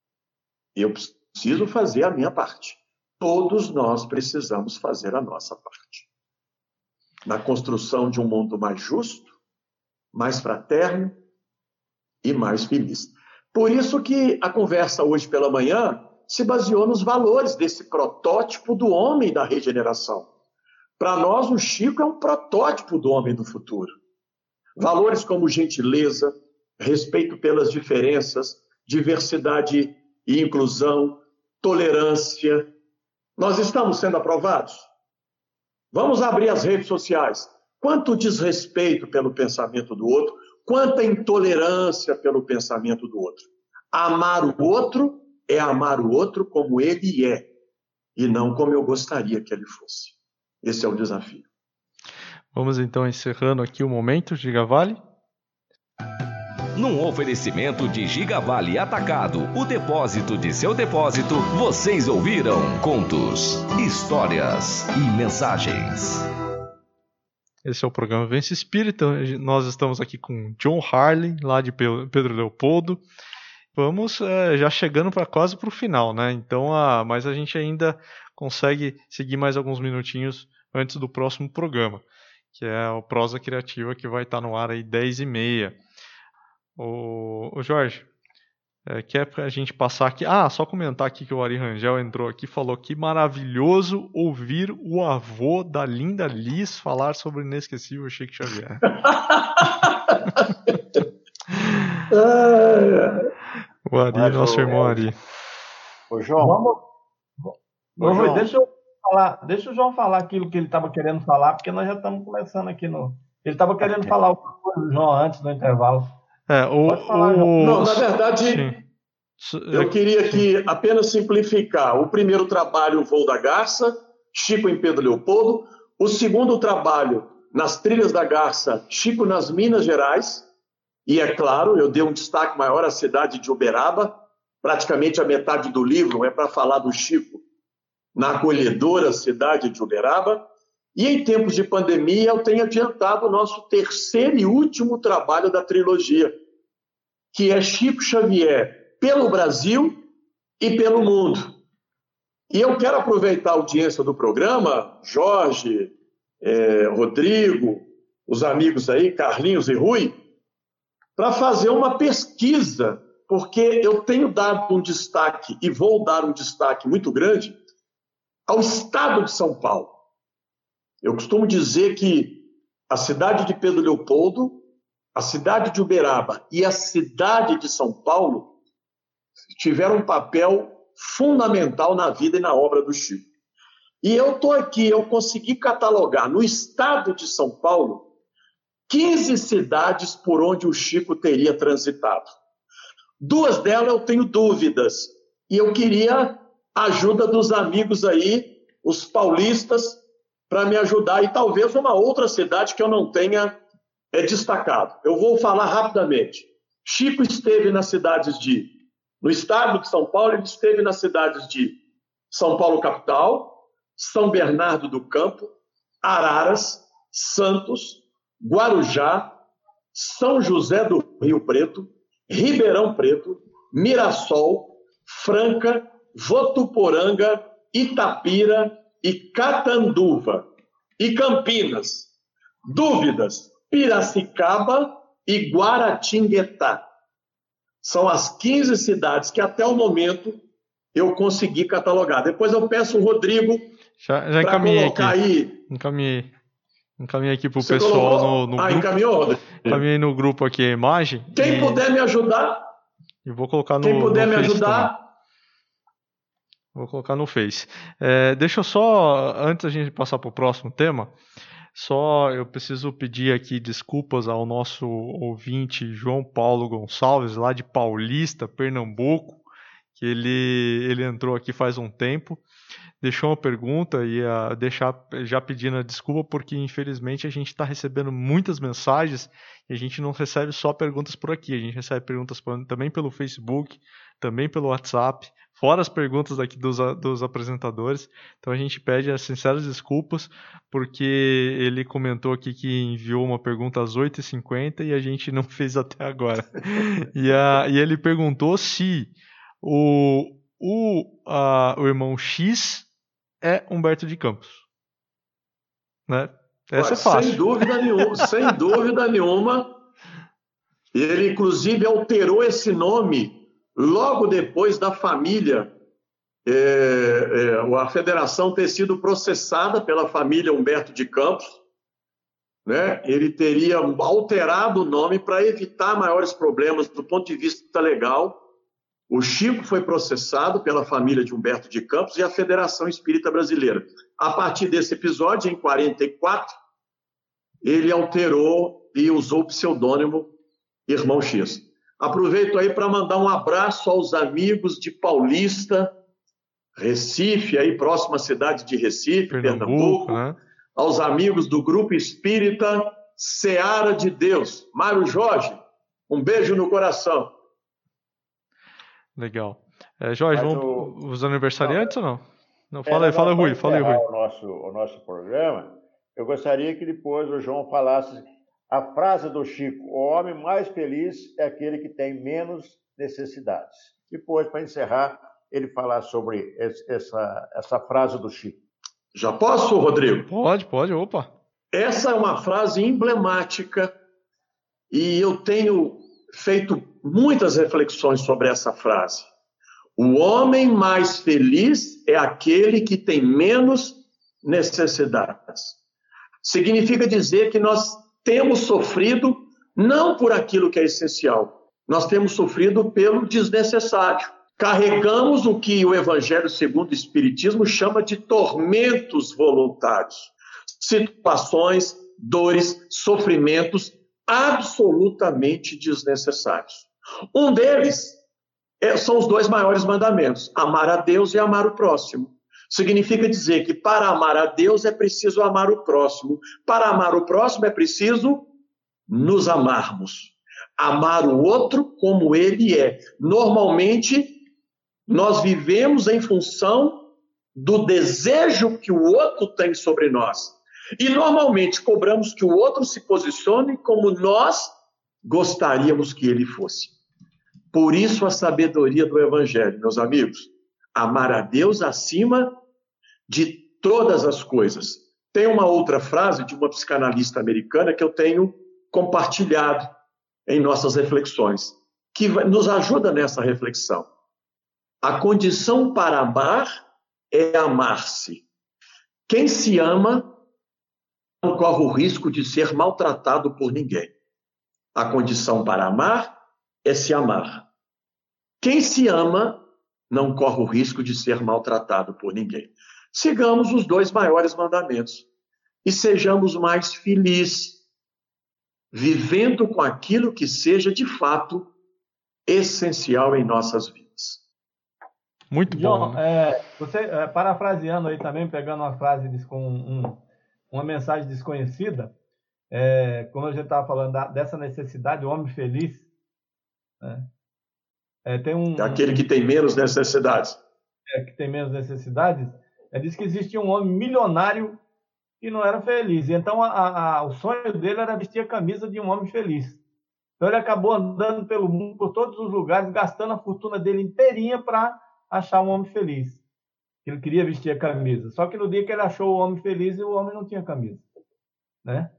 Eu preciso fazer a minha parte. Todos nós precisamos fazer a nossa parte. Na construção de um mundo mais justo, mais fraterno e mais feliz. Por isso que a conversa hoje pela manhã se baseou nos valores desse protótipo do homem da regeneração. Para nós, o Chico é um protótipo do homem do futuro. Valores como gentileza, respeito pelas diferenças, diversidade e inclusão, tolerância. Nós estamos sendo aprovados? Vamos abrir as redes sociais. Quanto desrespeito pelo pensamento do outro, quanta intolerância pelo pensamento do outro. Amar o outro é amar o outro como ele é, e não como eu gostaria que ele fosse. Esse é o desafio. Vamos então encerrando aqui o momento, Gigavale. Num oferecimento de Gigavale Atacado, o depósito de seu depósito, vocês ouviram contos, histórias e mensagens. Esse é o programa Vivência Espírita. Nós estamos aqui com John Harley, lá de Pedro Leopoldo. Vamos é, já chegando para quase para o final, né? Então, a, mas a gente ainda consegue seguir mais alguns minutinhos antes do próximo programa, que é o Prosa Criativa, que vai estar no ar aí dez e meia. O, o Jorge, é, quer para a gente passar aqui... Ah, só comentar aqui que o Ari Rangel entrou aqui e falou que maravilhoso ouvir o avô da linda Liz falar sobre o inesquecível Chico Xavier. O Ari, mas, nosso ô, irmão Ari. Ô, João. Vamos, ô, João. Deixa, eu falar, deixa o João falar aquilo que ele estava querendo falar, porque nós já estamos começando aqui no... Ele estava querendo falar alguma coisa, João, antes do intervalo. É, o, falar, o... Não, na verdade, Sim. Eu queria aqui apenas simplificar. O primeiro trabalho, o Voo da Garça, Chico em Pedro Leopoldo. O segundo trabalho, Nas Trilhas da Garça, Chico nas Minas Gerais. E, é claro, eu dei um destaque maior à cidade de Uberaba. Praticamente a metade do livro é para falar do Chico na acolhedora cidade de Uberaba. E em tempos de pandemia, eu tenho adiantado o nosso terceiro e último trabalho da trilogia, que é Chico Xavier pelo Brasil e pelo mundo. E eu quero aproveitar a audiência do programa, Jorge, eh, Rodrigo, os amigos aí, Carlinhos e Rui, para fazer uma pesquisa, porque eu tenho dado um destaque, e vou dar um destaque muito grande, ao estado de São Paulo. Eu costumo dizer que a cidade de Pedro Leopoldo, a cidade de Uberaba e a cidade de São Paulo tiveram um papel fundamental na vida e na obra do Chico. E eu estou aqui, eu consegui catalogar no estado de São Paulo quinze cidades por onde o Chico teria transitado. Duas delas eu tenho dúvidas, e eu queria a ajuda dos amigos aí, os paulistas, para me ajudar, e talvez uma outra cidade que eu não tenha é, destacado. Eu vou falar rapidamente. Chico esteve nas cidades de... No estado de São Paulo, ele esteve nas cidades de São Paulo capital, São Bernardo do Campo, Araras, Santos, Guarujá, São José do Rio Preto, Ribeirão Preto, Mirassol, Franca, Votuporanga, Itapira e Catanduva. E Campinas. Dúvidas: Piracicaba e Guaratinguetá. São as quinze cidades que até o momento eu consegui catalogar. Depois eu peço o Rodrigo para colocar aqui. aí. Encaminhei. Encaminhei aqui para o Você pessoal colocou? no, no ah, grupo. Encaminhou, Rodrigo? Encaminhei no grupo aqui a imagem. Quem e... puder me ajudar. E vou colocar no Quem puder no me Face ajudar. Também. Vou colocar no Face. É, deixa eu só, antes da gente passar para o próximo tema, só eu preciso pedir aqui desculpas ao nosso ouvinte João Paulo Gonçalves, lá de Paulista, Pernambuco, que ele, ele entrou aqui faz um tempo, deixou uma pergunta e ia deixar já pedindo a desculpa, porque infelizmente a gente está recebendo muitas mensagens e a gente não recebe só perguntas por aqui, a gente recebe perguntas também pelo Facebook, também pelo WhatsApp, fora as perguntas daqui dos, dos apresentadores. Então a gente pede as sinceras desculpas, porque ele comentou aqui que enviou uma pergunta às oito e cinquenta e a gente não fez até agora. e, a, e ele perguntou se o, o, a, o irmão X é Humberto de Campos. Né? Essa é fácil. Sem dúvida nenhuma, sem dúvida nenhuma. Ele, inclusive, alterou esse nome logo depois da família, é, é, a federação ter sido processada pela família Humberto de Campos, né? Ele teria alterado o nome para evitar maiores problemas do ponto de vista legal. O Chico foi processado pela família de Humberto de Campos e a Federação Espírita Brasileira. A partir desse episódio, em quarenta e quatro, ele alterou e usou o pseudônimo Irmão X. Aproveito aí para mandar um abraço aos amigos de Paulista, Recife, aí próxima cidade de Recife, Pernambuco, Pernambuco né? Aos amigos do Grupo Espírita Seara de Deus. Mário Jorge, um beijo no coração. Legal. É, Jorge, Mas vamos o... os aniversariantes não, ou não? Não, fala aí, fala aí, Rui, fala aí, Rui. O nosso, o nosso programa, eu gostaria que depois o João falasse a frase do Chico: o homem mais feliz é aquele que tem menos necessidades. Depois, para encerrar, ele falar sobre essa, essa frase do Chico. Já posso, Rodrigo? Pode, pode, opa. Essa é uma frase emblemática e eu tenho feito muitas reflexões sobre essa frase. O homem mais feliz é aquele que tem menos necessidades. Significa dizer que nós temos sofrido não por aquilo que é essencial, nós temos sofrido pelo desnecessário. Carregamos o que o Evangelho segundo o Espiritismo chama de tormentos voluntários. Situações, dores, sofrimentos absolutamente desnecessários. Um deles é, são os dois maiores mandamentos, amar a Deus e amar o próximo. Significa dizer que para amar a Deus é preciso amar o próximo. Para amar o próximo é preciso nos amarmos. Amar o outro como ele é. Normalmente, nós vivemos em função do desejo que o outro tem sobre nós. E normalmente cobramos que o outro se posicione como nós gostaríamos que ele fosse. Por isso a sabedoria do Evangelho, meus amigos. Amar a Deus acima de todas as coisas. Tem uma outra frase de uma psicanalista americana que eu tenho compartilhado em nossas reflexões, que nos ajuda nessa reflexão. A condição para amar é amar-se. Quem se ama não corre o risco de ser maltratado por ninguém. A condição para amar é se amar. Quem se ama não corre o risco de ser maltratado por ninguém. Sigamos os dois maiores mandamentos e sejamos mais felizes, vivendo com aquilo que seja de fato essencial em nossas vidas. Muito John, bom. Né? É, você, é, parafraseando aí também, pegando uma frase com um, uma mensagem desconhecida, é, como a gente estava falando da, dessa necessidade, o homem feliz, né? É, tem um, é aquele que tem menos necessidades. É, que tem menos necessidades. É, diz que existia um homem milionário que não era feliz. Então, a, a, o sonho dele era vestir a camisa de um homem feliz. Então, ele acabou andando pelo mundo, por todos os lugares, gastando a fortuna dele inteirinha para achar um homem feliz. Ele queria vestir a camisa. Só que no dia que ele achou o homem feliz, o homem não tinha camisa. Né?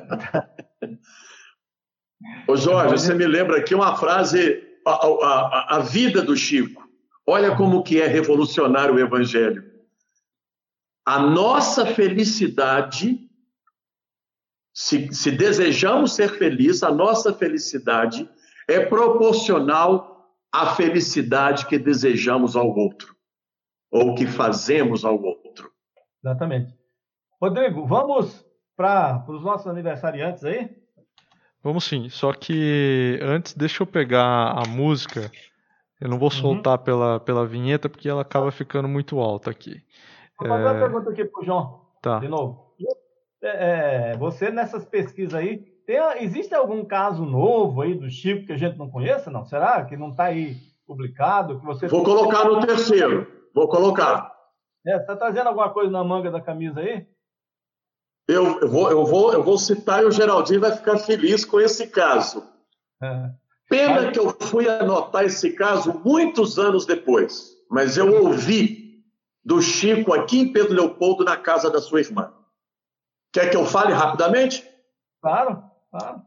Ô Jorge, você me lembra aqui uma frase, a, a, a vida do Chico. Olha como que é revolucionário o Evangelho. A nossa felicidade, se, se desejamos ser felizes, a nossa felicidade é proporcional à felicidade que desejamos ao outro, ou que fazemos ao outro. Exatamente. Rodrigo, vamos para os nossos aniversariantes aí? Vamos sim, só que antes deixa eu pegar a música. Eu não vou soltar uhum. pela, pela vinheta, porque ela acaba ficando muito alta aqui. Vou fazer é... uma pergunta aqui para o João, tá. de novo. É, você, nessas pesquisas aí, tem, existe algum caso novo aí do Chico que a gente não conheça, não? Será que não está aí publicado? Que você vou colocar no terceiro, vou colocar. É, você está trazendo alguma coisa na manga da camisa aí? Eu, eu, vou, eu, vou, eu vou citar e o Geraldinho vai ficar feliz com esse caso. É. Pena mas... que eu fui anotar esse caso muitos anos depois, mas eu ouvi do Chico aqui em Pedro Leopoldo, na casa da sua irmã. Quer que eu fale rapidamente? Claro, claro.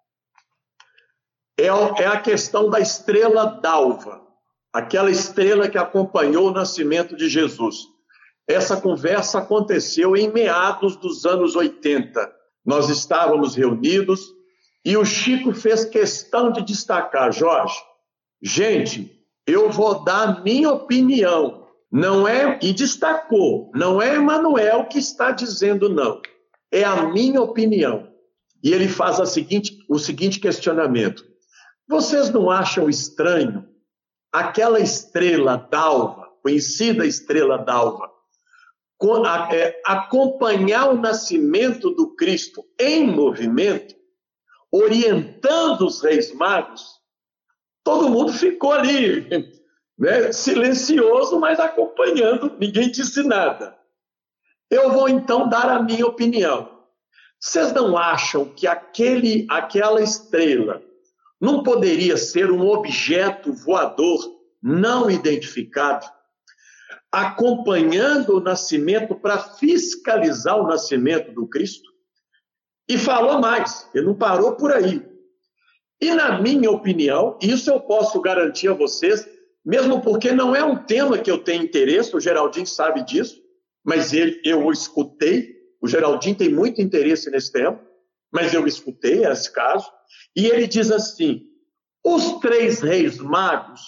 É, é a questão da estrela d'alva, aquela estrela que acompanhou o nascimento de Jesus. Essa conversa aconteceu em meados dos anos oitenta. Nós estávamos reunidos e o Chico fez questão de destacar, Jorge, gente, eu vou dar a minha opinião. Não é, e destacou, não é Emmanuel que está dizendo não, é a minha opinião. E ele faz a seguinte, o seguinte questionamento: vocês não acham estranho aquela estrela d'alva, conhecida estrela d'alva, é, acompanhar o nascimento do Cristo em movimento, orientando os reis magos? Todo mundo ficou ali, né, silencioso, mas acompanhando, ninguém disse nada. Eu vou então dar a minha opinião. Vocês não acham que aquele, aquela estrela não poderia ser um objeto voador não identificado, acompanhando o nascimento para fiscalizar o nascimento do Cristo? E falou mais, ele não parou por aí. E na minha opinião, isso eu posso garantir a vocês, mesmo porque não é um tema que eu tenho interesse, o Geraldinho sabe disso, mas ele, eu o escutei, o Geraldinho tem muito interesse nesse tema, mas eu escutei esse caso, e ele diz assim: os três reis magos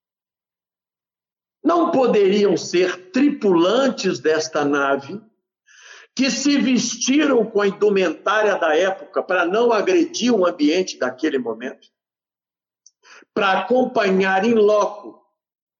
não poderiam ser tripulantes desta nave, que se vestiram com a indumentária da época para não agredir o ambiente daquele momento, para acompanhar em loco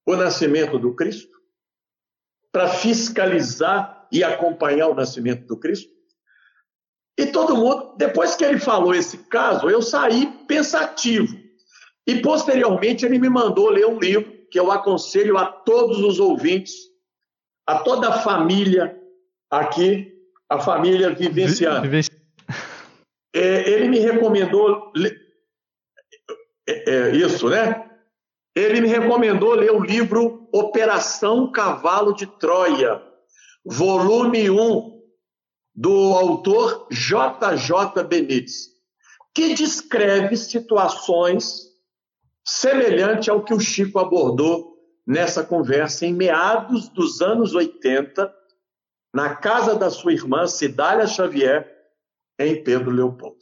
o nascimento do Cristo? Para fiscalizar e acompanhar o nascimento do Cristo? E todo mundo, depois que ele falou esse caso, eu saí pensativo. E posteriormente ele me mandou ler um livro que eu aconselho a todos os ouvintes, a toda a família aqui, a família vivenciana. Vivenci... É, ele me recomendou é, é, isso, né? Ele me recomendou ler o livro Operação Cavalo de Troia, volume um, do autor J J Benítez, que descreve situações semelhantes ao que o Chico abordou nessa conversa em meados dos anos oitenta, na casa da sua irmã Cidália Xavier, em Pedro Leopoldo.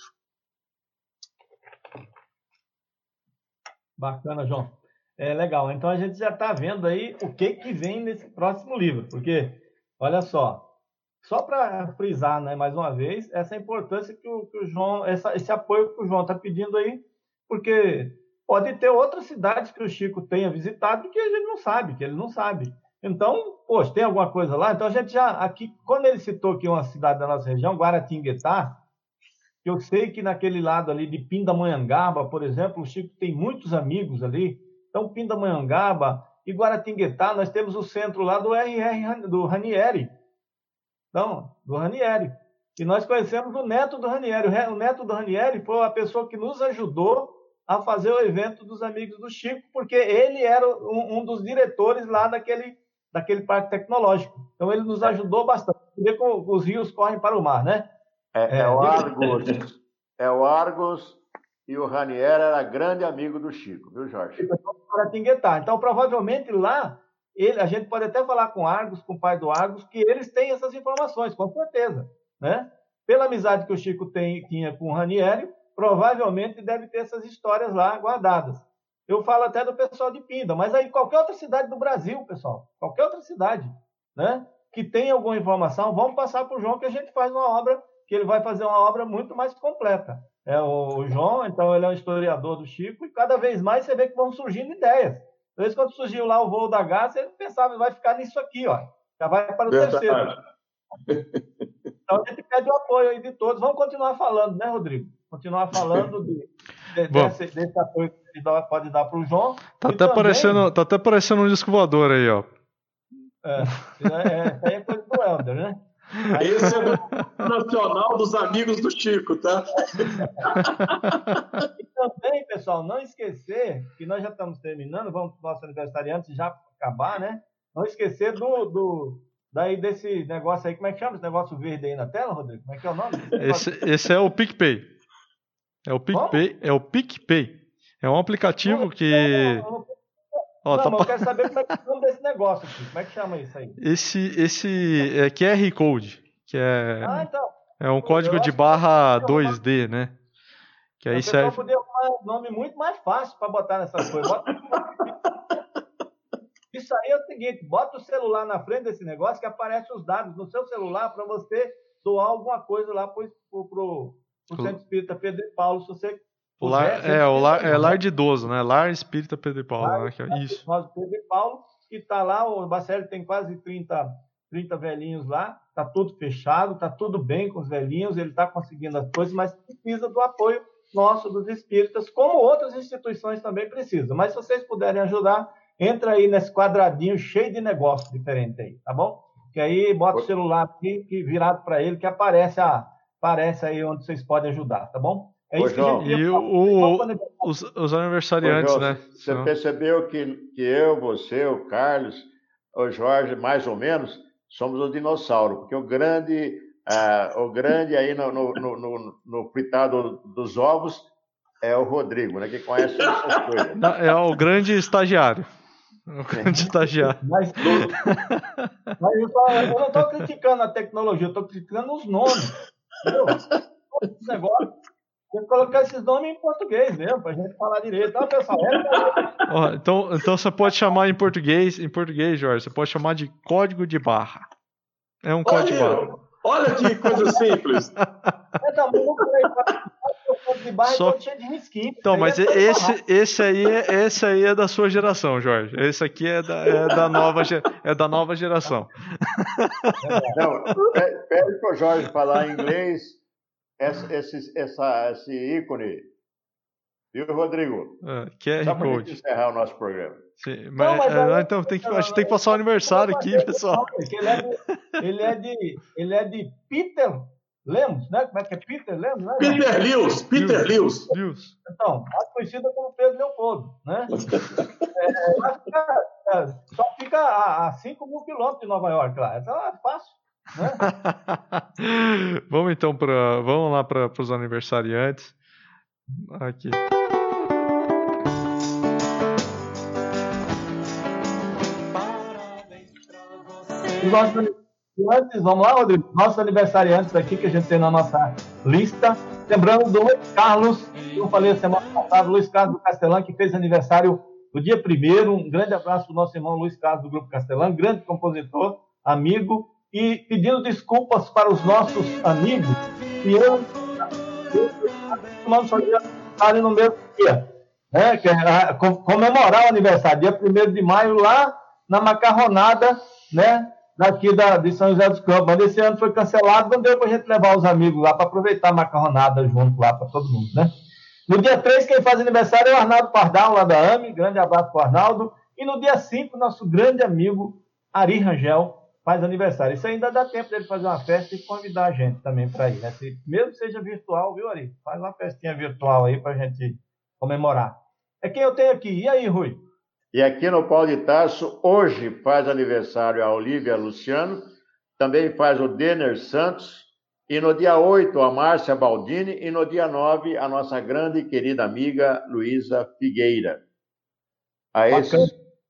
Bacana, João. É legal. Então a gente já está vendo aí o que, que vem nesse próximo livro, porque, olha só, só para frisar, né, mais uma vez, essa importância que o, que o João, essa, esse apoio que o João está pedindo aí, porque pode ter outras cidades que o Chico tenha visitado que a gente não sabe, que ele não sabe. Então, poxa, tem alguma coisa lá? Então a gente já, aqui, quando ele citou aqui uma cidade da nossa região, Guaratinguetá, que eu sei que naquele lado ali de Pindamonhangaba, por exemplo, o Chico tem muitos amigos ali. Então, Pindamonhangaba e Guaratinguetá, nós temos o centro lá do R R, do Ranieri. Então, do Ranieri. E nós conhecemos o neto do Ranieri. O neto do Ranieri foi a pessoa que nos ajudou a fazer o evento dos Amigos do Chico, porque ele era um, um dos diretores lá daquele, daquele parque tecnológico. Então, ele nos ajudou bastante. Você vê como os rios correm para o mar, né? É, é, é o Argos. É o Argos e o Ranieri era grande amigo do Chico, viu, Jorge? Então, provavelmente lá, ele, a gente pode até falar com o Argos, com o pai do Argos, que eles têm essas informações, com certeza. Né? Pela amizade que o Chico tem, tinha com o Ranieri, provavelmente deve ter essas histórias lá guardadas. Eu falo até do pessoal de Pinda, mas aí qualquer outra cidade do Brasil, pessoal, qualquer outra cidade, né, que tenha alguma informação, vamos passar para o João, que a gente faz uma obra, que ele vai fazer uma obra muito mais completa. É, o João, então, ele é um historiador do Chico, e cada vez mais você vê que vão surgindo ideias. Às vezes, quando surgiu lá o voo da Garça, ele pensava, vai ficar nisso aqui, ó. Já vai para o Verdade. terceiro. Então, a gente pede o apoio aí de todos. Vamos continuar falando, né, Rodrigo? Continuar falando de, de, desse, desse apoio que ele dá, pode dar para o João. Tá até, também, parecendo, tá até parecendo um disco voador aí, ó. É, é, isso aí é coisa do Helder, né? Aí, esse é o nacional dos Amigos do Chico, tá? E também, pessoal, não esquecer que nós já estamos terminando, vamos para o nosso aniversário antes de já acabar, né? Não esquecer do, do, daí desse negócio aí, como é que chama esse negócio verde aí na tela, Rodrigo? Como é que é o nome? Esse, esse é o PicPay. É o PicPay, é o PicPay. É um aplicativo que... Não, não, não, Ó, não, tá... mas eu quero saber como é que chama desse negócio aqui. Como é que chama isso aí? Esse, esse é Q R Code, que é, ah, então, é um código de barra dois D, né? Que aí serve... Eu podia usar um nome muito mais fácil para botar nessas coisas. Bota... Isso aí é o seguinte, bota o celular na frente desse negócio que aparece os dados no seu celular para você doar alguma coisa lá para o Centro Espírita Pedro e Paulo, se você... O lar, é, o lar, é lar de idoso, né? Lar Espírita Pedro e Paulo. Lar, né? Que é isso. Pedro e Paulo, que está lá, o Bacelli tem quase trinta, trinta velhinhos lá, está tudo fechado, está tudo bem com os velhinhos, ele está conseguindo as coisas, mas precisa do apoio nosso, dos espíritas, como outras instituições também precisam. Mas se vocês puderem ajudar, entra aí nesse quadradinho cheio de negócio diferente aí, tá bom? Que aí bota o celular aqui, que virado para ele, que aparece, a, aparece aí onde vocês podem ajudar, tá bom? É isso. Ô, que a gente e o, o, os, os aniversariantes, Ô, João, né? Você Não. percebeu que, que eu, você, o Carlos, o Jorge, mais ou menos, somos o dinossauro, porque o grande, ah, o grande aí no, no, no, no, no cuidado dos ovos é o Rodrigo, né? Que conhece essas coisas. Não, é o grande estagiário. O grande é. estagiário. Mas, mas eu, tô, eu não estou criticando a tecnologia, eu estou criticando os nomes. Entendeu? Esse negócio. Tem que colocar esses nomes em português mesmo, para a gente falar direito. Ah, pessoal, é... oh, então, então você pode chamar em português, em português, Jorge, você pode chamar de código de barra. É um código de barra. Olha que coisa simples. É, não, eu não falei, de barro Só... todo cheio de risquinho. Então, mas é esse, esse, aí é, esse aí é da sua geração, Jorge. Esse aqui é da, é da, nova, é da nova geração. Não, pede para o Jorge falar em inglês esse, esse, essa, esse ícone. Viu, Rodrigo? É, Q R Só para a Code. gente encerrar o nosso programa. Sim, mas, Não, mas é, eu- então tem que, a gente tem que passar o aniversário aqui, pessoal. Ele é de, ele é de, ele é de Peter Lemos, né? Como é que é Peter Lemos, né? Peter Lewis, Peter Lewis. Deus. Então, mais conhecida como Pedro Leopoldo, né? É, lá fica- é, só fica a, a cinco mil quilômetros de Nova York lá. Então é fácil, né? Vamos então para, vamos lá para os aniversariantes. Aqui. E nossos aniversariantes, vamos lá, Rodrigo? Nossos aniversariantes aqui que a gente tem na nossa lista. Lembrando do Luiz Carlos, que eu falei a semana passada, Luiz Carlos do Castelã, que fez aniversário no dia primeiro. Um grande abraço para o nosso irmão Luiz Carlos do Grupo Castelã, grande compositor, amigo, e pedindo desculpas para os nossos amigos. E eu, eu fazer aniversário no mesmo dia, né? Que é, a, com, comemorar o aniversário, dia primeiro de maio, lá na Macarronada, né? Daqui da, de São José dos Campos. Mas esse ano foi cancelado, não deu para a gente levar os amigos lá para aproveitar a macarronada junto lá para todo mundo, né? No dia três, quem faz aniversário é o Arnaldo Pardal, lá da AME, grande abraço para o Arnaldo. E no dia cinco, nosso grande amigo Ari Rangel faz aniversário. Isso ainda dá tempo dele fazer uma festa e convidar a gente também para ir, né? Se, mesmo que seja virtual, viu, Ari? Faz uma festinha virtual aí para a gente comemorar. É quem eu tenho aqui. E aí, Rui? E aqui no Pau de Tarso, hoje faz aniversário a Olívia Luciano, também faz o Denner Santos, e no dia oito a Márcia Baldini, e no dia nove a nossa grande e querida amiga Luísa Figueira. A esses,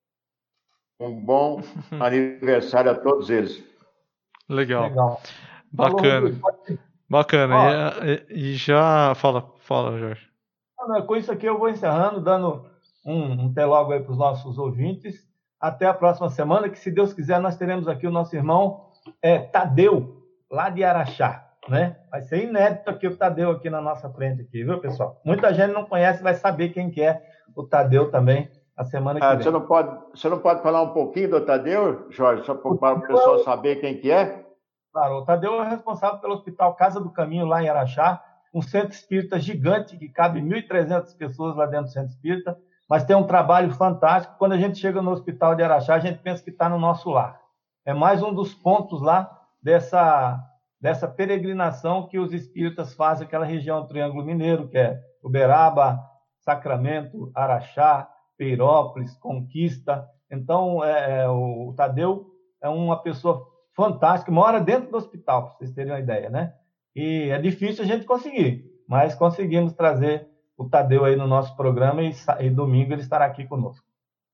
um bom aniversário a todos eles. Legal. Legal. Bacana. Falou, Bacana. Ó. E, e já fala, fala, Jorge. Com isso aqui eu vou encerrando, dando um, um até logo aí para os nossos ouvintes. Até a próxima semana, que se Deus quiser nós teremos aqui o nosso irmão é, Tadeu, lá de Araxá, né? Vai ser inédito aqui o Tadeu aqui na nossa frente aqui, viu, pessoal? Muita gente não conhece, vai saber quem que é o Tadeu também a semana que Ah, vem. você, não pode, você não pode falar um pouquinho do Tadeu, Jorge, só para o pessoal saber quem que é? Claro, o Tadeu é responsável pelo Hospital Casa do Caminho, lá em Araxá, um centro espírita gigante que cabe mil e trezentas pessoas lá dentro do centro espírita, mas tem um trabalho fantástico. Quando a gente chega no Hospital de Araxá, a gente pensa que está no nosso lar. É mais um dos pontos lá dessa, dessa peregrinação que os espíritas fazem, aquela região do Triângulo Mineiro, que é Uberaba, Sacramento, Araxá, Peirópolis, Conquista. Então, é, o Tadeu é uma pessoa fantástica, mora dentro do hospital, para vocês terem uma ideia, né? E é difícil a gente conseguir, mas conseguimos trazer o Tadeu aí no nosso programa e, e domingo ele estará aqui conosco.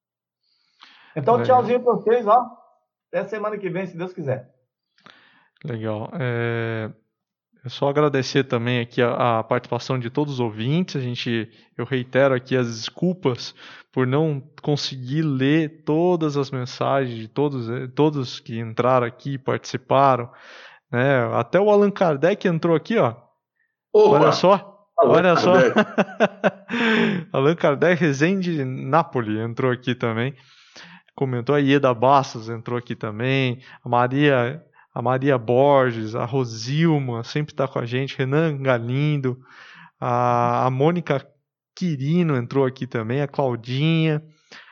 Então, Legal. Tchauzinho para vocês, ó. Até semana que vem, se Deus quiser. Legal. É, é só agradecer também aqui a, a participação de todos os ouvintes. A gente, eu reitero aqui as desculpas por não conseguir ler todas as mensagens de todos, todos que entraram aqui, participaram. Né? Até o Allan Kardec entrou aqui, ó. Opa! Olha só. Olha só. Kardec. Allan Kardec, Rezende Nápoles, entrou aqui também. Comentou. A Ieda Bastos entrou aqui também. A Maria, a Maria Borges, a Rosilma sempre está com a gente. Renan Galindo. A, a Mônica Quirino entrou aqui também. A Claudinha.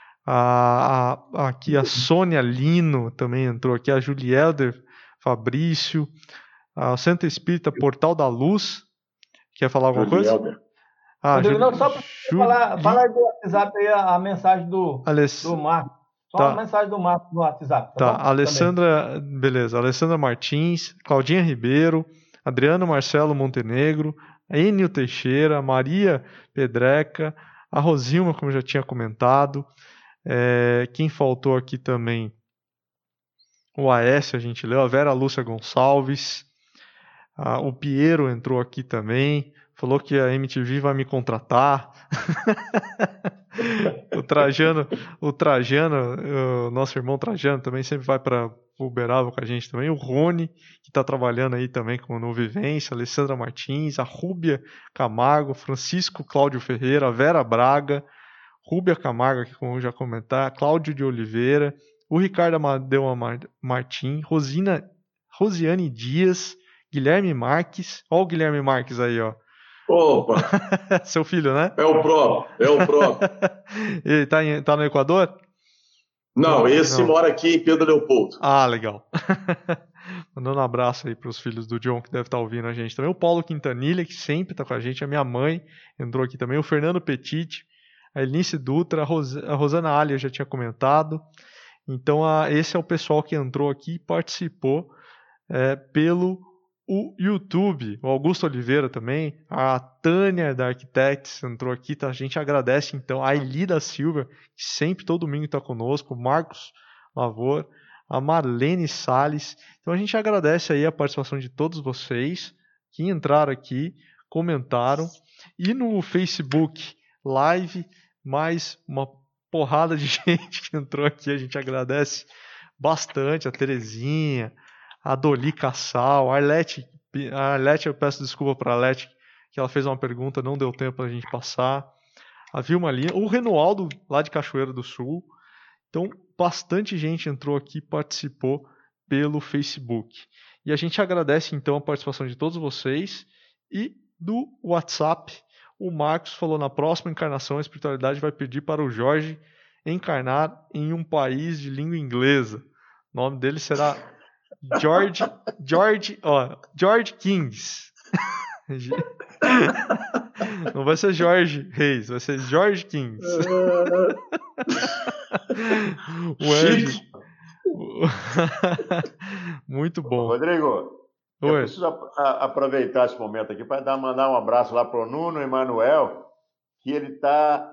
A, a, aqui a Sônia Lino também entrou aqui. A Julielder Fabrício. A Santa Espírita Portal da Luz. Quer falar alguma coisa? Ah, Rodrigo, Ju- não, só para Ju- falar, falar aí do WhatsApp aí a, a mensagem do, Aless- do Marco. Só Tá. a mensagem do Marco no WhatsApp. Tá, bom? Alessandra, beleza. Alessandra Martins, Claudinha Ribeiro, Adriano Marcelo Montenegro, Enio Teixeira, Maria Pedreca, a Rosilma, como eu já tinha comentado. É, quem faltou aqui também? O Aécio, a gente leu. A Vera Lúcia Gonçalves. Ah, o Piero entrou aqui também. Falou que a M T V vai me contratar. o Trajano, o Trajano, o nosso irmão Trajano também sempre vai para Uberaba com a gente também. O Rony, que está trabalhando aí também com no Vivência, a Alessandra Martins, a Rúbia Camargo, Francisco Cláudio Ferreira, a Vera Braga, Rúbia Camargo, que como eu já comentar, Cláudio de Oliveira, o Ricardo Amadeu Martins, Rosina, Rosiane Dias, Guilherme Marques. Olha o Guilherme Marques aí, ó. Opa! Seu filho, né? É o próprio, é o próprio. Ele tá, em, tá no Equador? Não, esse Não. mora aqui em Pedro Leopoldo. Ah, legal. Mandando um abraço aí pros filhos do John, que deve estar ouvindo a gente também. O Paulo Quintanilha, que sempre tá com a gente. A minha mãe entrou aqui também. O Fernando Petit, a Elinice Dutra, a, Ros- a Rosana Ali, eu já tinha comentado. Então, a, esse é o pessoal que entrou aqui e participou é, pelo o YouTube. O Augusto Oliveira também. A Tânia da Architects entrou aqui. Tá? A gente agradece, então, a Elida Silva, que sempre, todo domingo, está conosco. O Marcos Lavor. A Marlene Salles. Então, a gente agradece aí a participação de todos vocês que entraram aqui, comentaram. E no Facebook Live, mais uma porrada de gente que entrou aqui, a gente agradece bastante, a Terezinha, a Doli Cassal, a Arlete, a Arlete, eu peço desculpa para a Arlete, que ela fez uma pergunta, não deu tempo para a gente passar, a Vilma Lina, o Renoaldo, lá de Cachoeira do Sul. Então, bastante gente entrou aqui, participou pelo Facebook. E a gente agradece, então, a participação de todos vocês e do WhatsApp. O Marcos falou, na próxima encarnação a espiritualidade vai pedir para o Jorge encarnar em um país de língua inglesa. O nome dele será George, George, ó, George Kings. Não vai ser Jorge Reis, vai ser George Kings. O Anjo. Muito bom. Rodrigo, Oi. Eu preciso a, aproveitar esse momento aqui para mandar um abraço lá para o Nuno Emanuel, que ele está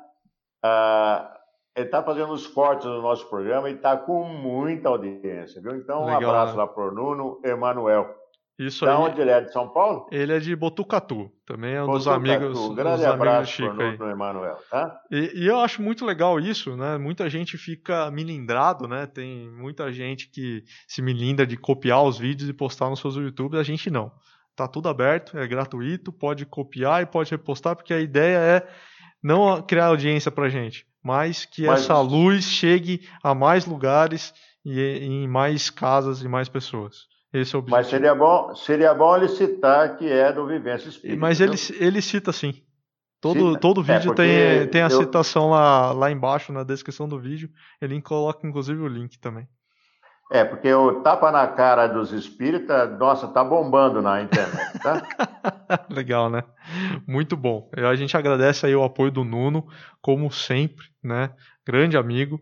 uh, ele tá fazendo os cortes no nosso programa e está com muita audiência, viu? Então, Legal, um abraço né? lá para o Nuno Emanuel. Isso da aí. onde ele é? De São Paulo? Ele é de Botucatu, também é um dos Botucatu. amigos, Um dos grande amigos abraço do Chico para o aí. Nuno Emanuel, tá? E, e eu acho muito legal isso, né? Muita gente fica milindrado, né? Tem muita gente que se milindra de copiar os vídeos e postar nos seus YouTube, a gente não. Tá tudo aberto, é gratuito, pode copiar e pode repostar, porque a ideia é não criar audiência pra gente, mas que Mas- essa luz chegue a mais lugares e em mais casas e mais pessoas. Esse é o objetivo. Mas seria bom, seria bom ele citar que é do Vivência Espírita. Mas viu? ele, ele cita sim. Todo, Cita? todo É, vídeo porque tem, tem a eu- citação lá, lá embaixo na descrição do vídeo. Ele coloca inclusive o link também. É, porque o tapa na cara dos espíritas, nossa, tá bombando na internet, tá? Legal, né? Muito bom. A gente agradece aí o apoio do Nuno, como sempre, né? Grande amigo.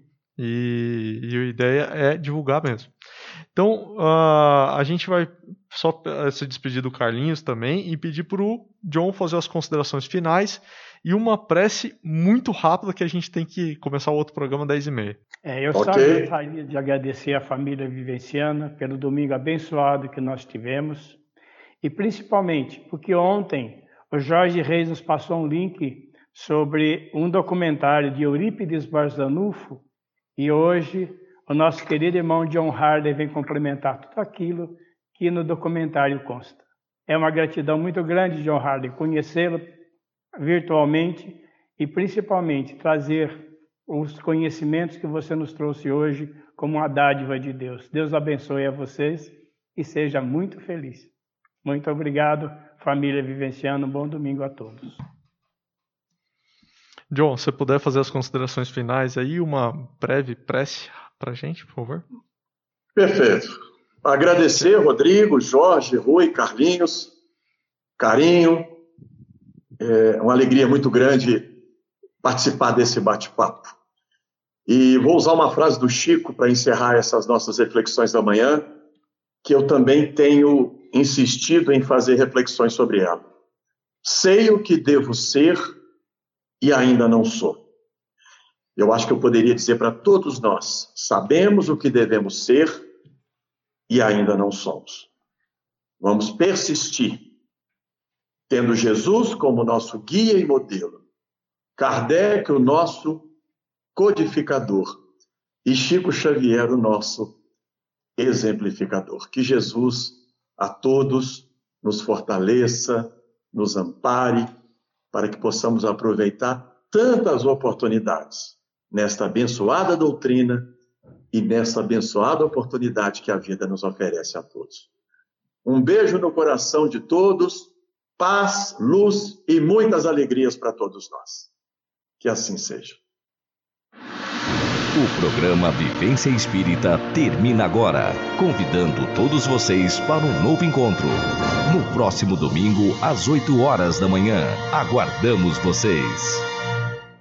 E, e a ideia é divulgar mesmo. Então, uh, a gente vai só uh, se despedir do Carlinhos também e pedir para o John fazer as considerações finais e uma prece muito rápida que a gente tem que começar o outro programa às dez e meia. É, eu só Ok. gostaria de agradecer à família vivenciana pelo domingo abençoado que nós tivemos e principalmente porque ontem o Jorge Reis nos passou um link sobre um documentário de Eurípides Barzanufo e hoje o nosso querido irmão John Harley vem complementar tudo aquilo que no documentário consta. É uma gratidão muito grande, John Harley, conhecê-lo virtualmente e principalmente trazer os conhecimentos que você nos trouxe hoje como uma dádiva de Deus. Deus abençoe a vocês e seja muito feliz. Muito obrigado, família vivenciana. Um bom domingo a todos. John, se você puder fazer as considerações finais aí, uma breve prece para a gente, por favor. Perfeito. Agradecer, Rodrigo, Jorge, Rui, Carlinhos, carinho. É uma alegria muito grande participar desse bate-papo. E vou usar uma frase do Chico para encerrar essas nossas reflexões da manhã, que eu também tenho insistido em fazer reflexões sobre ela. Sei o que devo ser e ainda não sou. Eu acho que eu poderia dizer para todos nós, sabemos o que devemos ser e ainda não somos. Vamos persistir, tendo Jesus como nosso guia e modelo, Kardec o nosso codificador, e Chico Xavier, o nosso exemplificador. Que Jesus a todos nos fortaleça, nos ampare, para que possamos aproveitar tantas oportunidades nesta abençoada doutrina e nesta abençoada oportunidade que a vida nos oferece a todos. Um beijo no coração de todos, paz, luz e muitas alegrias para todos nós. Que assim seja. O programa Vivência Espírita termina agora, convidando todos vocês para um novo encontro. No próximo domingo, às oito horas da manhã. Aguardamos vocês.